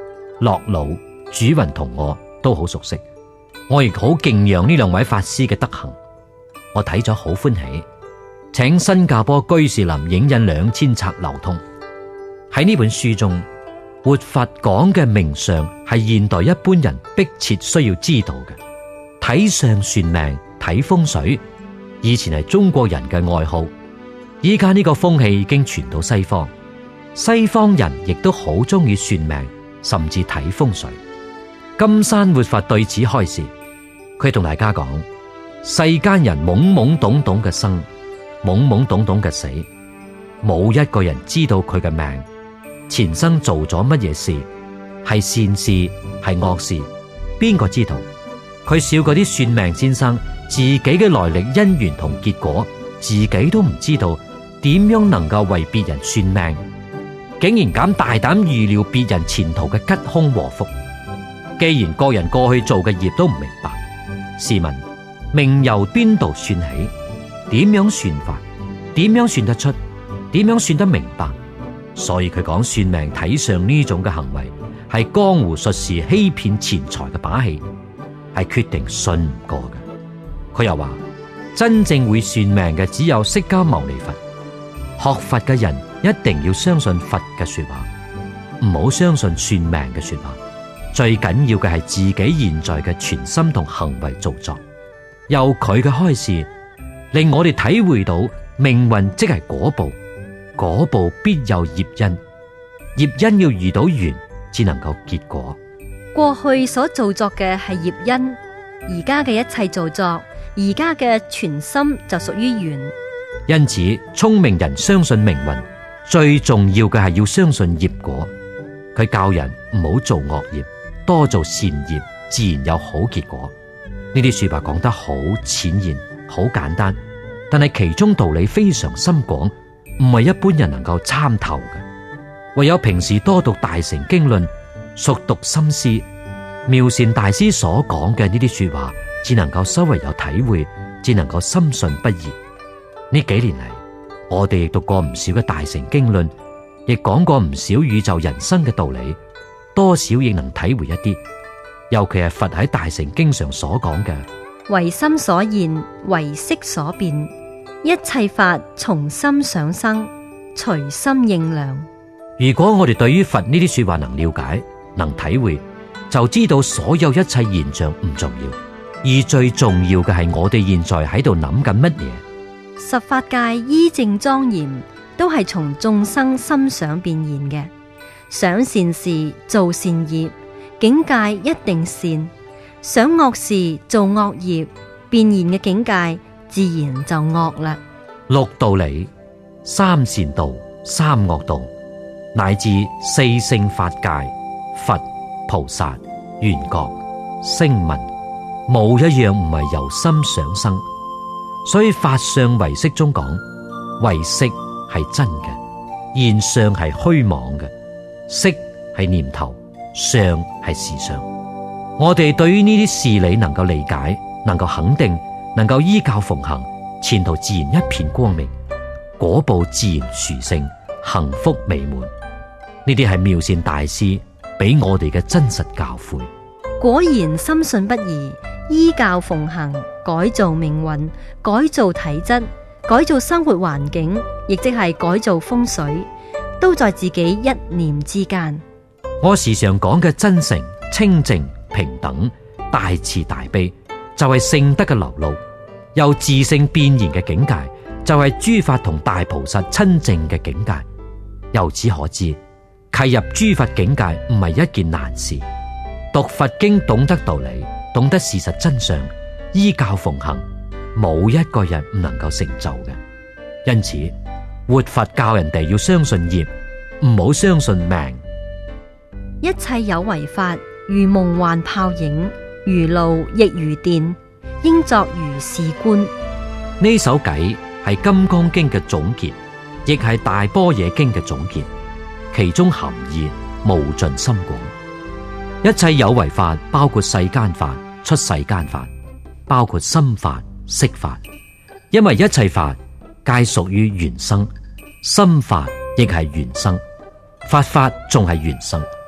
樂老、主雲同我都好熟悉，我亦好敬仰呢兩位法師嘅德行，我睇咗好歡喜，請新加坡居士林影印兩千冊流通。喺呢本書中，活佛講嘅命相係現代一般人迫切需要知道嘅。睇相算命、睇風水，以前係中國人嘅愛好，依家呢個風氣已經傳到西方，西方人亦都好中意算命，甚至睇風水。金山活佛對此開示，佢同大家講：世間人懵懵懂懂嘅生，懵懵懂懂嘅死，冇一個人知道佢嘅命前生做咗乜嘢事，係善事係惡事，邊個知道？佢笑嗰啲算命先生自己嘅來歷、因緣同結果，自己都唔知道，點樣能夠為別人算命？竟然敢大膽預料別人前途嘅吉凶禍福。既然個人過去做嘅業都唔明白，試問命由邊度算起？點樣算法？點樣算得出？點樣算得明白？所以佢講算命睇相呢種嘅行為係江湖術士欺騙錢財嘅把戲，係決定信唔過嘅。佢又話真正會算命嘅只有釋迦牟尼佛。學佛嘅人一定要相信佛嘅說話，唔好相信算命嘅說話。最緊要嘅係自己現在嘅全心同行為造作。由佢嘅開示，令我哋體會到命運即係果報，果報必有業因，業因要遇到緣，至能夠結果。 過去所造作嘅係業因，而家嘅一切造作，而家嘅全心就屬於緣。 因此，聰明人相信命運，最重要嘅係要相信業果。佢教人唔好做惡業，多做善業，自然有好結果。呢啲說話講得好淺顯，好簡單，但係其中道理非常深廣，唔係一般人能夠參透嘅。唯有平時多讀大乘經論，熟讀心思，妙善大師所講嘅呢啲說話，只能夠稍微有體會，只能夠深信不疑。呢幾年嚟，我哋亦讀過唔少嘅大乘經論，亦講過唔少宇宙人生嘅道理，多少亦能體會一啲。尤其係佛喺大乘經上所講嘅， 唯心所現，唯識所變，一切法從心想生，隨心應量。 如果我哋對於佛呢啲說話能了解、能體會，就知道所有一切現象唔重要，而最重要嘅係我哋現在喺度諗緊乜嘢。 十法界依正莊嚴，都係從眾生心想變現嘅。想善事做善業，境界一定善；想惡事做惡業，變現嘅境界自然就惡啦。 六道理、三善道、三惡道，乃至四聖法界，佛、菩薩、緣覺、聲聞，冇一樣唔係由心想生。所以法相唯識中講，唯識係真嘅，現象係虛妄嘅，識係念頭，相係事相。我哋對於呢啲事理能夠理解，能夠肯定，能夠依教奉行，前途自然一片光明，果報自然殊勝，幸福美滿。呢啲係妙善大師俾我哋嘅真實教誨。 果然深信不疑，依教奉行，改造命運，改造體質，改造生活環境，亦即係改造風水，都在自己一念之間。 我時常講嘅真誠、清淨、平等、大慈大悲，就係聖德嘅流露；由自性變現嘅境界，就係諸法同大菩薩親證嘅境界。由此可知，契入諸佛境界唔係一件難事。讀佛經，懂得道理，懂得事實真相，依教奉行，冇一個人唔能夠成就嘅。因此，活佛教人哋要相信業，唔好相信命。 一切有為法，如夢幻泡影，如露亦如電，應作如是觀。 呢首偈係《金剛經》嘅總結，亦係《大般若經》嘅總結，其中含義無盡深廣。一切有為法包括世間法、出世間法，包括心法、色法。因為一切法皆屬於緣生，心法亦係緣生，法法仲係緣生。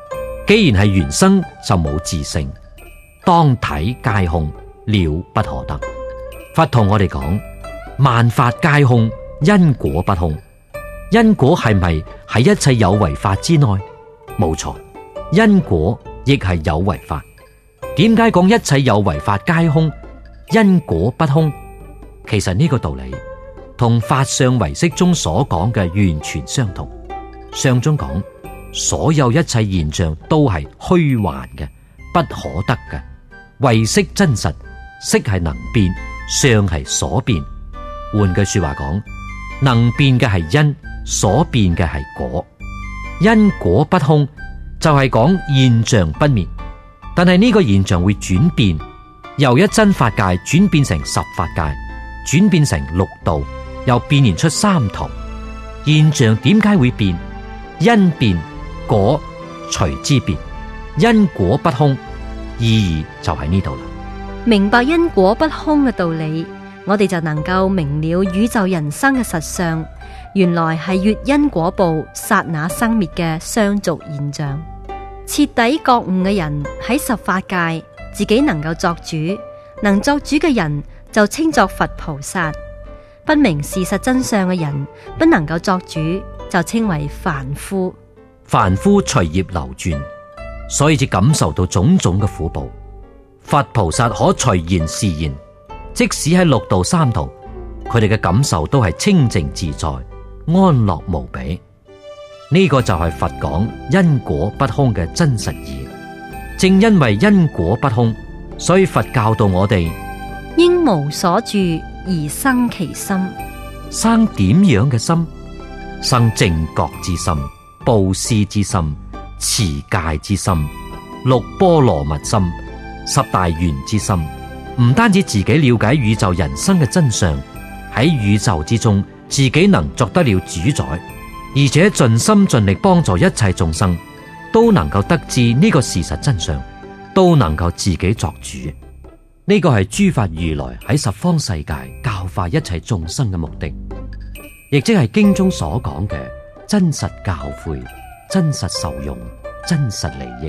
既然係緣生，就冇自性，當體皆空，了不可得。佛同我哋講，萬法皆空，因果不空。因果係咪喺一切有為法之內？冇錯，因果亦係有為法。點解講一切有為法皆空，因果不空？其實呢個道理同法相唯識中所講嘅完全相同。上中講，所有一切現象都係虛幻嘅，不可得嘅。唯識真實，識係能變，相係所變。換句說話講，能變嘅係因，所變嘅係果。因果不空就係講現象不滅，但係呢個現象會轉變，由一真法界轉變成十法界，轉變成六道，又變現出三途。現象點解會變？因變，果隨之變。因果不空，意義就喺呢度啦。 明白因果不空嘅道理，我哋就能夠明了宇宙人生嘅實相，原來係越因果報剎那生滅嘅相續現象。徹底覺悟嘅人喺十法界自己能夠作主，能作主嘅人就稱作佛菩薩。不明事實真相嘅人不能夠作主，就稱為凡夫。 凡夫隨業流轉，所以至感受到種種嘅苦報。佛菩薩可隨緣示現，即使喺六道三途，佢哋嘅感受都係清淨自在、安樂無比。呢、這個就係佛講因果不空嘅真實義。正因為因果不空，所以佛教導我哋應無所住而生其心。 生點樣嘅心？生正覺之心、布施之心、持戒之心、六波羅蜜心、十大願之心。唔單止自己了解宇宙人生嘅真相，喺宇宙之中自己能作得了主宰，而且盡心盡力幫助一切眾生，都能夠得知呢個事實真相，都能夠自己作主。呢個係諸法如來喺十方世界教化一切眾生嘅目的，亦即係經中所講嘅真實教誨、真實受用、真實利益。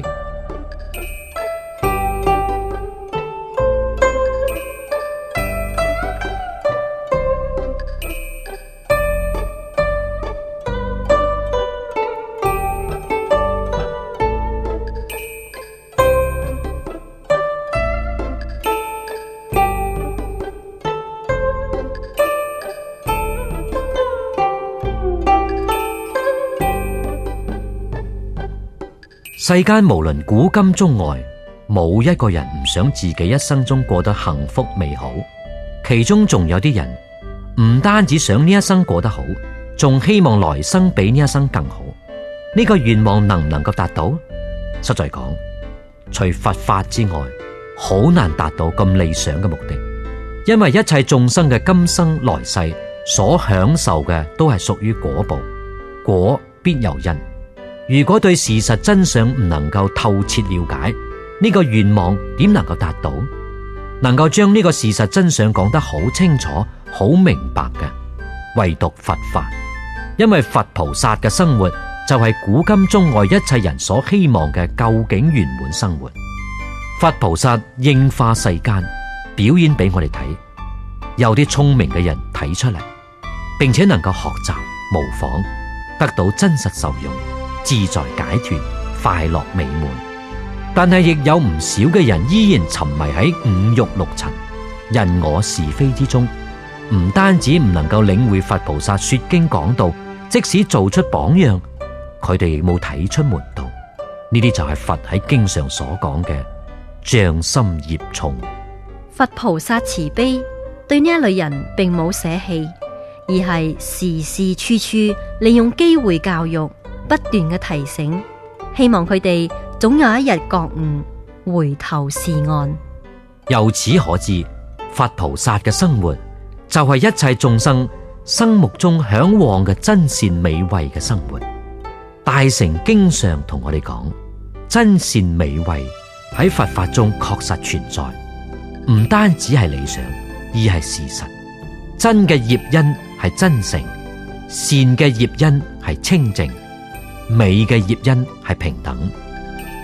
世間無論古今中外，冇一個人唔想自己一生中過得幸福美好。其中仲有啲人唔單止想呢一生過得好，仲希望來生比呢一生更好。呢個願望能唔能夠達到？實在講，除佛法之外，好難達到咁理想嘅目的。因為一切眾生嘅今生來世所享受嘅都係屬於果報，果必有因。如果對事實真相唔能夠透徹了解，呢個願望點能夠達到？能夠將呢個事實真相講得好清楚、好明白嘅，唯獨佛法。因為佛菩薩嘅生活就係古今中外一切人所希望嘅究竟圓滿生活。佛菩薩應化世間，表演俾我哋睇，有啲聰明嘅人睇出嚟，並且能夠學習模仿，得到真實受用，自在解脫，快樂美滿。但係亦有唔少嘅人依然沉迷喺五欲六塵、人我是非之中，唔單止唔能夠領會佛菩薩說經講道，即使做出榜樣，佢哋亦冇睇出門道。呢啲就係佛喺經上所講嘅障心業重。 佛菩薩慈悲，對呢一類人並冇捨棄，而係時時處處利用機會教育，不斷嘅提醒，希望佢哋總有一日覺悟，回頭是岸。 由此可知，佛菩薩嘅生活就係一切眾生心目中向往嘅真善美慧嘅生活。大乘經上同我哋講，真善美慧喺佛法中確實存在，唔單止係理想，而係事實。真嘅業因係真誠，善嘅業因係清淨，美嘅業因係平等。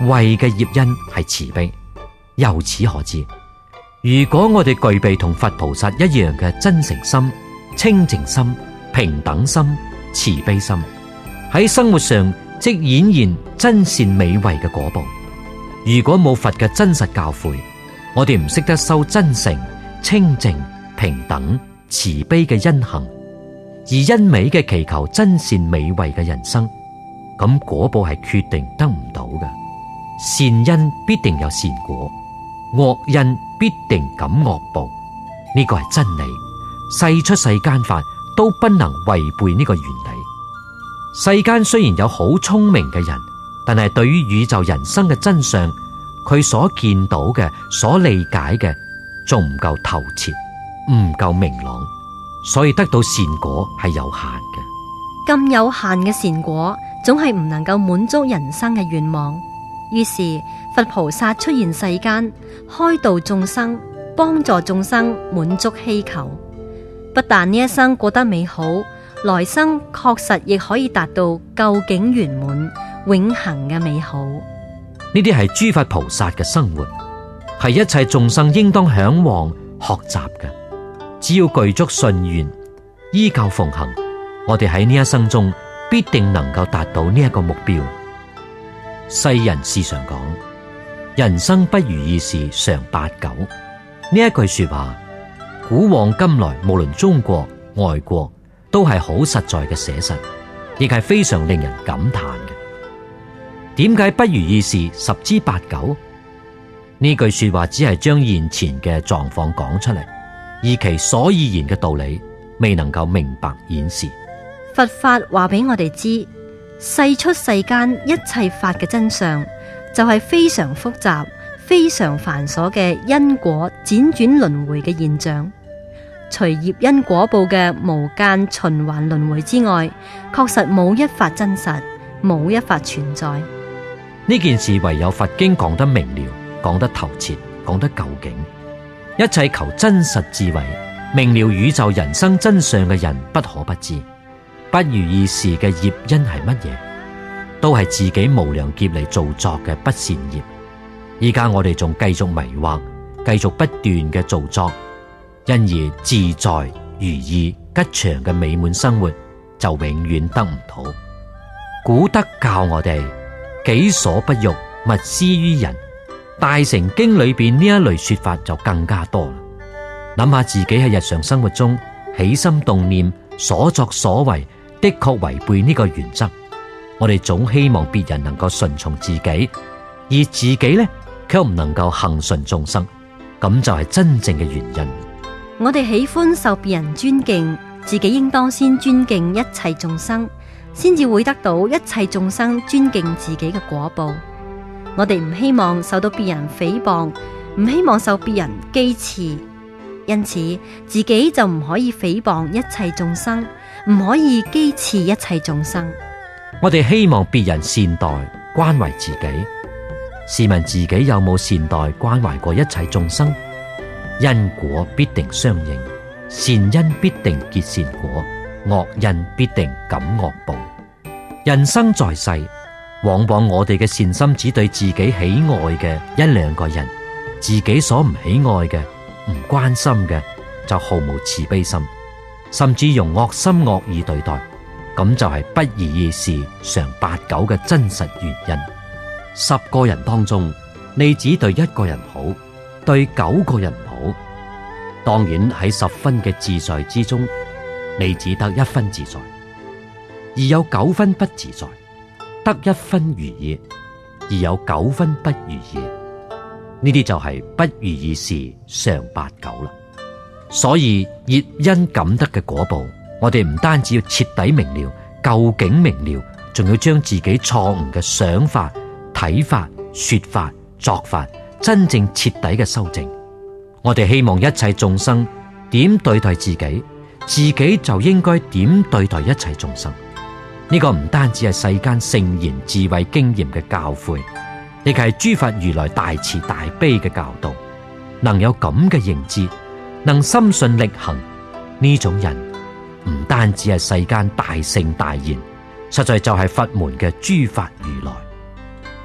慧嘅業因係慈悲。由此可知，如果我哋具備同佛菩薩一樣嘅真誠心、清淨心、平等心、慈悲心，喺生活上即顯現真善美慧嘅果報。如果冇佛嘅真實教誨，我哋唔識得修真誠、清淨、平等、慈悲嘅因行，而因美嘅祈求真善美慧嘅人生，咁果報係決定得唔到嘅。善因必定有善果，惡因必定感惡報，呢個係真理。世出世間法都不能違背呢個原理。世間雖然有好聰明嘅人，但係對於宇宙人生嘅真相，佢所見到嘅、所理解嘅，仲唔夠透徹，唔夠明朗，所以得到善果係有限嘅。 咁有限嘅善果，總係唔能夠滿足人生嘅願望。於是佛菩薩出現世間，開導眾生，幫助眾生滿足希求。不但呢一生過得美好，來生確實亦可以達到究竟圓滿、永恆嘅美好。 呢啲係諸佛菩薩嘅生活，係一切眾生應當向往學習嘅。只要具足信願，依教奉行，我哋喺呢一生中必定能夠達到呢一個目標。世人時常講，人生不如意事常八九，呢一句說話，古往今來無論中國外國都係好實在嘅寫實，亦係非常令人感嘆嘅。點解不如意事十之八九？呢句說話只係將現前嘅狀況講出嚟，而其所以然嘅道理未能夠明白顯示。 佛法話俾我哋知，世出世間一切法嘅真相，就係非常複雜、非常繁瑣嘅因果輾轉輪迴嘅現象。隨業因果報嘅無間循環輪迴之外，確實冇一法真實，冇一法存在。 呢件事唯有佛經講得明了，講得透徹，講得究竟。一切求真實智慧、明了宇宙人生真相嘅人不可不知，不如意事嘅業因係乜嘢？都係自己無量劫嚟造作嘅不善業。依家我哋仲繼續迷惑，繼續不斷嘅造作，因而自在如意吉祥嘅美滿生活就永遠得唔到。古德教我哋己所不欲，勿施於人。大乘經裏邊呢一類說法就更加多啦。諗下自己喺日常生活中起心動念、所作所為，的確違背呢個原則。我哋總希望別人能夠順從自己，而自己呢，卻唔能夠恆順眾生，咁就係真正嘅原因。 我哋喜歡受別人尊敬，自己應當先尊敬一切眾生，先至會得到一切眾生尊敬自己嘅果報。我哋唔希望受到別人誹謗，唔希望受別人譏刺，因此自己就唔可以誹謗一切眾生，唔可以譏刺一切眾生。 我哋希望別人善待關懷自己，試問自己有冇善待關懷過一切眾生？因果必定相應，善因必定結善果，惡因必定感惡報。人生在世，往往我哋嘅善心只對自己喜愛嘅一兩個人，自己所唔喜愛嘅、唔關心嘅，就毫無慈悲心，甚至用惡心惡意對待，咁就係不如意事常八九嘅真實原因。十個人當中，你只對一個人好，對九個人唔好，當然喺十分嘅自在之中，你只得一分自在，而有九分不自在。得一分如意，而有九分不如意，呢啲就係不如意事常八九啦。所以業因感得嘅果報，我哋唔單止要徹底明了、究竟明了，仲要將自己錯誤嘅想法、睇法、說法、作法，真正徹底嘅修正。我哋希望一切眾生點對待自己，自己就應該點對待一切眾生。呢個唔單止係世間聖賢智慧經驗嘅教誨，亦係諸佛如來大慈大悲嘅教導。能有咁嘅認知，能深信力行，呢種人唔單止係世間大聖大賢，實在就係佛門嘅諸法如來。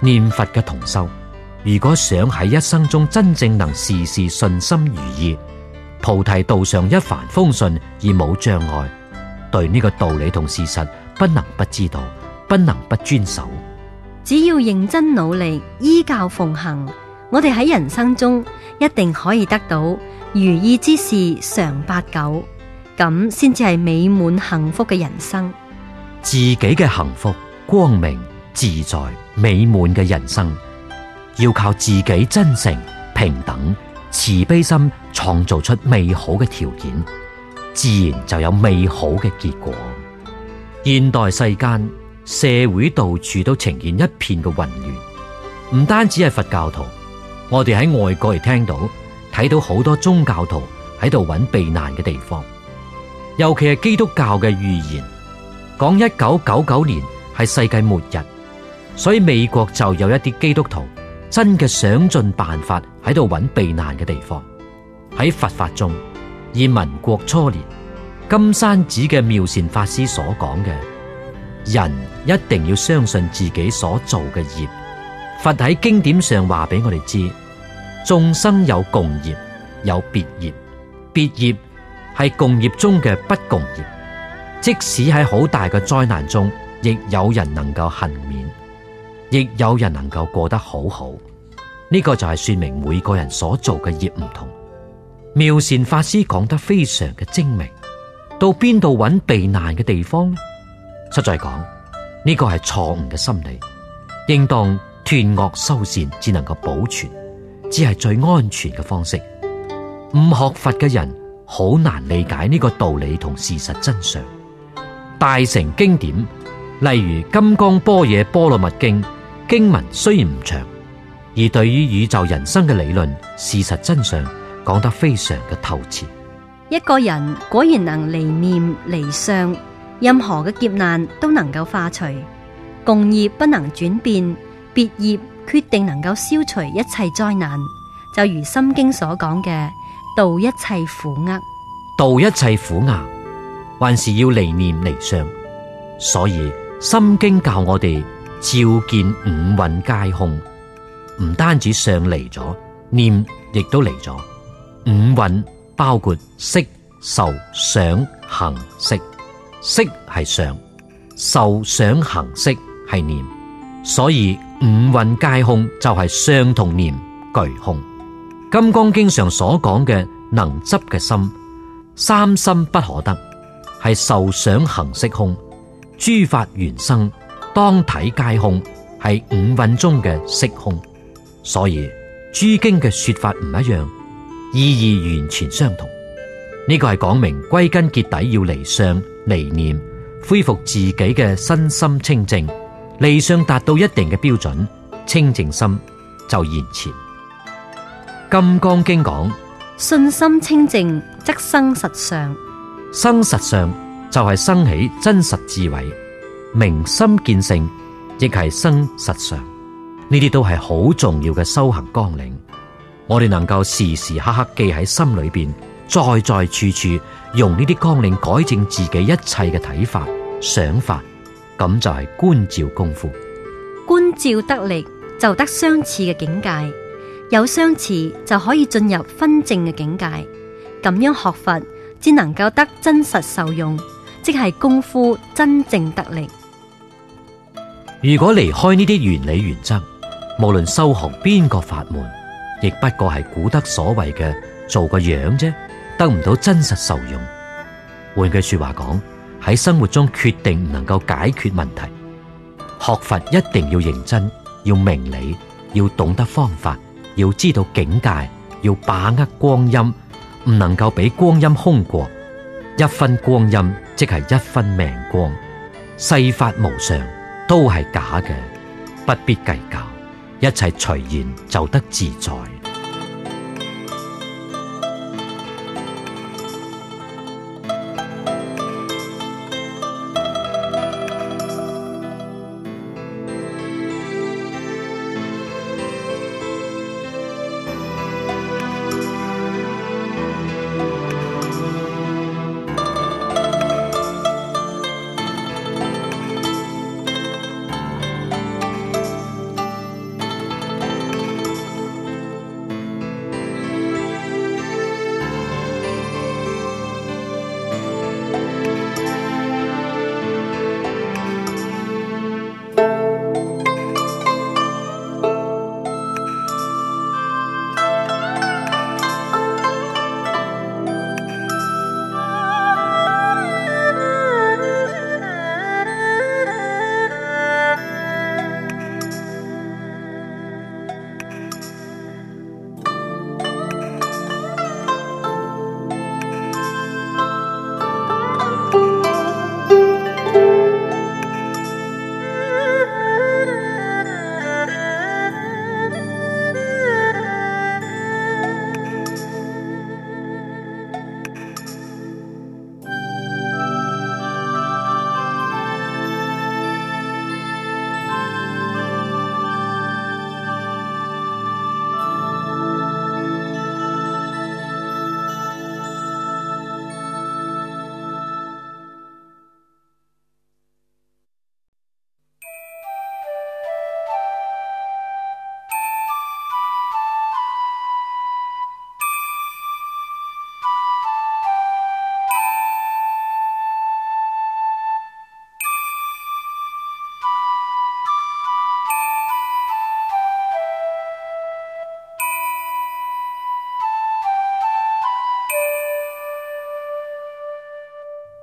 念佛嘅同修，如果想喺一生中真正能事事順心如意，菩提道上一帆風順而冇障礙，對呢個道理同事實不能不知道，不能不遵守。 只要認真努力，依教奉行，我哋喺人生中一定可以得到如意之事常八九，咁先至係美滿幸福嘅人生。 自己嘅幸福、光明、自在、美滿嘅人生，要靠自己真誠、平等、慈悲心創造出美好嘅條件，自然就有美好嘅結果。現代世間社會到處都呈現一片嘅混亂，唔單止係佛教徒，我哋喺外國亦聽到睇到好多宗教徒喺度揾避難嘅地方，尤其係基督教嘅預言講一九九九年係世界末日，所以美國就有一啲基督徒真嘅想盡辦法喺度揾避難嘅地方。喺佛法中，以民國初年金山寺嘅妙善法師所講嘅，人一定要相信自己所做嘅業。佛喺經典上話俾我哋知，眾生有共業，有別業，別業係共業中嘅不共業。即使喺好大嘅災難中，亦有人能夠幸免，亦有人能夠過得好好。呢個就係說明每個人所做嘅業唔同。妙善法師講得非常嘅精明，到邊度揾避難嘅地方呢？實在講，呢個係錯誤嘅心理，應當斷惡修善，只能夠保存，只係最安全嘅方式。唔學佛嘅人好難理解呢個道理同事實真相。大乘經典，例如《金剛般若波羅蜜經》，經文雖然唔長，而對於宇宙人生嘅理論、事實真相講得非常嘅透徹。 一個人果然能離念離相，任何嘅劫難都能夠化除。共業不能轉變，別業決定能夠消除一切災難。就如《心經》所講嘅，度一切苦厄。 度一切苦厄，還是要離念離相。所以《心經》教我哋照見五蘊皆空，唔單止相離咗，念亦都離咗。五蘊包括色、受、想、行、識。色係相，受、想、行、識係念，所以五蘊皆空就係相同念俱空。金剛經上所講嘅能執嘅心，三心不可得，係受想行識空。諸法緣生，當體皆空，係五蘊中嘅色空。所以諸經嘅說法唔一樣，意義完全相同。呢個係講明歸根結底要離相離念，恢復自己嘅身心清淨。離相達到一定嘅標準，清淨心就現前。金剛經講， 信心清淨則生實相。 生實相就係生起真實智慧，明心見性亦係生實相。呢啲都係好重要嘅修行綱領，我哋能夠時時刻刻記喺心裏邊，在在處處用呢啲綱領改正自己一切嘅睇法想法，咁就係觀照功夫。 觀照得力就得相似嘅境界，有相似就可以進入分正嘅境界。咁樣學佛只能夠得真實受用，即係功夫真正得力。 如果離開呢啲原理原則，無論修學邊個法門，亦不過係古德所謂嘅做個樣啫，得唔到真實受用。換句說話講，喺生活中決定唔能夠解決問題。學佛一定要認真，要明理，要懂得方法，要知道境界，要把握光陰，唔能夠俾光陰空過。一分光陰即係一分命光，世法無常，都係假嘅，不必計較，一切隨緣就得自在。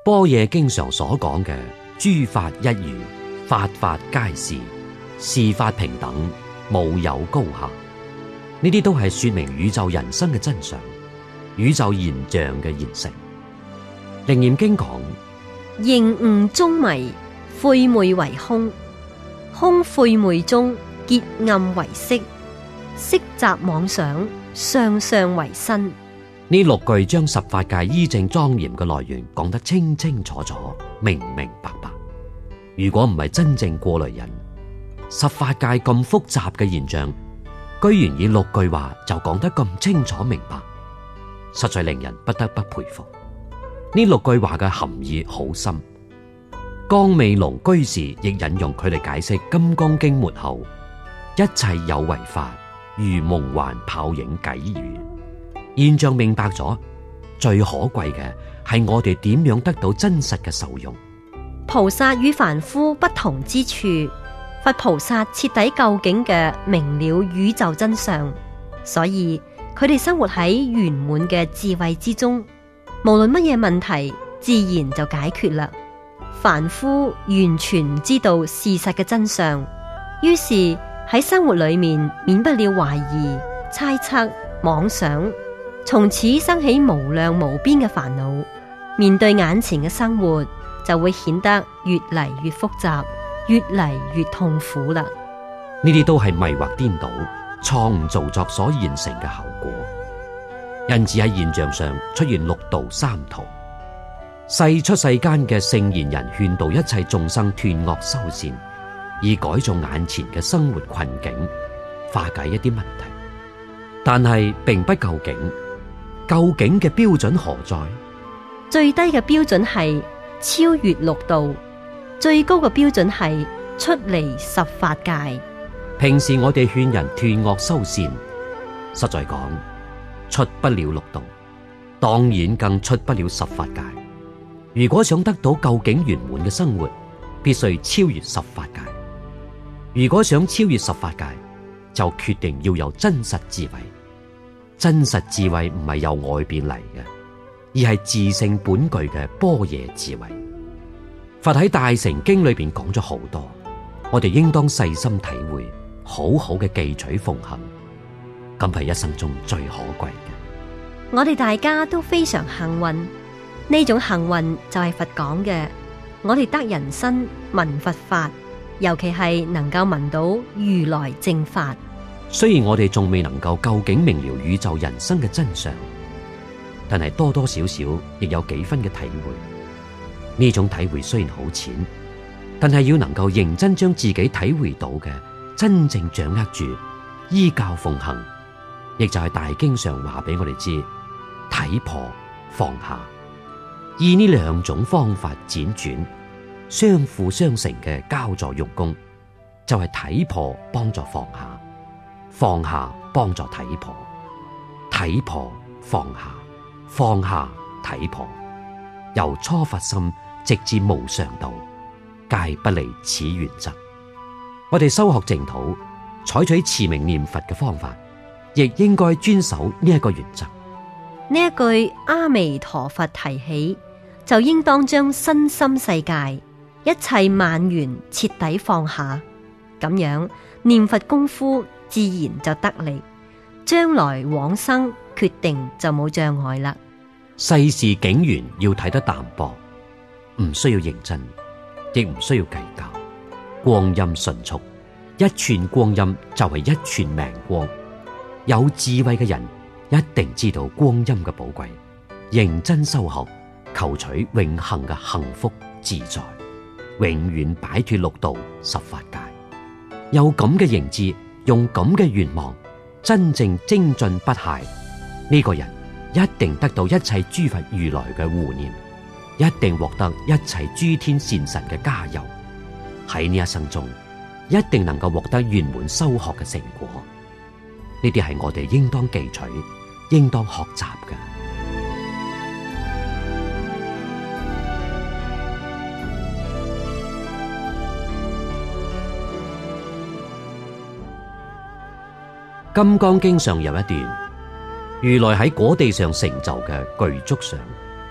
般若經常所講嘅諸法一如，法法皆是，是法平等，無有高下，呢啲都係說明宇宙人生嘅真相，宇宙現象嘅現成。楞嚴經講： 認悟中迷，晦昧為空，空晦昧中結暗為色，色雜妄想，相相為身。 呢六句將十法界依正莊嚴嘅來源講得清清楚楚、明明白白。如果唔係真正過來人，十法界咁複雜嘅現象，居然以六句話就講得咁清楚明白，實在令人不得不佩服。呢六句話嘅含義好深。江美龍居士亦引用佢嚟解釋《金剛經》末後，一切有為法，如夢幻泡影偈語。現象明白咗，最可貴嘅係我哋點樣得到真實嘅受用。 菩薩與凡夫不同之處，佛菩薩徹底究竟嘅明了宇宙真相，所以佢哋生活喺圓滿嘅智慧之中。無論乜嘢問題，自然就解決啦。凡夫完全唔知道事實嘅真相，於是喺生活裏面免不了懷疑、猜測、妄想，從此生起無量無邊嘅煩惱。面對眼前嘅生活，就會顯得越嚟越複雜，越嚟越痛苦啦。 呢啲都係迷惑顛倒、錯誤造作所現成嘅後果。因此喺現象上出現六道三途。世出世間嘅聖賢人勸導一切眾生斷惡修善，以改造眼前嘅生活困境，化解一啲問題。但係並不究竟，究竟嘅標準何在？ 最低嘅標準係超越六道，最高嘅標準係出離十法界。 平時我哋勸人斷惡修善，實在講出不了六道，當然更出不了十法界。如果想得到究竟圓滿嘅生活，必須超越十法界。如果想超越十法界，就決定要有真實智慧。真實智慧唔係由外邊嚟嘅，而係自性本具嘅般若智慧。佛喺大乘經裏邊講咗好多，我哋應當細心體會，好好嘅記取奉行，咁係一生中最可貴嘅。 我哋大家都非常幸運，呢種幸運就係佛講嘅，我哋得人身聞佛法，尤其係能夠聞到如來正法。 雖然我哋仲未能夠究竟明了宇宙人生嘅真相，但係多多少少亦有幾分嘅體會。呢種體會雖然好淺，但係要能夠認真將自己體會到嘅真正掌握住，依教奉行，亦就係大經上話俾我哋知，體破放下，以呢兩種方法輾轉相輔相成嘅交助用功，就係體破幫助放下，放下幫助體破，體破放下，放下體破，由初發心直至無上道，皆不離此原則。我哋修學淨土，採取持名念佛嘅方法，亦應該遵守呢一個原則。 呢一句阿彌陀佛提起，就應當將身心世界一切萬緣徹底放下，咁樣念佛功夫自然就得力，將來往生決定就冇障礙啦。 世事境緣要睇得淡薄，唔需要認真，亦唔需要計較。光陰迅速，一寸光陰就係一寸命光。有智慧嘅人一定知道光陰嘅寶貴，認真修學，求取永恆嘅幸福自在，永遠擺脫六道十法界。有咁嘅認知，用咁嘅願望，真正精進不懈，呢、這個人一定得到一切諸佛如來嘅護念，一定獲得一切諸天善神嘅加佑。喺呢一生中，一定能夠獲得圓滿修學嘅成果。呢啲係我哋應當記取、應當學習嘅。《金剛經》上有一段，如來喺果地上成就嘅具足相，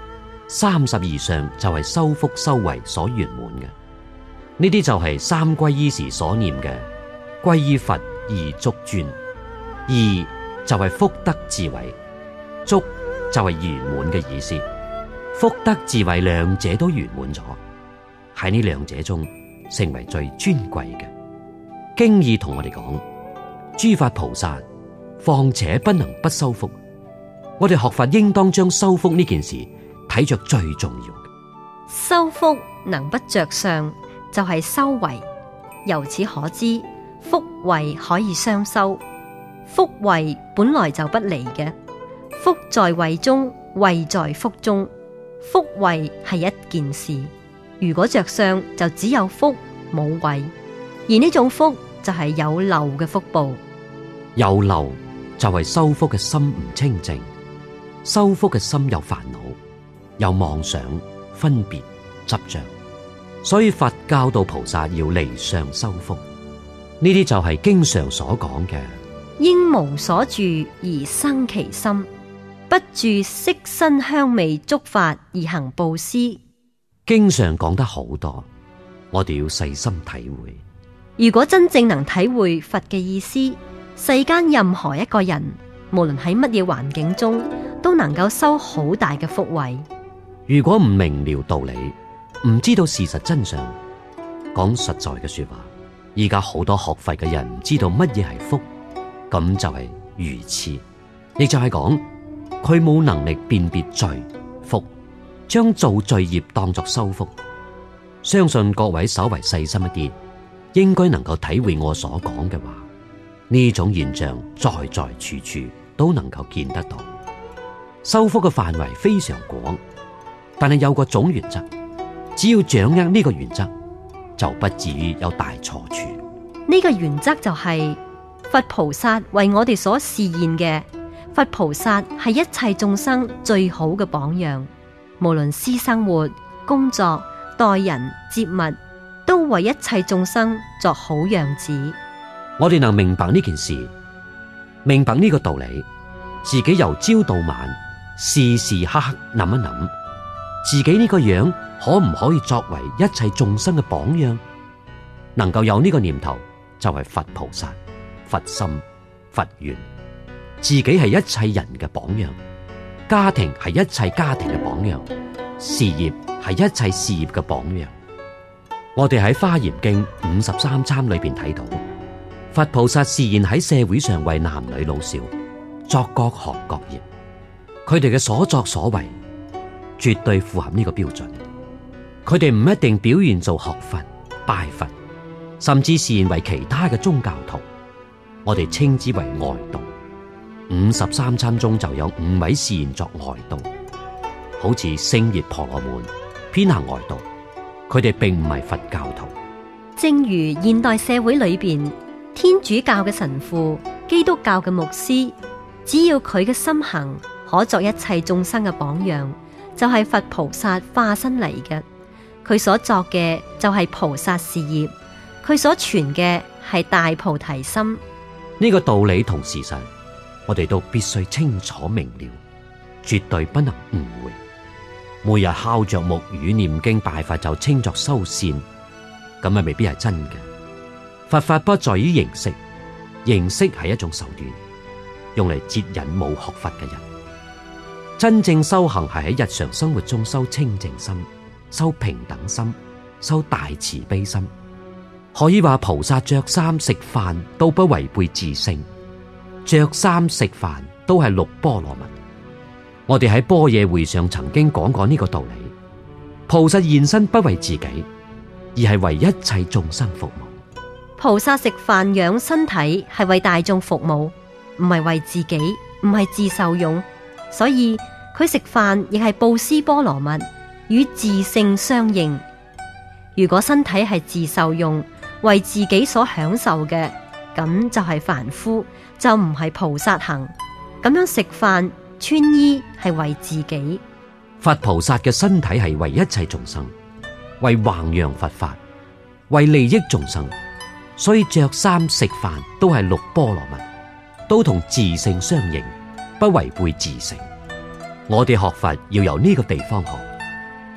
三十而上就係修福修慧所圓滿嘅。呢啲就係三皈依時所念嘅皈依佛而足尊，義就係福德智慧，足就係圓滿嘅意思。福德智慧兩者都圓滿咗，喺呢兩者中成為最尊貴嘅。經義同我哋講，諸法菩薩況且不能不修福。我哋學佛應當將修福呢件事睇着最重要嘅。 修福能不着相，就係修慧。由此可知，福慧可以雙修。福慧本來就不離嘅，福在慧中，慧在福中。福慧係一件事，如果着相就只有福冇慧，而呢種福就係有漏嘅福報。 有漏就係修福嘅心唔清淨，修福嘅心有煩惱，有妄想、分別、執着，所以佛教導菩薩要離相修福。呢啲就係經常所講嘅， 應無所住而生其心，不住色身香味觸法而行布施。 經常講得好多，我哋要細心體會。 如果真正能體會佛嘅意思，世間任何一個人，無論喺乜嘢環境中，都能夠收好大嘅福慧。 如果唔明了道理，唔知道事實真相，講實在嘅說話，而家好多學佛嘅人唔知道乜嘢係福，咁就係愚癡，亦就係講佢冇能力辨別罪福，將做罪業當作修福。相信各位稍為細心一啲，應該能夠體會我所講嘅話。呢種現象在在處處都能夠見得到。修福嘅範圍非常廣，但係有個總原則，只要掌握呢個原則，就不至於有大錯處。 呢個原則就係佛菩薩為我哋所示現嘅。佛菩薩係一切眾生最好嘅榜樣，無論私生活、工作、待人接物，都為一切眾生作好樣子。 我哋能明白呢件事，明白呢個道理，自己由朝到晚，時時刻刻諗一諗，自己呢個樣可唔可以作為一切眾生嘅榜樣？能夠有呢個念頭，就係佛菩薩、佛心、佛緣。自己係一切人嘅榜樣，家庭係一切家庭嘅榜樣，事業係一切事業嘅榜樣。我哋喺《華嚴經》五十三參裏邊睇到，佛菩薩示現喺社會上為男女老少作各行各業，佢哋嘅所作所為絕對符合呢個標準。佢哋唔一定表現做學佛、拜佛，甚至示現為其他嘅宗教徒，我哋稱之為外道。五十三參中就有五位示現作外道，好似勝熱婆羅門偏行外道，佢哋並唔係佛教徒。 正如現代社會裏邊，天主教嘅神父、基督教嘅牧師，只要佢嘅心行可作一切眾生嘅榜樣，就係佛菩薩化身嚟嘅。佢所作嘅就係菩薩事業，佢所傳嘅係大菩提心。 呢個道理同事實，我哋都必須清楚明了，絕對不能誤會。每日敲着木魚念經拜佛就稱作修善，咁啊未必係真嘅。佛法不在於形式，形式係一種手段，用嚟接引冇學佛嘅人。真正修行係喺日常生活中修清淨心、修平等心、修大慈悲心。可以話菩薩着衫食飯都不違背自性，着衫食飯都係六波羅蜜。我哋喺般若會上曾經講過呢個道理。菩薩現身不為自己，而係為一切眾生服務。 菩薩食飯養身體係為大眾服務，唔係為自己，唔係自受用。所以佢食飯亦係布施波羅蜜，與自性相應。如果身體係自受用，為自己所享受嘅，咁就係凡夫，就唔係菩薩行。咁樣食飯穿衣係為自己。 佛菩薩嘅身體係為一切眾生，為弘揚佛法，為利益眾生，所以着衫食飯都係六波羅蜜，都同自性相應，不違背自性。我哋學佛要由呢個地方學，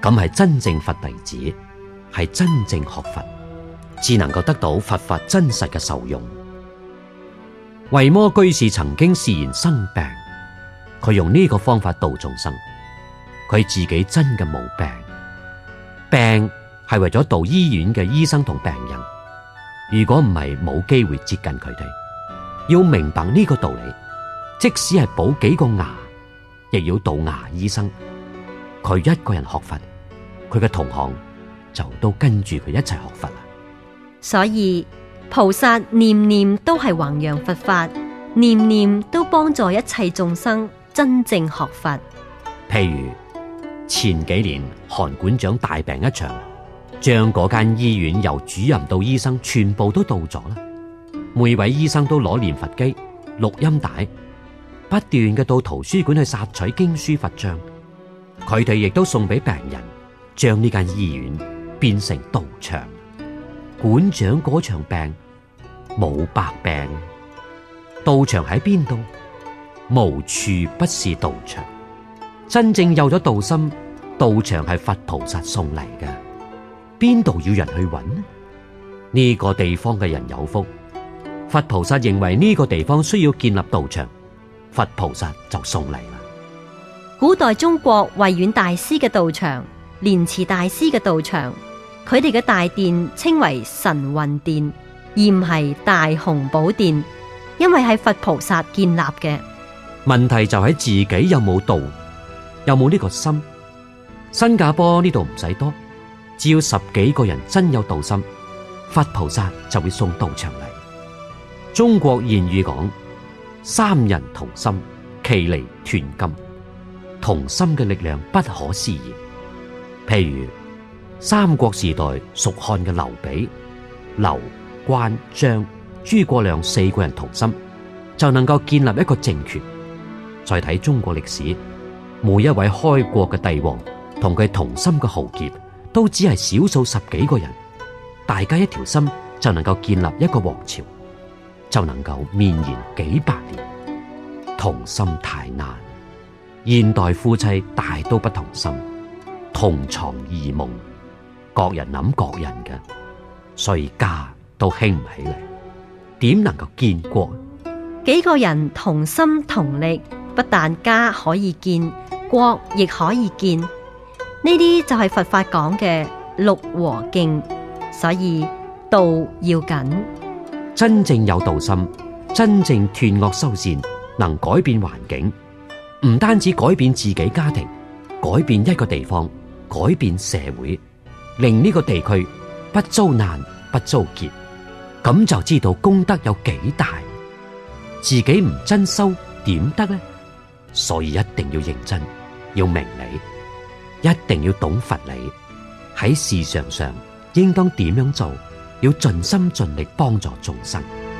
咁係真正佛弟子，係真正學佛，至能夠得到佛法真實嘅受用。維摩居士曾經示現生病，佢用呢個方法度眾生，佢自己真嘅冇病，病係為咗度醫院嘅醫生同病人。如果唔係，冇機會接近佢哋。要明白呢個道理，即使係補幾個牙，亦要度牙醫生。佢一個人學佛，佢嘅同行就都跟住佢一齊學佛啦。 所以菩薩念念都係弘揚佛法，念念都幫助一切眾生真正學佛。 譬如前幾年韓館長大病一場，將嗰間醫院由主任到醫生全部都到咗啦。每位醫生都攞念佛機、錄音帶，不斷嘅到圖書館去索取經書佛像。佢哋亦都送俾病人，將呢間醫院變成道場。館長嗰場病冇白病，道場喺邊度？無處不是道場。真正有咗道心，道場係佛菩薩送嚟嘅，邊度要人去揾呢？呢個地方嘅人有福，佛菩薩認為呢個地方需要建立道場，佛菩薩就送嚟啦。 古代中國慧遠大師嘅道場、蓮池大師嘅道場，佢哋嘅大殿稱為神雲殿，而唔係大雄寶殿，因為係佛菩薩建立嘅。 問題就喺自己有冇道，有冇呢個心。新加坡呢度唔使多，只要十幾個人真有道心，佛菩薩就會送道場嚟。中國諺語講：三人同心，其利斷金。同心嘅力量不可思議。譬如三國時代蜀漢嘅劉備、劉、關、張、諸葛亮四個人同心，就能夠建立一個政權。再睇中國歷史，每一位開國嘅帝王同佢同心嘅豪傑，都只係少數十幾個人，大家一條心就能夠建立一個王朝，就能夠綿延幾百年。同心太難。現代夫妻大都不同心，同床異夢，各人諗各人嘅，所以家都興唔起嚟，點能夠建國？ 幾個人同心同力，不但家可以建，國亦可以建。呢啲就係佛法講嘅六和敬，所以道要緊。 真正有道心，真正斷惡修善，能改變環境。唔單止改變自己家庭，改變一個地方，改變社會，令呢個地區不遭難不遭劫，咁就知道功德有幾大。自己唔真修點得呢？所以一定要認真，要明理，一定要懂佛理。喺事上上應當點樣做，要盡心盡力幫助眾生。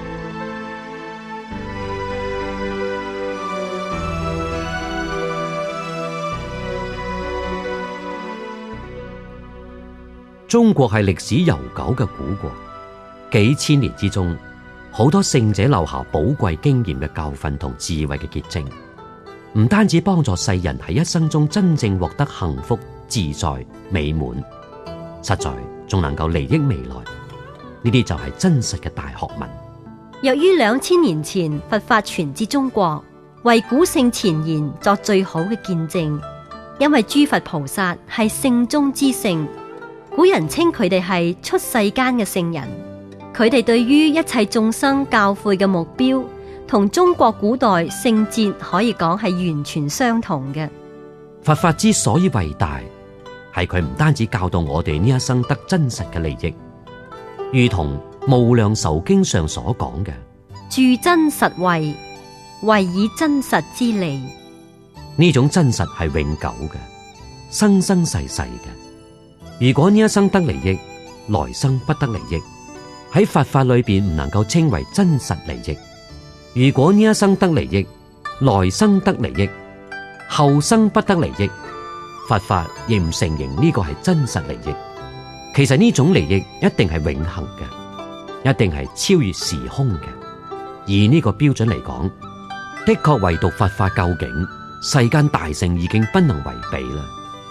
中國係歷史悠久嘅古國，幾千年之中，好多聖者留下寶貴經驗嘅教訓同智慧嘅結晶，唔單止幫助世人喺一生中真正獲得幸福、自在、美滿，實在仲能夠利益未來。呢啲就係真實嘅大學問。 由於兩千年前佛法傳至中國，為古聖前言作最好嘅見證，因為諸佛菩薩係聖中之聖。古人稱佢哋係出世間嘅聖人，佢哋對於一切眾生教誨嘅目標，同中國古代聖哲可以講係完全相同嘅。 佛法之所以偉大，係佢唔單止教導我哋呢一生得真實嘅利益，如同無量壽經上所講嘅： 住真實慧，慧以真實之利。 呢種真實係永久嘅，生生世世嘅。如果呢一生得利益，來生不得利益，喺佛法裏邊唔能夠稱為真實利益。如果呢一生得利益，來生得利益，後生不得利益，佛法亦唔承認呢個係真實利益。其實呢種利益一定係永恆嘅，一定係超越時空嘅。以呢個標準嚟講，的確唯獨佛法究竟，世間大聖已經不能違背啦。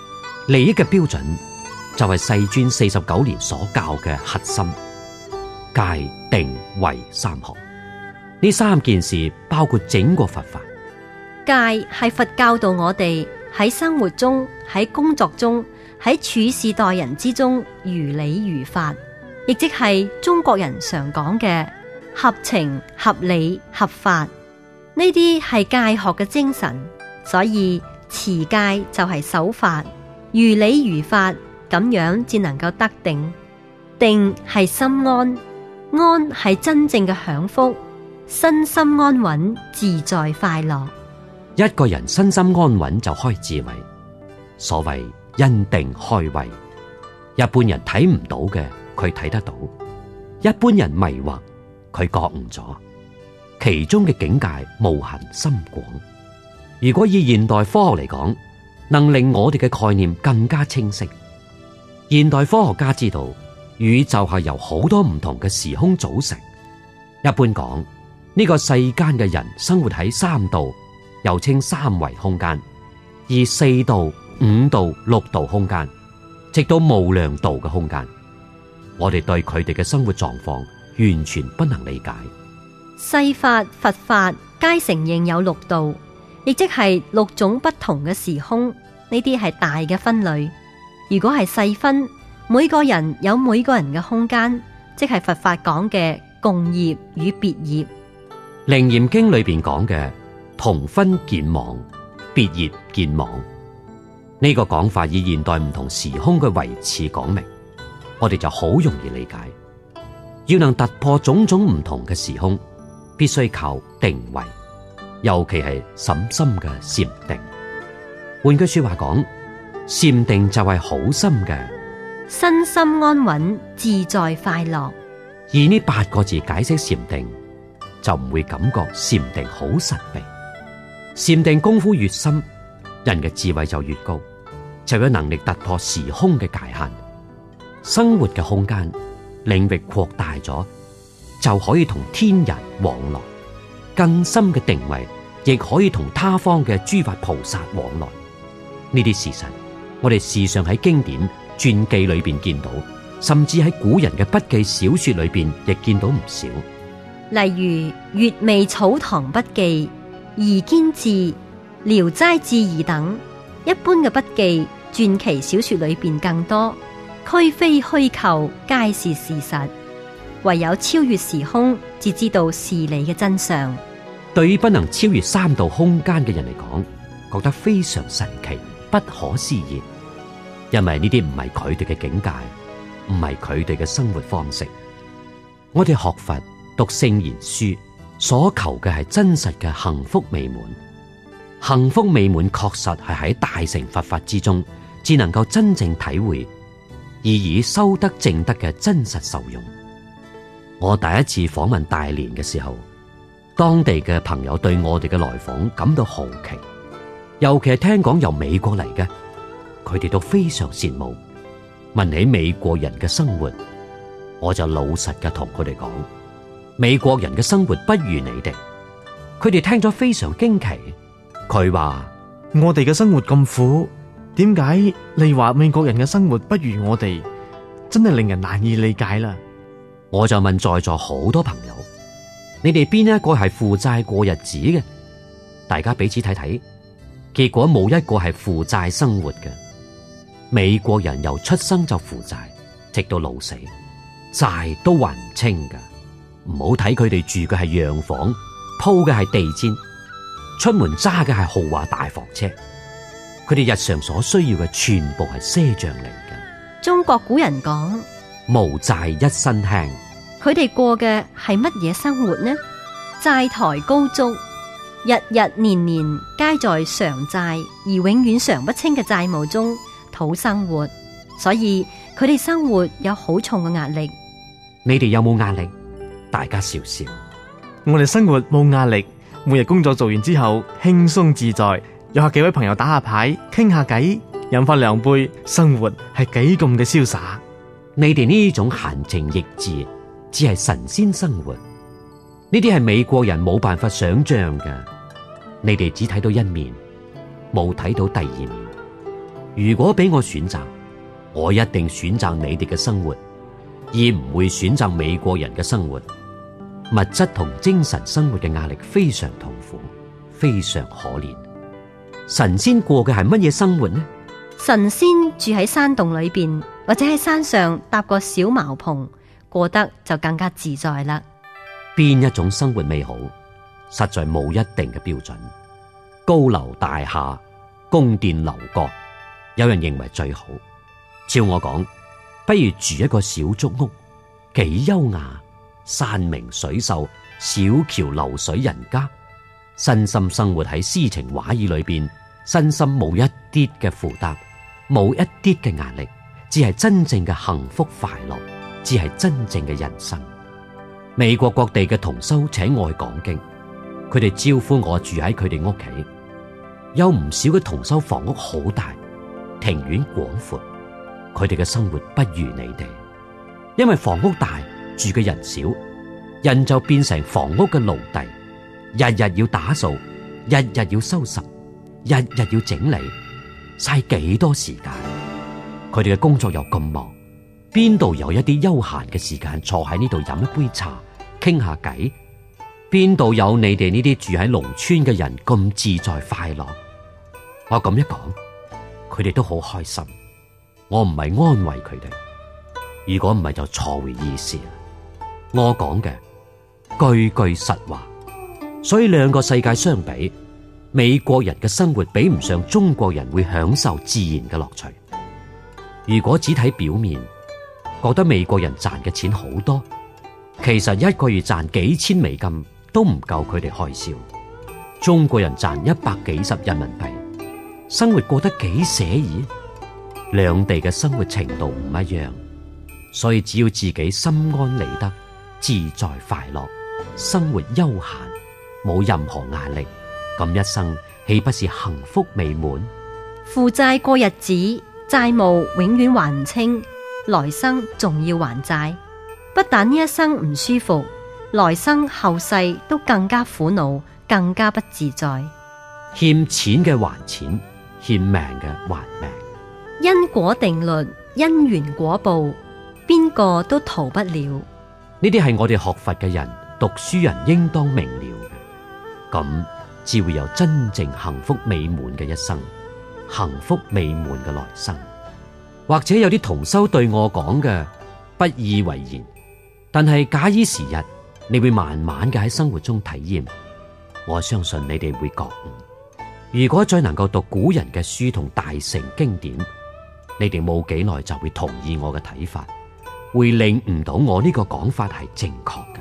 利益嘅標準就係世尊四十九年所教嘅核心，戒定慧三學。呢三件事包括整個佛法。 戒係佛教導我哋喺生活中、喺工作中、喺處事待人之中如理如法，亦即係中國人常講嘅合情、合理、合法。呢啲係戒學嘅精神，所以持戒就係守法，如理如法，咁樣至能夠得定。定係心安，安係真正嘅享福，身心安穩，自在快樂。 一個人身心安穩就開智慧，所謂因定開慧。一般人睇唔到嘅，佢睇得到；一般人迷惑，佢覺悟咗。其中嘅境界無限深廣。如果以現代科學嚟講，能令我哋嘅概念更加清晰。現代科學家知道，宇宙係由好多唔同嘅時空組成。一般講，呢個世間嘅人生活喺三度，又稱三維空間，而四度、五度、六度空間，直到無量度嘅空間。我哋對佢哋嘅生活狀況完全不能理解。 世法、佛法皆承認有六度，亦即係六種不同嘅時空。呢啲係大嘅分類。如果係細分，每個人有每個人嘅空間，即係佛法講嘅共業與別業。 楞嚴經裏邊講嘅同分見網、別業見網，呢個講法以現代唔同時空嘅位次講明，我哋就好容易理解。要能突破種種唔同嘅時空，必須靠定慧，尤其係甚深嘅禪定。換句說話講，禪定就係好深嘅身心安穩、自在快樂。 以呢八個字解釋禪定，就唔會感覺禪定好神秘。禪定功夫越深，人嘅智慧就越高，就有能力突破時空嘅界限，生活嘅空間領域擴大咗，就可以同天人往來。更深嘅定位，亦可以同他方嘅諸佛菩薩往來。呢啲事實，我哋時常喺經典傳記裏邊見到，甚至喺古人嘅筆記小說裏邊亦見到唔少。 例如《月味草堂筆記》、《夷堅志》、《聊齋志異》等，一般嘅筆記傳奇小說裏邊更多，俱非虛構，皆是事實。唯有超越時空，至知道事理嘅真相。 對於不能超越三度空間嘅人嚟講，覺得非常神奇、不可思議，因為呢啲唔係佢哋嘅境界，唔係佢哋嘅生活方式。我哋學佛讀聖賢書，所求嘅係真實嘅幸福美滿。幸福美滿確實係喺大乘佛法之中，至能夠真正體會，而以修德證德嘅真實受用。我第一次訪問大連嘅時候，當地嘅朋友對我哋嘅來訪感到好奇，尤其係聽講由美國嚟嘅，佢哋都非常羨慕。問起美國人嘅生活，我就老實嘅同佢哋講，美國人嘅生活不如你哋。佢哋聽咗非常驚奇，佢話： 我哋嘅生活咁苦，點解你話美國人嘅生活不如我哋？真係令人難以理解啦。 我就問在座好多朋友，你哋邊一個係負債過日子嘅？大家彼此睇睇，結果冇一個係負債生活嘅。美國人由出生就負債，直到老死，債都還唔清噶。唔好睇佢哋住嘅係洋房，鋪嘅係地氈，出門揸嘅係豪華大房車，佢哋日常所需要嘅全部係賒賬嚟嘅。 中國古人講： 無債一身輕。 佢哋過嘅係乜嘢生活呢？債台高築，日日年年皆在償債而永遠償不清嘅債務中討生活，所以佢哋生活有好重嘅壓力。 你哋有冇壓力？大家笑笑。 我哋生活冇壓力，每日工作做完之後輕鬆自在，約下幾位朋友打下牌，傾下偈，飲翻兩杯，生活係幾咁嘅瀟灑。 你哋呢種閒情逸致，只係神仙生活，呢啲係美國人冇辦法想象嘅。你哋只睇到一面，冇睇到第二面。 如果俾我選擇，我一定選擇你哋嘅生活，而唔會選擇美國人嘅生活。物質同精神生活嘅壓力非常痛苦，非常可憐。神仙過嘅係乜嘢生活呢？ 神仙住喺山洞裏邊，或者喺山上搭個小茅棚，過得就更加自在啦。 邊一種生活美好，實在冇一定嘅標準。高樓大廈、宮殿樓閣，有人認為最好。照我講，不如住一個小竹屋，幾優雅，山明水秀，小橋流水人家，身心生活喺詩情畫意裏邊，身心冇一啲嘅負擔，冇一啲嘅壓力，只係真正嘅幸福快樂，只係真正嘅人生。美國各地嘅同修請我去講經，佢哋招呼我住喺佢哋屋企。有唔少嘅同修房屋好大，庭院廣闊，佢哋嘅生活不如你哋，因為房屋大，住嘅人少，人就變成房屋嘅奴隸，日日要打掃，日日要收拾，日日要整理，嘥幾多時間。佢哋嘅工作又咁忙，邊度有一啲休閒嘅時間坐喺呢度飲一杯茶，傾下偈？邊度有你哋呢啲住喺農村嘅人咁自在快樂？我咁一講，佢哋都好開心。我唔係安慰佢哋，如果唔係就錯回意思啦。我講嘅句句實話，所以兩個世界相比，美國人嘅生活比唔上中國人會享受自然嘅樂趣。如果只睇表面，覺得美國人賺嘅錢好多，其實一個月賺幾千美金都唔夠佢哋開銷。中國人賺一百幾十人民幣，生活過得幾寫意。兩地嘅生活程度唔一樣，所以只要自己心安理得、自在快樂，生活悠閒，冇任何壓力，咁一生豈不是幸福美滿？ 負債過日子，債務永遠還唔清，來生仲要還債。不但呢一生唔舒服，來生後世都更加苦惱，更加不自在。 欠錢嘅還錢，欠命嘅還命。 因果定律，因緣果報，邊個都逃不了。 呢啲係我哋學佛嘅人、讀書人應當明了嘅，咁只會有真正幸福美滿嘅一生，幸福美滿嘅來生。或者有啲同修對我講嘅不以為然，但係假以時日，你會慢慢嘅喺生活中體驗。我相信你哋會覺悟。如果再能夠讀古人嘅書同大乘經典，你哋冇幾耐就會同意我嘅睇法，會領悟到我呢個講法係正確嘅。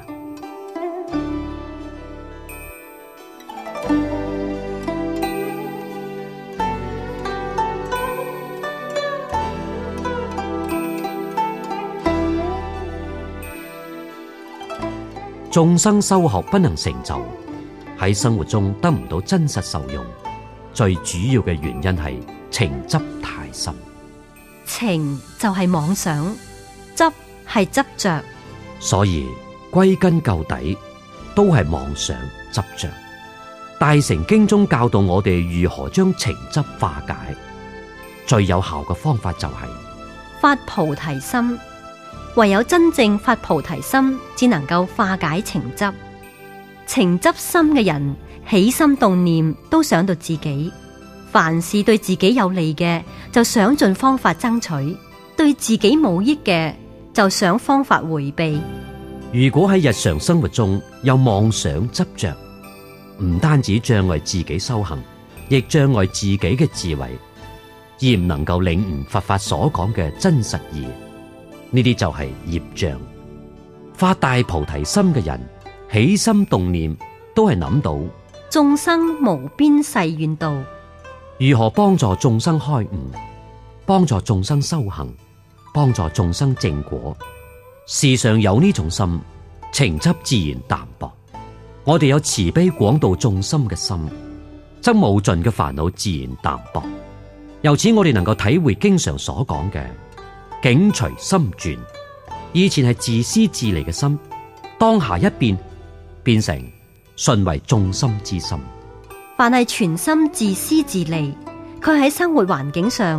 眾生修學不能成就，喺生活中得唔到真實受用，最主要嘅原因係情執太深。 情就係妄想，執係執着， 所以歸根究底都係妄想執着。大乘經中教導我哋如何將情執化解，最有效嘅方法就係發菩提心。唯有真正發菩提心，只能夠化解情執。情執深嘅人，起心動念都想到自己，凡事對自己有利嘅，就想盡方法爭取；對自己冇益嘅，就想方法回避。 如果喺日常生活中有妄想執着，唔單止障礙自己修行，亦障礙自己嘅智慧，而唔能夠領悟佛法所講嘅真實義。呢啲就係業障。發大菩提心嘅人，起心動念都係諗到眾生無邊誓願度， 如何幫助眾生開悟，幫助眾生修行，幫助眾生正果。世上有呢種心，情執自然淡薄。我哋有慈悲廣度眾生嘅心，則無盡嘅煩惱自然淡薄。由此我哋能夠體會經常所講嘅境隨心轉，以前係自私自利嘅心，當下一變，變成順為眾生之心。 凡係全心自私自利，佢喺生活環境上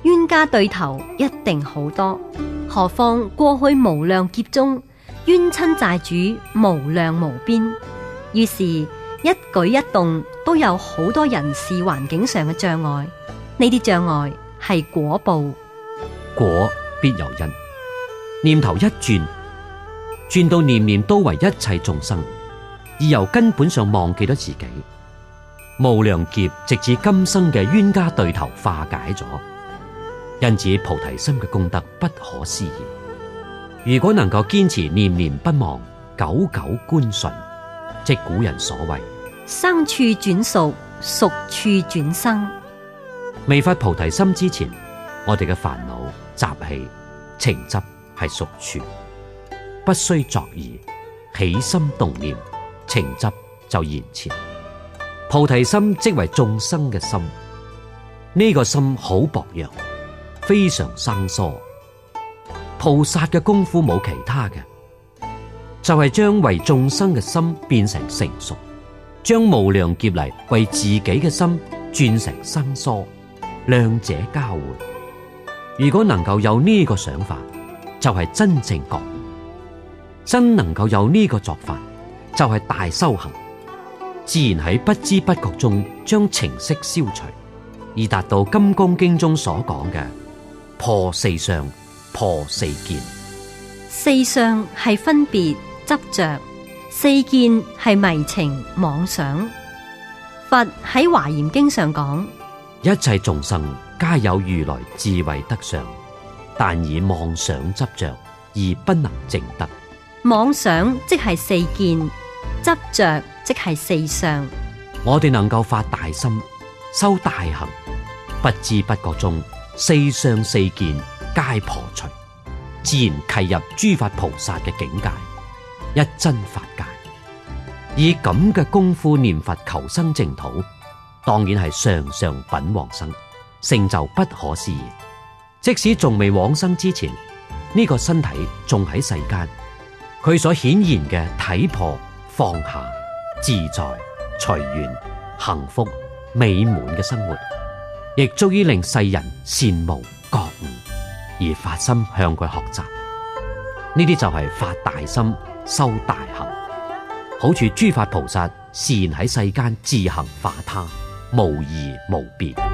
冤家對頭一定好多。何況過去無量劫中，冤親債主無量無邊，於是一舉一動都有好多人事環境上嘅障礙。呢啲障礙係果報， 果必有因。念頭一轉，轉到念念都為一切眾生，而由根本上忘記咗自己，無量劫直至今生嘅冤家對頭化解咗。因此菩提心嘅功德不可思議。如果能夠堅持念念不忘，久久觀順，即古人所謂生處轉熟，熟處轉生。 未發菩提心之前，我哋嘅煩惱習氣情執係熟處，不需作意，起心動念，情執就現前。菩提心即為眾生嘅心，呢、這個心好薄弱，非常生疏。菩薩嘅功夫冇其他嘅，就係、是、將為眾生嘅心變成成熟，將無量劫嚟為自己嘅心轉成生疏，兩者交換。如果能夠有呢個想法，就係、是、真正覺悟。真能夠有呢個作法，就係、是、大修行，自然喺不知不覺中將情識消除，而達到《金剛經》中所講嘅破四相、破四見。 四相係分別執着，四見係迷情妄想。佛喺《華嚴經》上講， 一切眾生皆有如來智慧德相，但以妄想執着而不能證得。 妄想即係四見，執着即係四相。 我哋能夠發大心，修大行，不知不覺中四相四見皆破除，自然契入諸法菩薩嘅境界，一真法界。以咁嘅功夫念佛求生淨土，當然係上上品往生，成就不可思議。即使仲未往生之前，呢、這個身體仲喺世間，佢所顯現嘅體破、放下、自在、隨緣、幸福、美滿嘅生活，亦足以令世人羨慕覺悟，而發心向佢學習。呢啲就係發大心、修大行，好似諸法菩薩示現喺世間自行化他，無異無別。